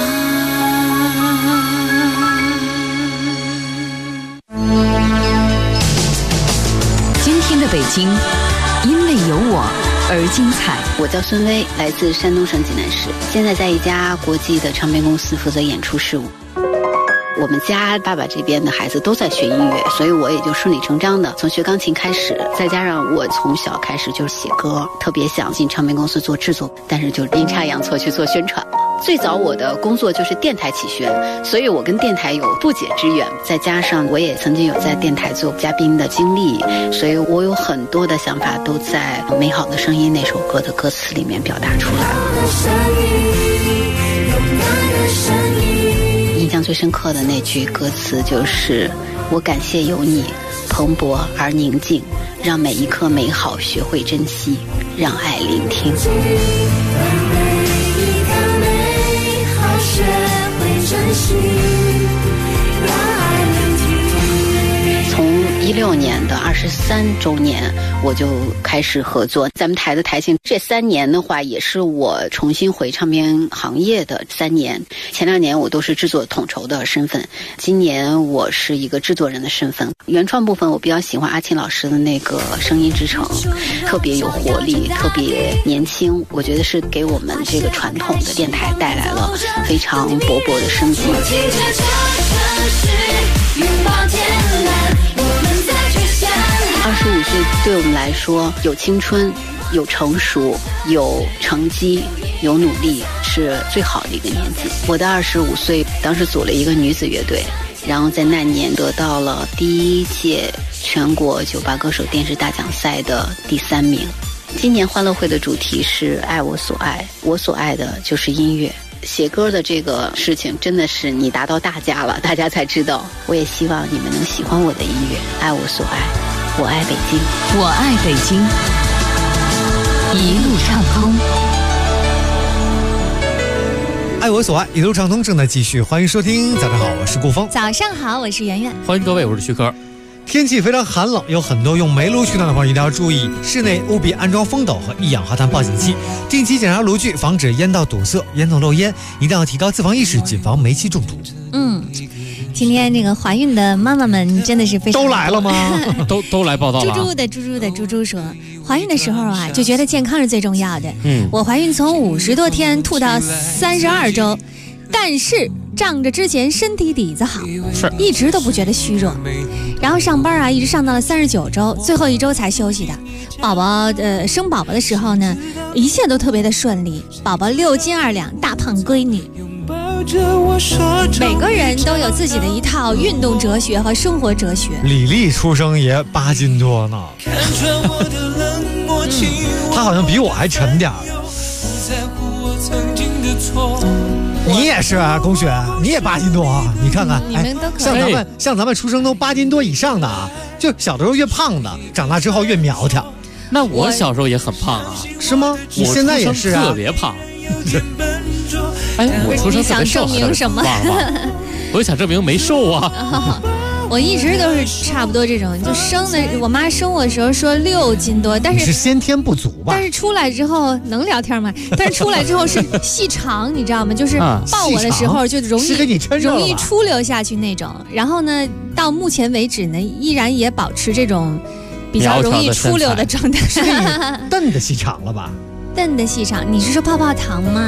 今天的北京，因为有我而精彩。 我叫孙薇，来自山东省济南市，现在在一家国际的唱片公司负责演出事务。我们家爸爸这边的孩子都在学音乐，所以我也就顺理成章的从学钢琴开始，再加上我从小开始就是写歌，特别想进唱片公司做制作，但是就阴差阳错去做宣传了。最早我的工作就是电台起宣，所以我跟电台有不解之缘，再加上我也曾经有在电台做嘉宾的经历，所以我有很多的想法都在《美好的声音》那首歌的歌词里面表达出来了。印象最深刻的那句歌词就是我感谢有你， 蓬勃而宁静，让每一刻美好学会珍惜，让爱聆听。学会珍惜，让爱聆听。从16年的23周年，我就开始合作咱们台的台庆。这3年的话，也是我重新回唱片行业的3年。前2年我都是制作统筹的身份，今年我是一个制作人的身份。原创部分我比较喜欢阿沁老师的那个声音之城，特别有活力，特别年轻，我觉得是给我们这个传统的电台带来了非常勃勃的生机。25岁对我们来说，有青春，有成熟，有成绩，有努力，是最好的一个年纪。我的25岁当时组了一个女子乐队，然后在那年得到了第1届全国98歌手电视大奖赛的第3名。今年欢乐会的主题是爱我所爱，我所爱的就是音乐。写歌的这个事情真的是你达到大家了，大家才知道。我也希望你们能喜欢我的音乐，爱我所爱，我爱北京， 我爱北京，一路畅通。 爱我所爱，一路畅通正在继续，欢迎收听。早上好，我是顾峰。 早上好，我是圆圆。 欢迎各位，我是徐科。 天气非常寒冷，有很多用煤炉取暖的朋友一定要注意，室内务必安装风斗和一氧化碳报警器，定期检查炉具，防止烟道堵塞、烟囱漏烟，一定要提高自防意识，谨防煤气中毒。 今天这个怀孕的妈妈们真的是非常都来了吗？ 都来报道了。 猪猪说，怀孕的时候啊，就觉得健康是最重要的。我怀孕从50多天吐到32周，但是仗着之前身体底子好， 是一直都不觉得虚弱。然后上班啊，一直上到了39周，最后1周才休息的。生宝宝的时候呢，一切都特别的顺利，宝宝6斤2两，大胖闺女。每个人都有自己的一套运动哲学和生活哲学。 李丽出生也8斤多呢，她好像比我还沉点儿。你也是啊，龚雪，你也8斤多啊！你看看， 你们都可以。 像咱们出生都8斤多以上的啊，就小的时候越胖的，长大之后越苗条。 那我小时候也很胖啊， 是吗？你现在也是啊， 特别胖。哎，我出生特别瘦， 你想证明什么？ 我想证明没瘦啊。 我一直都是差不多这种，就生的，我妈生我的时候说6斤多，但是先天不足吧。 但是出来之后能聊天吗？但是出来之后是细长，你知道吗？就是抱我的时候就容易出溜下去那种。然后呢，到目前为止呢，依然也保持这种比较容易出溜的状态。 是给你蹬的细长了吧？ 蹬的细长，你是说泡泡糖吗？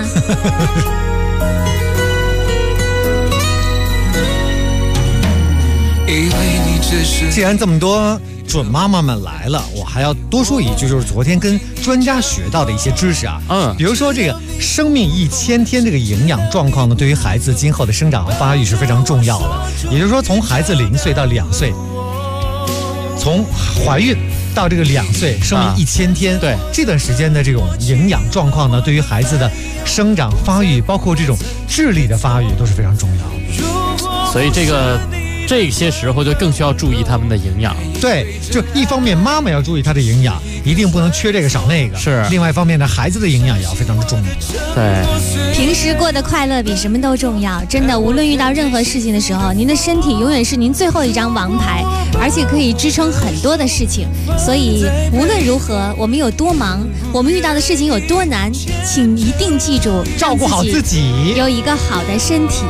既然这么多准妈妈们来了，我还要多说一句，就是昨天跟专家学到的一些知识啊。比如说这个生命1000天这个营养状况呢，对于孩子今后的生长和发育是非常重要的。也就是说，从孩子0岁到2岁，从怀孕到这个2岁，生命1000天，对这段时间的这种营养状况呢，对于孩子的生长发育，包括这种智力的发育都是非常重要的。 所以这些时候就更需要注意他们的营养。 对，就一方面妈妈要注意她的营养，一定不能缺这个少那个。 是。 另外一方面呢，孩子的营养也要非常的重要。 对。 平时过得快乐比什么都重要，真的，无论遇到任何事情的时候，您的身体永远是您最后一张王牌，而且可以支撑很多的事情。所以无论如何，我们有多忙，我们遇到的事情有多难，请一定记住照顾好自己， 有一个好的身体。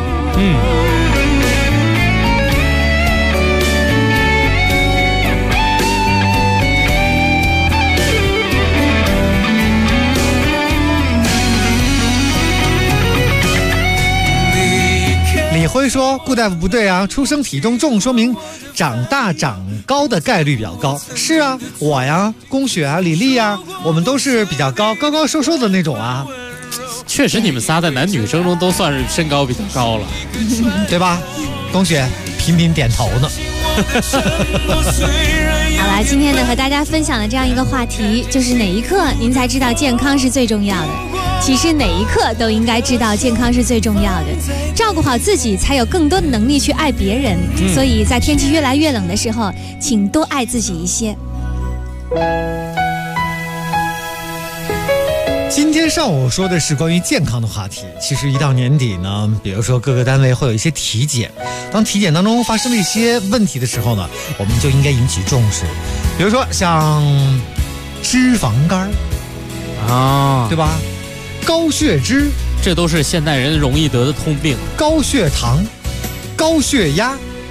李辉说：“顾大夫不对啊，出生体重重，说明长大长高的概率比较高。是啊，我呀，龚雪啊，李丽啊，我们都是比较高高瘦瘦的那种啊。 确实，你们仨在男女生中都算是身高比较高了， 对吧？龚雪频频点头呢。 好了，今天呢和大家分享的这样一个话题，就是哪一刻您才知道健康是最重要的。 其实哪一刻都应该知道健康是最重要的，照顾好自己才有更多的能力去爱别人。所以在天气越来越冷的时候，请多爱自己一些。 今天上午说的是关于健康的话题。其实一到年底呢，比如说各个单位会有一些体检，当体检当中发生了一些问题的时候呢，我们就应该引起重视。比如说像脂肪肝啊，对吧？高血脂， 这都是现代人容易得的通病。 高血糖、高血压，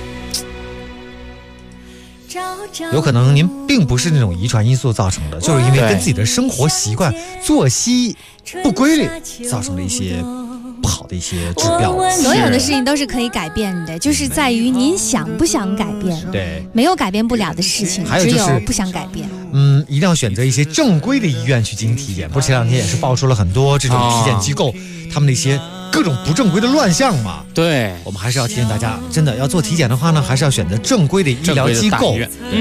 有可能您并不是那种遗传因素造成的，就是因为跟自己的生活习惯、作息不规律造成了一些不好的一些指标。 所有的事情都是可以改变的，就是在于您想不想改变。 对， 没有改变不了的事情， 还有就是只有不想改变。 一定要选择一些正规的医院去进行体检。不是前两天也是爆出了很多这种体检机构，他们的一些各种不正规的乱象嘛。 对， 我们还是要提醒大家，真的要做体检的话呢，还是要选择正规的医疗机构。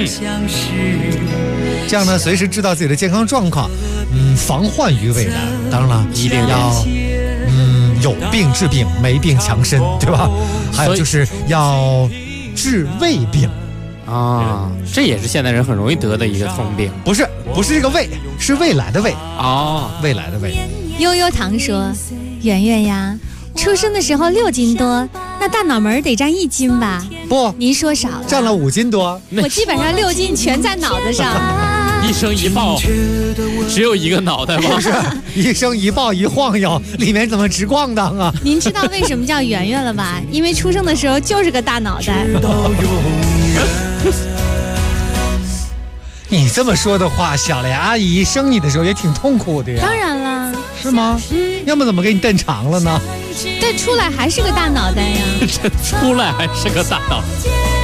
这样呢，随时知道自己的健康状况，防患于未然。当然了，一定要有病治病，没病强身，对吧？还有就是要治胃病。 啊，这也是现代人很容易得的一个通病。 不是这个胃，是未来的胃哦， 未来的胃。 悠悠糖说：“圆圆呀，出生的时候6斤多，那大脑门得占1斤吧？ 不， 您说少了， 占了5斤多。 我基本上6斤全在脑子上。 一生一抱，只有一个脑袋吗？ 不是，一生一抱一晃悠，里面怎么直咣当啊？ 您知道为什么叫圆圆了吧？因为出生的时候就是个大脑袋。” 你这么说的话，小莲阿姨生你的时候也挺痛苦的呀。 当然了， 是吗？要么怎么给你蹬长了呢？ 这出来还是个大脑袋呀！ 这出来还是个大脑袋。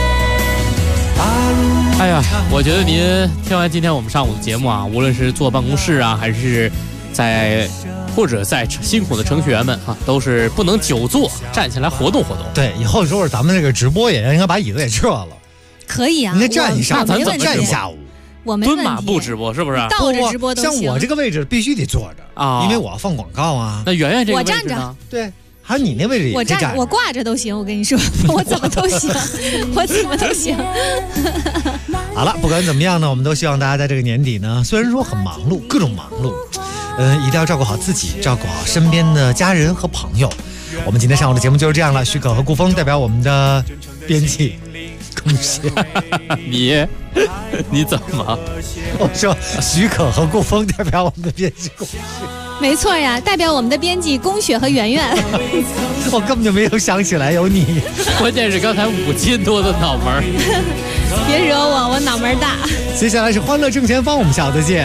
哎呀，我觉得您听完今天我们上午的节目啊，无论是坐办公室啊，还是或者在辛苦的程序员们啊，都是不能久坐，站起来活动活动。 对，以后如果咱们这个直播也应该把椅子也撤了。 可以啊， 应该站一下， 咱站一下午。 我没蹲马步直播是不是？ 倒着直播都行。 像我这个位置必须得坐着啊，因为我要放广告啊。 那圆圆这个位置呢？我站着。 对，还有你那位置也可以站。 我挂着都行，我跟你说，我怎么都行，我怎么都行。 好了，不管怎么样呢，我们都希望大家在这个年底呢，虽然说很忙碌，各种忙碌，一定要照顾好自己，照顾好身边的家人和朋友。我们今天上午的节目就是这样了，许可和顾峰代表我们的编辑。恭喜你怎么？ 我说许可和顾峰代表我们的编辑恭喜。 没错呀，代表我们的编辑龚雪和圆圆。 我根本就没有想起来有你， 关键是刚才5斤多的脑门。 别惹我脑门大。 接下来是欢乐正前方，我们下午再见。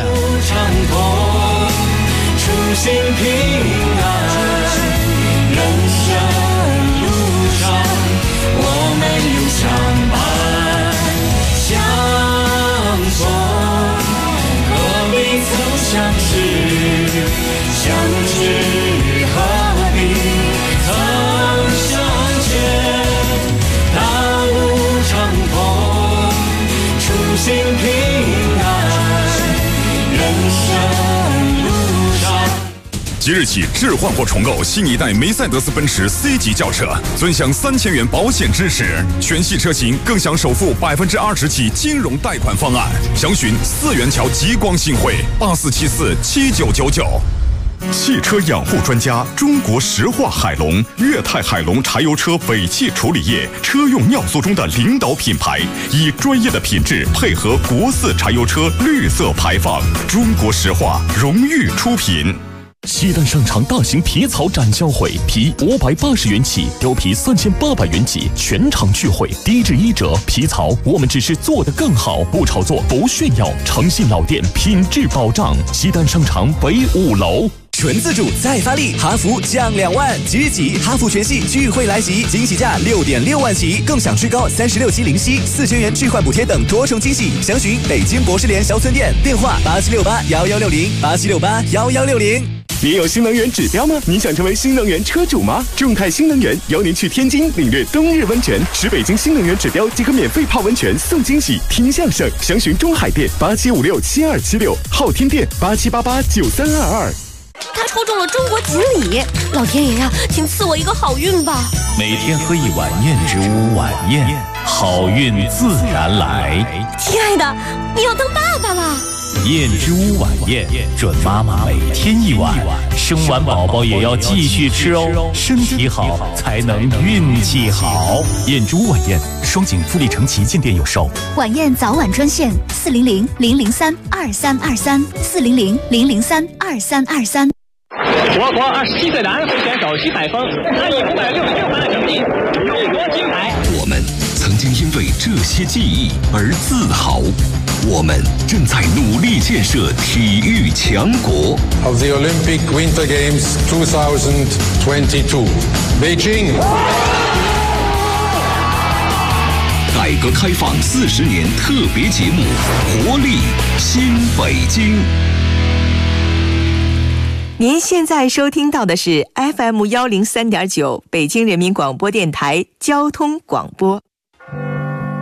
初心平安，人生路上我们有相伴相逢，何必曾相识，相知何必曾相见，大路长空，初心平安，人生路上。 即日起，置换或重购新一代梅赛德斯奔驰 C 级轿车，尊享3000元保险支持，全系车型更享首付20%起金融贷款方案。详询4元桥极光新汇84747999。汽车养护专家中国石化海龙、粤泰海龙柴油车尾气处理液车用尿素中的领导品牌，以专业的品质配合国4柴油车绿色排放，中国石化荣誉出品。 西单商场大型皮草展销会，皮580元起，貂皮3800元起，全场聚会，低至1折。皮草我们只是做得更好，不炒作，不炫耀，诚信老店，品质保障。西单商场北5楼。 纯自主再发力，哈弗降2万，即日起哈弗全系聚会来袭，惊喜价6.6万起，更享最高36期零息，4000元置换补贴等多重惊喜。详询北京博士联销村店，电话87681160，87681160。 你有新能源指标吗？你想成为新能源车主吗？众泰新能源邀您去天津领略冬日温泉，使北京新能源指标即可免费泡温泉送惊喜，听相声。详询中海店87567276，昊天店87889322。 看还抽中了中国锦鲤，老天爷呀，请赐我一个好运吧！ 每天喝一碗燕之屋晚宴，好运自然来。 亲爱的，你要当爸爸了。 燕之屋晚宴，准妈妈每天一碗，生完宝宝也要继续吃哦，身体好才能运气好。燕之屋晚宴，双井富力城旗舰店有售。 晚宴早晚专线400-003-2323，400-003-2323。 我国27岁男会选手徐海峰他以566分的成绩荣夺金牌。 我们曾经因为这些记忆而自豪，我们正在努力建设体育强国。 Of the Olympic Winter Games 2022, Beijing。 改革开放40年特别节目《活力新北京》。 您现在收听到的是 FM103.9北京人民广播电台交通广播。